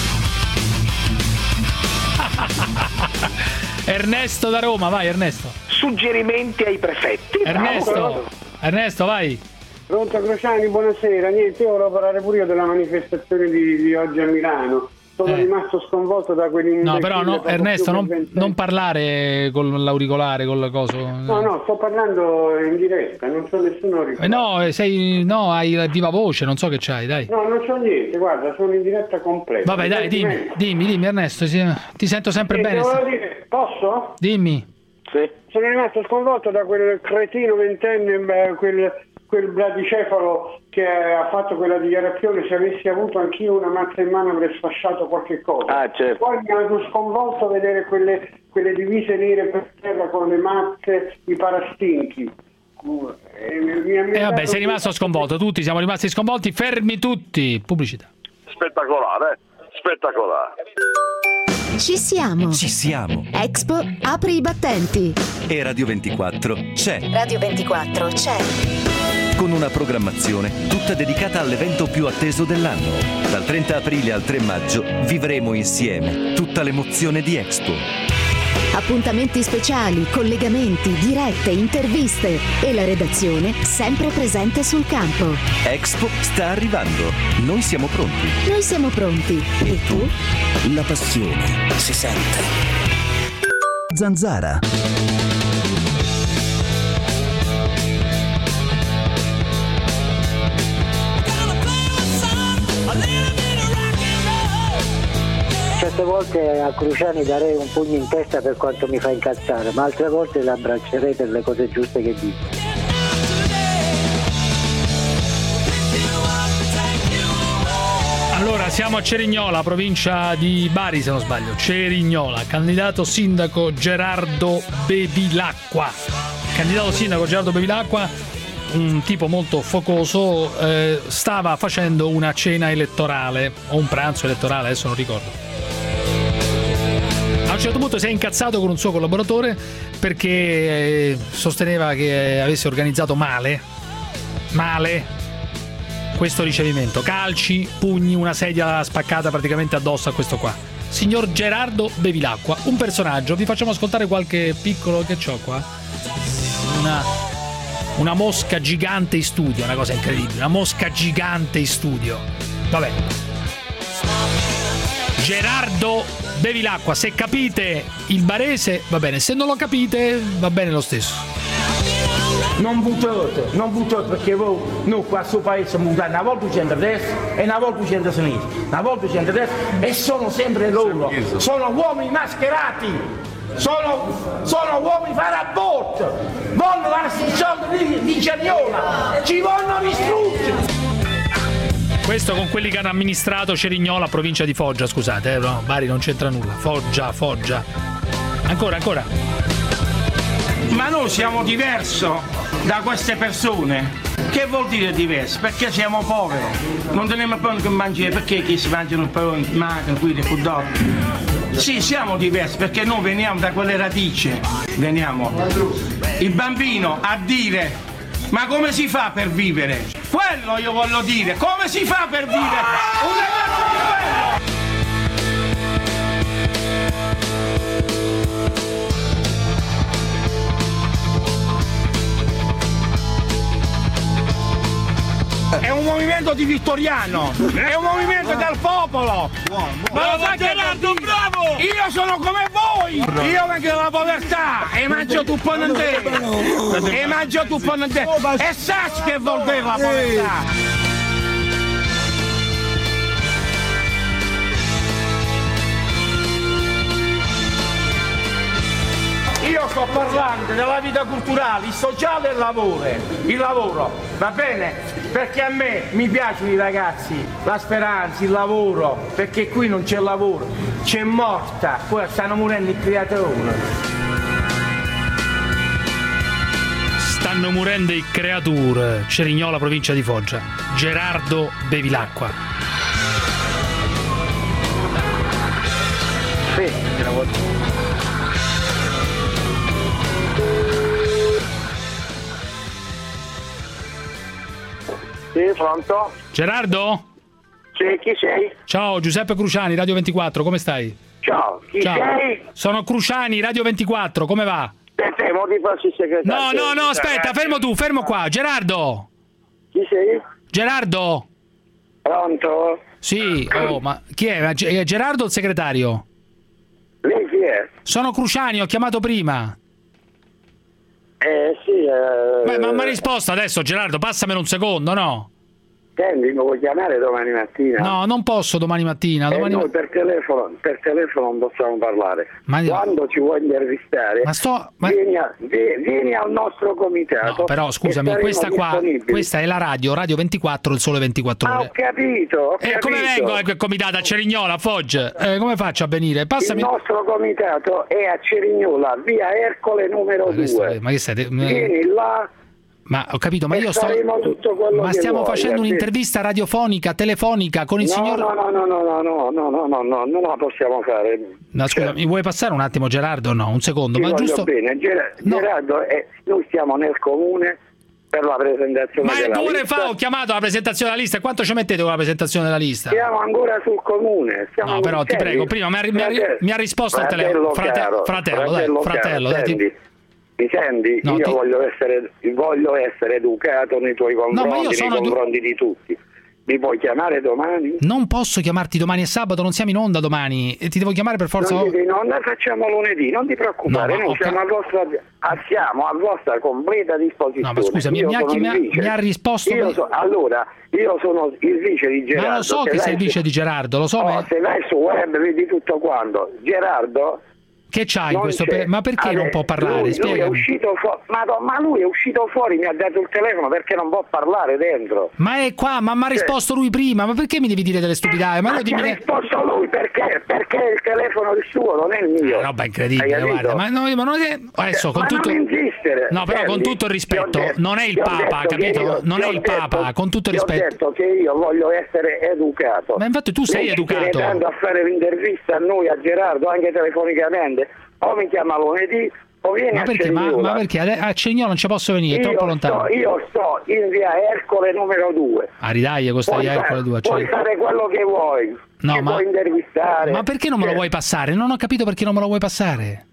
Ernesto da Roma, vai Ernesto. Suggerimenti ai prefetti. Ernesto, Bravo. Ernesto, vai. Pronto Crociani, buonasera. Niente, io volevo parlare pure io della manifestazione di, di oggi a Milano. Sono eh. rimasto sconvolto da quell'imbecille. No, però no, Ernesto, non, non parlare con l'auricolare, con la cosa. No, no, sto parlando in diretta, non c'ho nessun auricolare. Eh no, sei, no, hai la viva voce, non so che c'hai, dai. No, non c'ho niente, guarda, sono in diretta completa. Vabbè, dai, dimmi, dimmi, dimmi, Ernesto, ti sento sempre sì, bene. Dire, posso? Dimmi. Sì. Sono rimasto sconvolto da quel cretino ventenne, quel... quel bradicefalo che ha fatto quella dichiarazione. Se avessi avuto anch'io una mazza in mano avrei sfasciato qualche cosa. Ah, certo. Poi mi hanno sconvolto vedere quelle, quelle divise nere per terra con le mazze, i parastinchi. E eh vabbè, sei rimasto sconvolto, tutti siamo rimasti sconvolti, fermi tutti. Pubblicità. Spettacolare, spettacolare. Ci siamo. Ci siamo. Expo apre i battenti. E Radio ventiquattro c'è. Radio ventiquattro c'è. Con una programmazione tutta dedicata all'evento più atteso dell'anno. Dal trenta aprile al tre maggio vivremo insieme tutta l'emozione di Expo. Appuntamenti speciali, collegamenti, dirette, interviste e la redazione sempre presente sul campo. Expo sta arrivando. Noi siamo pronti. Noi siamo pronti. E tu? La passione si sente. Zanzara. Certe volte a Cruciani darei un pugno in testa per quanto mi fa incazzare, ma altre volte l'abbraccerei per le cose giuste che dice. Allora, siamo a Cerignola, provincia di Bari se non sbaglio. Cerignola, candidato sindaco Gerardo Bevilacqua. Candidato sindaco Gerardo Bevilacqua, un tipo molto focoso, eh, stava facendo una cena elettorale o un pranzo elettorale, adesso non ricordo. A un certo punto si è incazzato con un suo collaboratore perché eh, sosteneva che avesse organizzato male, male, questo ricevimento. Calci, pugni, una sedia spaccata praticamente addosso a questo qua. Signor Gerardo Bevilacqua, un personaggio. Vi facciamo ascoltare qualche piccolo che c'ho qua. Una, una mosca gigante in studio, una cosa incredibile. Una mosca gigante in studio. Vabbè. Gerardo Bevilacqua, se capite il barese va bene, se non lo capite va bene lo stesso. Non buttate, non buttate perché voi, noi qua a questo paese buttate una volta il centro-destra e una volta il centro-sinistra, una volta il centro-destra e sono sempre loro, sono uomini mascherati, sono, sono uomini farabot, vogliono la restrizione di, di Cerignola, ci vogliono distruggere. Questo con quelli che hanno amministrato Cerignola, provincia di Foggia, scusate, eh, no, Bari non c'entra nulla. Foggia, Foggia. Ancora, ancora. Ma noi siamo diversi da queste persone. Che vuol dire diversi? Perché siamo poveri. Non teniamo pane che mangiare, perché chi si mangiano il pane, mangiano qui dei prodotti. Sì, siamo diversi perché noi veniamo da quelle radici. Veniamo. Il bambino a dire ma come si fa per vivere? Quello io voglio dire, come si fa per vivere? Un ragazzo di quello! un movimento di Vittoriano, è un movimento del popolo. Ma lo sai Gerardo, bravo! Io sono come voi, io vengo dalla povertà e mangio tutto in te, e mangio tutto in te. E sai che vuol dire la povertà? Io sto parlando della vita culturale, il sociale e il lavoro, il lavoro, va bene? Perché a me mi piacciono i ragazzi, la speranza, il lavoro, perché qui non c'è lavoro, c'è morta, poi stanno morendo i creatori. Stanno morendo i creature. Cerignola, provincia di Foggia. Gerardo Bevilacqua. Sì, te la voglio. Sì, pronto? Gerardo? Sì, chi sei? Ciao, Giuseppe Cruciani, Radio ventiquattro, come stai? Ciao, chi Ciao. sei? Sono Cruciani, Radio ventiquattro, come va? Aspetta, mo ti passi il segretario. No, no, no, aspetta, fermo tu, fermo qua. Gerardo? Chi sei? Gerardo? Pronto? Sì, oh, ma chi è? Ma Ge- Gerardo o il segretario? Lei chi è? Sono Cruciani, ho chiamato prima. Eh sì, eh... Beh, ma mi ha risposto adesso, Gerardo, passamelo un secondo, no? Senti, mi vuoi chiamare domani mattina? No, non posso domani mattina. Eh, Domani... noi per telefono, per telefono non possiamo parlare. Ma... Quando ci vuoi intervistare, ma sto... ma... Vieni, a, vieni al nostro comitato. No, però scusami, questa qua, questa è la radio, Radio ventiquattro, il Sole ventiquattro Ore. Ah, ho capito, ho E eh, capito. come vengo al comitato a Cerignola, a Foggia? Eh, come faccio a venire? Passami... Il nostro comitato è a Cerignola, via Ercole numero ma due. Ma che stai... Vieni là. Ma ho capito, ma e io sto. Tutto quello ma che stiamo vuoi, facendo perché... un'intervista radiofonica, telefonica con il no, signor. No, no, no, no, no, no, no, no, no, no, non la possiamo fare. No, scusa, cioè... mi vuoi passare un attimo, Gerardo? No, un secondo, Ti ma voglio giusto. bene, Ger- no. Gerardo, eh, noi stiamo nel comune per la presentazione ma della due ore lista. fa ho chiamato la presentazione della lista. E quanto ci mettete con la presentazione della lista? Siamo ancora sul comune. Siamo no, però ti prego, prima mi ha, mi ha, mi ha risposto al telefono. Frate- caro, fratello, fratello, dai, fratello, caro, dai, senti, ti... mi senti? No, io ti... voglio, essere, voglio essere educato nei tuoi confronti, no, ma io sono nei confronti edu... di tutti. Mi puoi chiamare domani? Non posso chiamarti domani, è sabato, non siamo in onda domani. E ti devo chiamare per forza. Non in onda, facciamo lunedì, non ti preoccupare, no, noi siamo, ca... a vostra, siamo a vostra completa disposizione. No, ma scusa, mi, mi, ha, mi, ha, mi ha risposto. Io so, allora, io sono il vice di Gerardo. Ma lo so se che sei il vice su... di Gerardo, lo so. Oh, ma... Se vai su web vedi tutto quanto. Gerardo. Che c'hai in questo per... Ma perché allora, non può parlare? Lui, lui è uscito fu... ma, ma lui è uscito fuori, mi ha dato il telefono perché non può parlare dentro. Ma è qua, ma mi ha risposto lui prima, ma perché mi devi dire delle stupidate? Ma, ma ti ha risposto lui perché? Perché il telefono è il suo, non è il mio. È roba incredibile, guarda. Ma, no, ma non è... Adesso, con ma tutto... non insistere. No, però Senti, con tutto il rispetto, detto, non è il Papa, capito? Io, non è il detto, Papa, con tutto il rispetto. Ho detto che io voglio essere educato. Ma infatti tu sei Lei educato. Stai andando a fare l'intervista a noi, a Gerardo, anche telefonicamente. O mi chiama lunedì o vieni ma a perché, ma, ma perché a Cerignola non ci posso venire, è io troppo lontano. Sto, io sto in via Ercole numero due. A Ridaglia, questa via Ercole due. Puoi fare quello che vuoi. No, ti ma, puoi intervistare. Ma perché non me lo vuoi passare? Non ho capito perché non me lo vuoi passare.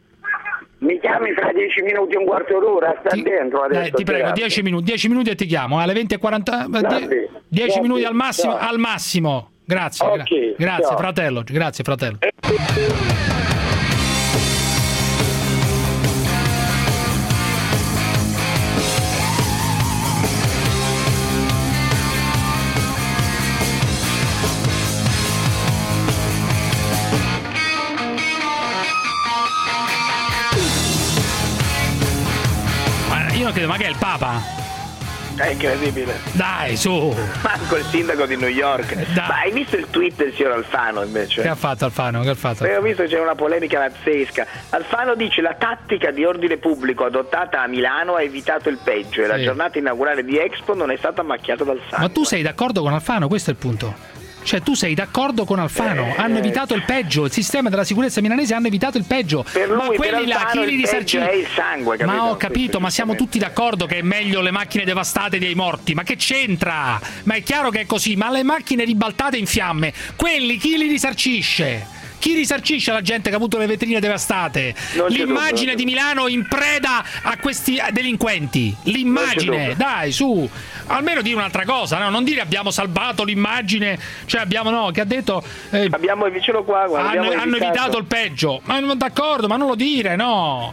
Mi chiami fra dieci minuti, un quarto d'ora, sta ti, dentro adesso. Dai, ti prego, dieci minuti, dieci minuti e ti chiamo, alle venti e quaranta, dieci minuti al massimo, ciao. Al massimo. Grazie, okay, gra- grazie ciao. fratello, grazie fratello. Io non credo, ma che è il Papa? È incredibile. Dai, su. Manco il sindaco di New York. Dai. Ma hai visto il tweet del signor Alfano invece? Che ha fatto Alfano? Che ha fatto? Beh, ho visto che c'è una polemica pazzesca. Alfano dice: la tattica di ordine pubblico adottata a Milano ha evitato il peggio e sì. La giornata inaugurale di Expo non è stata macchiata dal sangue. Ma tu sei d'accordo con Alfano? Questo è il punto. Cioè tu sei d'accordo con Alfano, eh, hanno evitato il peggio, il sistema della sicurezza milanese hanno evitato il peggio. Per lui, ma quelli per là, chi li risarcisce? È il sangue, capito? Ma ho capito, ma siamo tutti d'accordo che è meglio le macchine devastate dei morti, ma che c'entra? Ma è chiaro che è così, ma le macchine ribaltate in fiamme, quelli chi li risarcisce? Chi risarcisce la gente che ha avuto le vetrine devastate? Non c'è L'immagine dubbio, di Milano in preda a questi delinquenti. L'immagine, dai, su. Almeno dire un'altra cosa, no? Non dire abbiamo salvato l'immagine, cioè abbiamo, no, che ha detto eh, abbiamo vicino qua, guarda, hanno, abbiamo hanno evitato. evitato il peggio. Ma non d'accordo, ma non lo dire, no.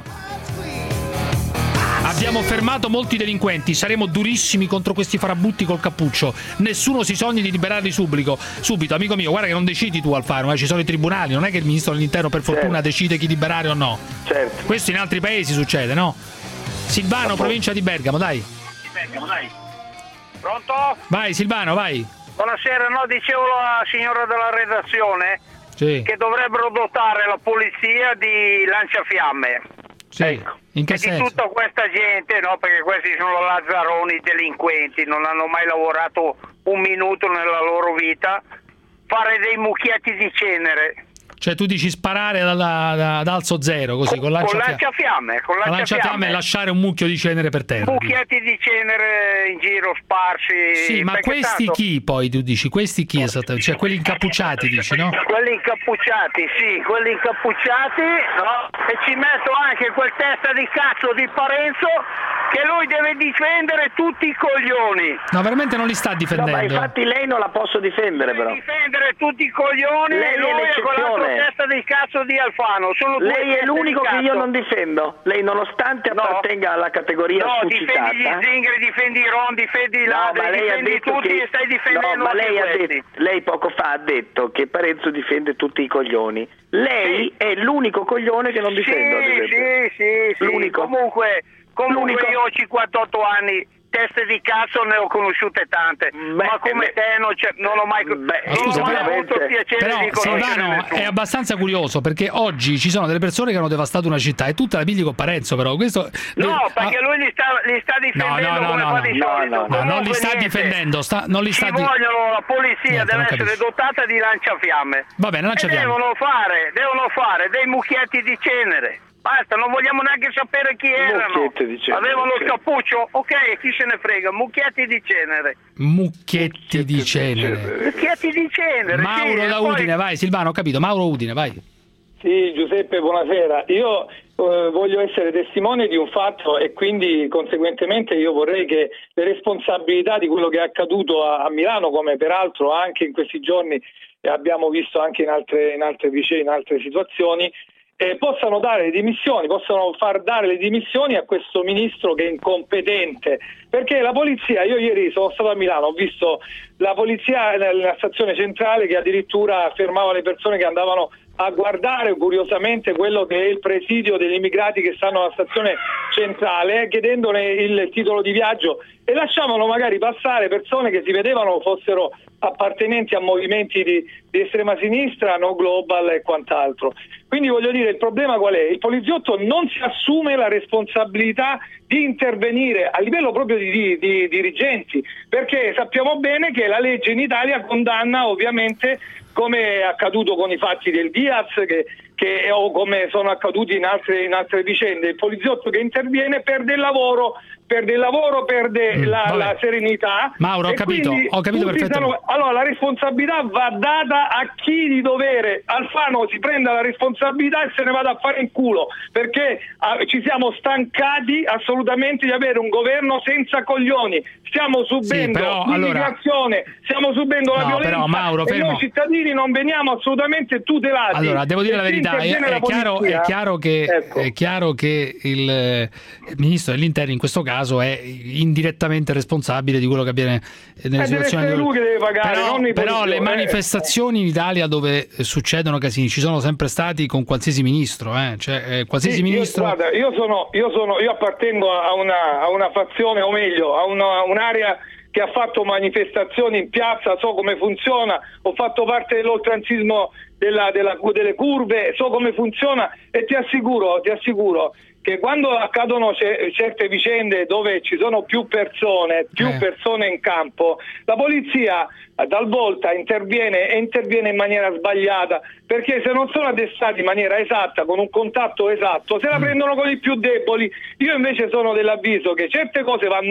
Abbiamo fermato molti delinquenti, saremo durissimi contro questi farabutti col cappuccio. Nessuno si sogni di liberarli subito. Subito, amico mio, guarda che non decidi tu Alfano, eh? Ci sono i tribunali, non è che il ministro dell'interno per fortuna certo. decide chi liberare o no. Certo. Questo in altri paesi succede, no? Silvano, provincia di Bergamo, dai. Bergamo, dai. Pronto? Vai Silvano, vai. Buonasera, no, dicevo alla signora della redazione sì. che dovrebbero dotare la polizia di lanciafiamme. Sì. Ecco. In che e senso? di tutta questa gente, no, perché questi sono lazzaroni delinquenti, non hanno mai lavorato un minuto nella loro vita, fare dei mucchietti di cenere. Cioè tu dici sparare dalla, da, ad alzo zero, così, con, con lanciafiamme, lanciafiamme, con lanciafiamme, lanciafiamme e lasciare un mucchio di cenere per terra. Mucchietti di cenere in giro sparsi. Sì, ma questi tanto... chi poi tu dici? Questi chi esattamente? Cioè quelli incappucciati dici, no? Quelli incappucciati, sì, quelli incappucciati, no? E ci metto anche quel testa di cazzo di Parenzo che lui deve difendere tutti i coglioni. No, veramente non li sta difendendo. No, ma infatti lei non la posso difendere deve però. difendere tutti i coglioni lei e lui è quell'altro testa di cazzo di Alfano. Sono lei è l'unico che io non difendo. Lei nonostante no. appartenga alla categoria no, suscitata. difendi gli zingari, difendi i ron, difendi i ladri, no, ma lei difendi ha detto tutti che... e stai difendendo no, ma lei, ha questi. detto, lei poco fa ha detto che Parenzo difende tutti i coglioni. Lei sì. è l'unico coglione che non difendo. Sì, sì, sì, sì. L'unico. Comunque, comunque l'unico. Io ho cinquantotto anni. Teste di cazzo ne ho conosciute tante, beh, ma come beh, te non, non ho mai, beh, non scusa, ho mai però, avuto il piacere però, di conoscere Silvano nessuno. è abbastanza curioso perché oggi ci sono delle persone che hanno devastato una città e tutta la pigli con Parenzo, però questo no, perché ah, lui li sta, li sta difendendo no, no, come no, fa no, di no, solito. no, no, non li sta niente. difendendo, sta, non li sta ci di... vogliono, la polizia niente, deve essere capisco. dotata di lanciafiamme. Va bene, lanciafiamme. E devono fare, devono fare dei mucchietti di cenere. Basta, non vogliamo neanche sapere chi erano. Di cenere, avevano okay. il cappuccio? Ok, chi se ne frega, mucchietti di cenere. Mucchietti, mucchietti di cenere. Mucchietti di cenere. Mauro sì, da poi... Udine, vai Silvano, ho capito. Mauro Udine, vai. Sì, Giuseppe, buonasera. Io eh, voglio essere testimone di un fatto e quindi conseguentemente io vorrei che le responsabilità di quello che è accaduto a, a Milano, come peraltro anche in questi giorni abbiamo visto anche in altre, in altre vicende, in altre situazioni, Eh, possano dare le dimissioni, possano far dare le dimissioni a questo ministro che è incompetente, perché la polizia, io ieri sono stato a Milano, ho visto la polizia nella stazione centrale che addirittura fermava le persone che andavano a guardare curiosamente quello che è il presidio degli immigrati che stanno alla stazione centrale, chiedendone il titolo di viaggio, e lasciavano magari passare persone che si vedevano fossero appartenenti a movimenti di, di estrema sinistra, no global e quant'altro. Quindi voglio dire, il problema qual è? Il poliziotto non si assume la responsabilità di intervenire a livello proprio di, di, di dirigenti, perché sappiamo bene che la legge in Italia condanna ovviamente, come è accaduto con i fatti del Diaz che, che, o come sono accaduti in altre, in altre vicende, il poliziotto che interviene perde il lavoro, perde il lavoro, perde mm, la, la serenità. Mauro, ho capito, ho capito perfettamente. Sono, allora la responsabilità va data a chi di dovere. Alfano si prenda la responsabilità e se ne vada a fare in culo, perché ah, ci siamo stancati assolutamente di avere un governo senza coglioni. Stiamo subendo sì, però, l'immigrazione, allora... stiamo subendo la no, violenza però, Mauro, e noi cittadini non veniamo assolutamente tutelati. Allora, devo dire la verità, è, è, chiaro, è, chiaro che, ecco. è chiaro che il, il ministro dell'Interno in questo caso è indirettamente responsabile di quello che avviene nelle eh, situazioni. Deve essere lui che deve pagare, però, non i però le eh. manifestazioni in Italia dove succedono casini ci sono sempre stati con qualsiasi ministro, eh? Cioè, eh, qualsiasi sì, ministro. Io, guarda, io sono, io sono, io appartengo a una, a una fazione, o meglio, a una, un'area che ha fatto manifestazioni in piazza, so come funziona, ho fatto parte dell'oltranzismo della, della, delle curve, so come funziona e ti assicuro, ti assicuro che quando accadono c- certe vicende dove ci sono più persone, più eh. persone in campo, la polizia talvolta interviene e interviene in maniera sbagliata, perché se non sono addestrati in maniera esatta, con un contatto esatto, se la prendono con i più deboli. Io invece sono dell'avviso che certe cose vanno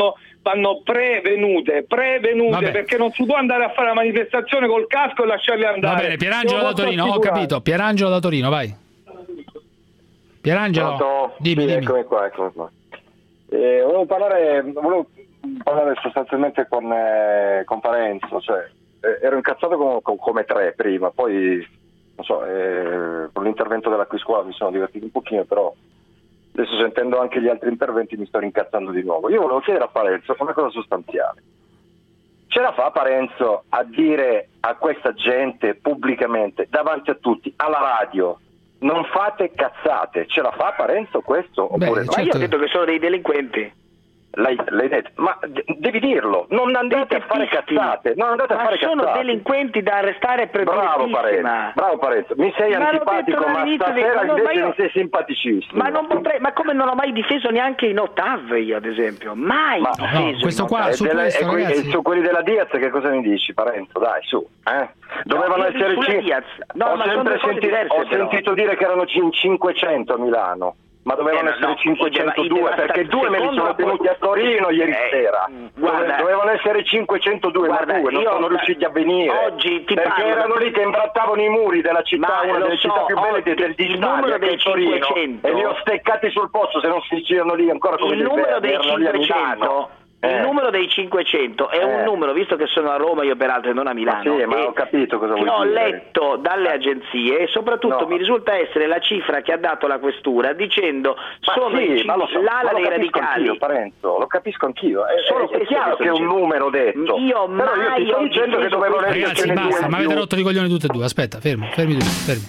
vanno prevenute, prevenute, Vabbè. perché non si può andare a fare la manifestazione col casco e lasciarli andare. Va bene, Pierangelo Te lo da posso Torino, ho assicurare. capito. Pierangelo da Torino, vai. Pierangelo, Pronto? dimmi, Sì, dimmi. Eccomi qua, eccomi qua. Eh, volevo parlare, volevo parlare sostanzialmente con, eh, con Parenzo, cioè eh, ero incazzato come, com- come tre prima, poi non so, eh, con l'intervento della Quisquadra mi sono divertito un pochino, però adesso sentendo anche gli altri interventi mi sto rincazzando di nuovo. Io volevo chiedere a Parenzo una cosa sostanziale. Ce la fa Parenzo a dire a questa gente pubblicamente, davanti a tutti, alla radio, non fate cazzate? Ce la fa Parenzo questo? Oppure Ma no? io ho detto che sono dei delinquenti. L'hai, l'hai detto, ma de- devi dirlo, non andate a fare cazzate, non andate a Ma fare sono cazzate. delinquenti da arrestare per Bravo Parenzo, bravo Parenzo, mi sei Ma l'ho antipatico, detto ma dall'inizio di- stasera ma no, ma invece io- mi sei simpaticissimo. Ma non potrei, ma come non ho mai difeso neanche in Ottav io, ad esempio, mai Ma difeso. questo in qua, Ottav. su e, delle- questo, e que- ragazzi. e su quelli della Diaz che cosa mi dici Parenzo? Dai, su, eh? Dovevano io essere sulla cin- Diaz. No, ho ma sono sempre due cose senti- diverse, ho però. sentito dire che erano cin- cinquecento a Milano. Ma dovevano Eh, no, essere no, cinquecentodue, i deva- perché due me li secondo sono la tenuti a Torino ieri Eh, sera. guarda- dovevano essere cinquecentodue, Guarda, ma due non io- sono riusciti a venire. Oggi ti perché parlo- erano lì che imbrattavano i muri della città, Ma una lo delle so, città più belle oggi del il d'Italia, numero che è dei Torino, cinquecento e li ho steccati sul posto, se non si girano lì ancora come Il dei numero verdi, dei erano lì a Milano. cinquecento Il Eh. numero dei cinquecento è un Eh. numero, visto che sono a Roma io peraltro e non a Milano, Ma sì, ma e ho capito cosa che vuoi ho dire. letto dalle agenzie e soprattutto No. mi risulta essere la cifra che ha dato la questura dicendo Ma sono sì, i cin- ma lo so, l'ala ma lo dei capisco radicali. anch'io, Parenzo, lo capisco anch'io. È, Solo è- è questo chiaro che che è sto un dicendo. numero detto. Io però io ti mai sto ho dicendo che difeso dovevano questo. Ragazzi, essercene due basta, in ma più. avete rotto i coglioni tutti e due. Aspetta, fermo, fermi tutti, fermi.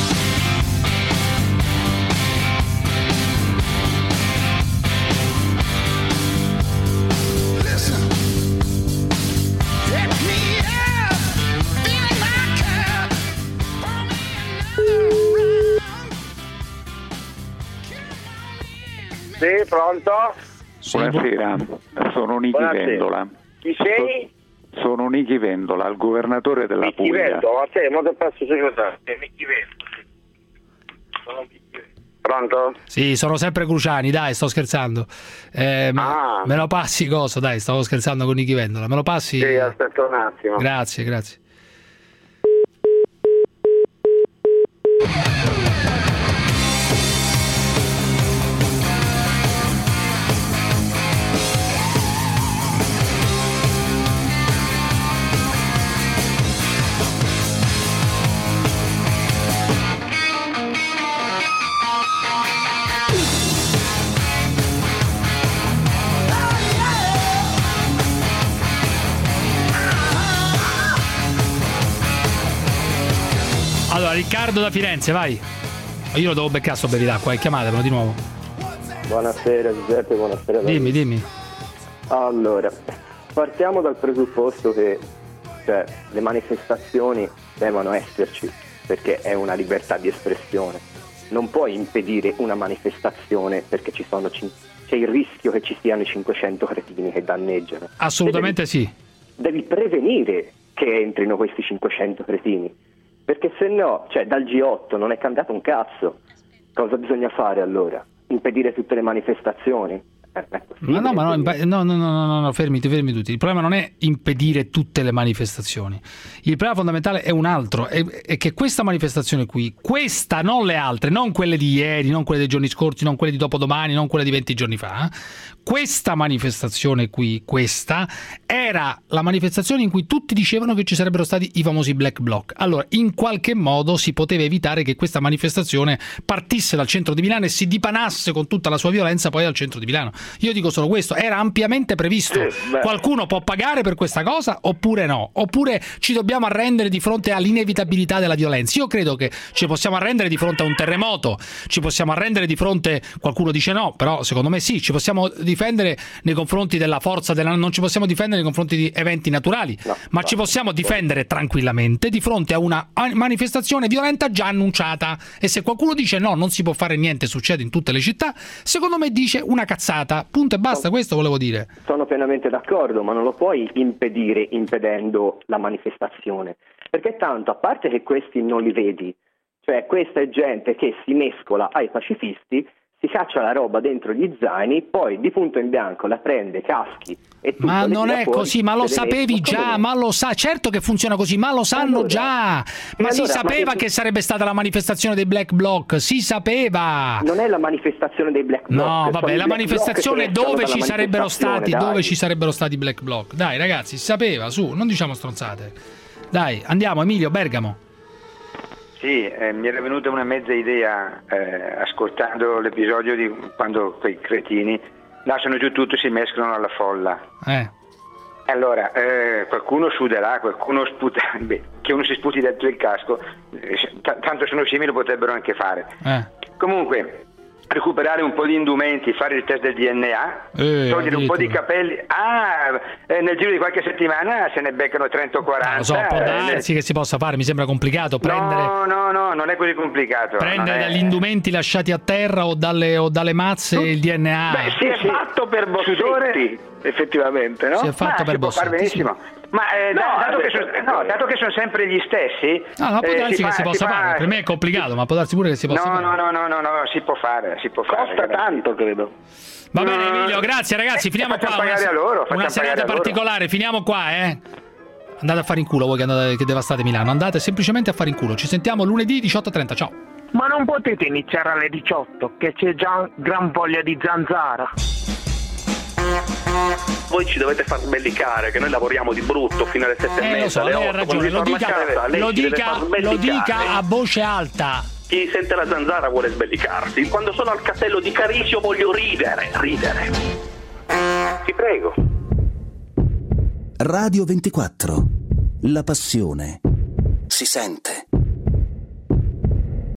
Sì, pronto? Buonasera, sono Nichi Buonasera. Vendola. Chi sei? Sono Nichi Vendola, il governatore della Nichi Puglia. Vendola, sì, molto passo segretario. Nichi Vendola. Sono Nichi Vendola. Pronto? Sì, sono sempre Cruciani, dai, sto scherzando. Eh, me, Ah. me lo passi cosa? Dai, stavo scherzando con Nichi Vendola. Me lo passi? Sì, aspetta un attimo. Grazie, grazie. Allora, Riccardo da Firenze, vai. Io lo devo beccare sto bevi d'acqua, e chiamatemelo di nuovo. Buonasera Giuseppe, buonasera. Dimmi, dimmi. Allora, partiamo dal presupposto che cioè, le manifestazioni devono esserci perché è una libertà di espressione. Non puoi impedire una manifestazione perché ci sono cin- c'è il rischio che ci siano i cinquecento cretini che danneggiano. Assolutamente devi, sì. Devi prevenire che entrino questi cinquecento cretini, perché se no, cioè dal G otto non è cambiato un cazzo. Cosa bisogna fare allora? Impedire tutte le manifestazioni? Eh, è Ma no, ma no, impa- no, no, no, no, no, fermiti, fermi tutti. Il problema non è impedire tutte le manifestazioni. Il problema fondamentale è un altro, è, è che questa manifestazione qui, questa, non le altre, non quelle di ieri, non quelle dei giorni scorsi, non quelle di dopodomani, non quelle di venti giorni fa, questa manifestazione qui, questa, era la manifestazione in cui tutti dicevano che ci sarebbero stati i famosi black bloc. Allora, in qualche modo si poteva evitare che questa manifestazione partisse dal centro di Milano e si dipanasse con tutta la sua violenza poi al centro di Milano. Io dico solo questo, era ampiamente previsto. Qualcuno può pagare per questa cosa oppure no? Oppure ci dobbiamo arrendere di fronte all'inevitabilità della violenza? Io credo che ci possiamo arrendere di fronte a un terremoto, ci possiamo arrendere di fronte, qualcuno dice no, però secondo me sì, ci possiamo difendere nei confronti della forza della, non ci possiamo difendere nei confronti di eventi naturali, no, ma no, ci possiamo difendere tranquillamente di fronte a una manifestazione violenta già annunciata. E se qualcuno dice no, non si può fare niente, succede in tutte le città, secondo me dice una cazzata, punto e basta. Questo volevo dire. Sono pienamente d'accordo, ma non lo puoi impedire impedendo la manifestazione, perché tanto, a parte che questi non li vedi, cioè questa è gente che si mescola ai pacifisti, si caccia la roba dentro gli zaini, poi di punto in bianco la prende, caschi e tutto. Ma non è così, ma lo sapevi già, ma lo sa, certo che funziona così, ma lo sanno già. Ma si sapeva che sarebbe stata la manifestazione dei Black Bloc, si sapeva. Non è la manifestazione dei Black Bloc. No, vabbè, la manifestazione dove ci sarebbero stati, dove ci sarebbero stati Black Bloc. Dai, ragazzi, si sapeva, su, non diciamo stronzate. Dai, andiamo, Emilio, Bergamo. Sì, eh, mi era venuta una mezza idea eh, ascoltando l'episodio di quando quei cretini lasciano giù tutto e si mescolano alla folla. Eh. Allora, eh, qualcuno suderà, qualcuno sputa, beh, che uno si sputi dentro il casco, eh, t- tanto sono simili, lo potrebbero anche fare. Eh. Comunque, recuperare un po' di indumenti, fare il test del D N A, eh, togliere un po' di capelli. Ah, eh, nel giro di qualche settimana se ne beccano trenta o quaranta. Ah, lo so, può darsi eh, che si possa fare, mi sembra complicato prendere. No, no, no, non è così complicato. Prendere dagli è... indumenti lasciati a terra o dalle, o dalle mazze tu... il D N A. Beh, si è sì. fatto per Bossetti, effettivamente, no? Si è fatto Ma per si può fare benissimo. Sì. Ma eh, no, dato, che sono, no, dato che sono sempre gli stessi, no, ma può darsi eh, si che fa, si possa si fare. Fa... Per me è complicato, ma può darsi pure che si possa no, fare. No, no, no, no, no, si può fare, si può fare. Costa tanto, credo. Va bene, Emilio, grazie ragazzi, finiamo eh, qua. Una, loro, una serata particolare, finiamo qua, eh. Andate a fare in culo voi che, andate, che devastate Milano, andate semplicemente a fare in culo. Ci sentiamo lunedì diciotto e trenta, ciao. Ma non potete iniziare alle diciotto, che c'è già gran voglia di zanzara. Voi ci dovete far sbellicare, che noi lavoriamo di brutto fino alle sette eh, e mezza, so, alle lei otto, ha ragione, lo dica, casa, lo, dica, lo dica a voce alta. Chi sente la zanzara vuole sbellicarsi. Quando sono al castello di Carisio voglio ridere, ridere. Ti prego. Radio ventiquattro. La passione si sente.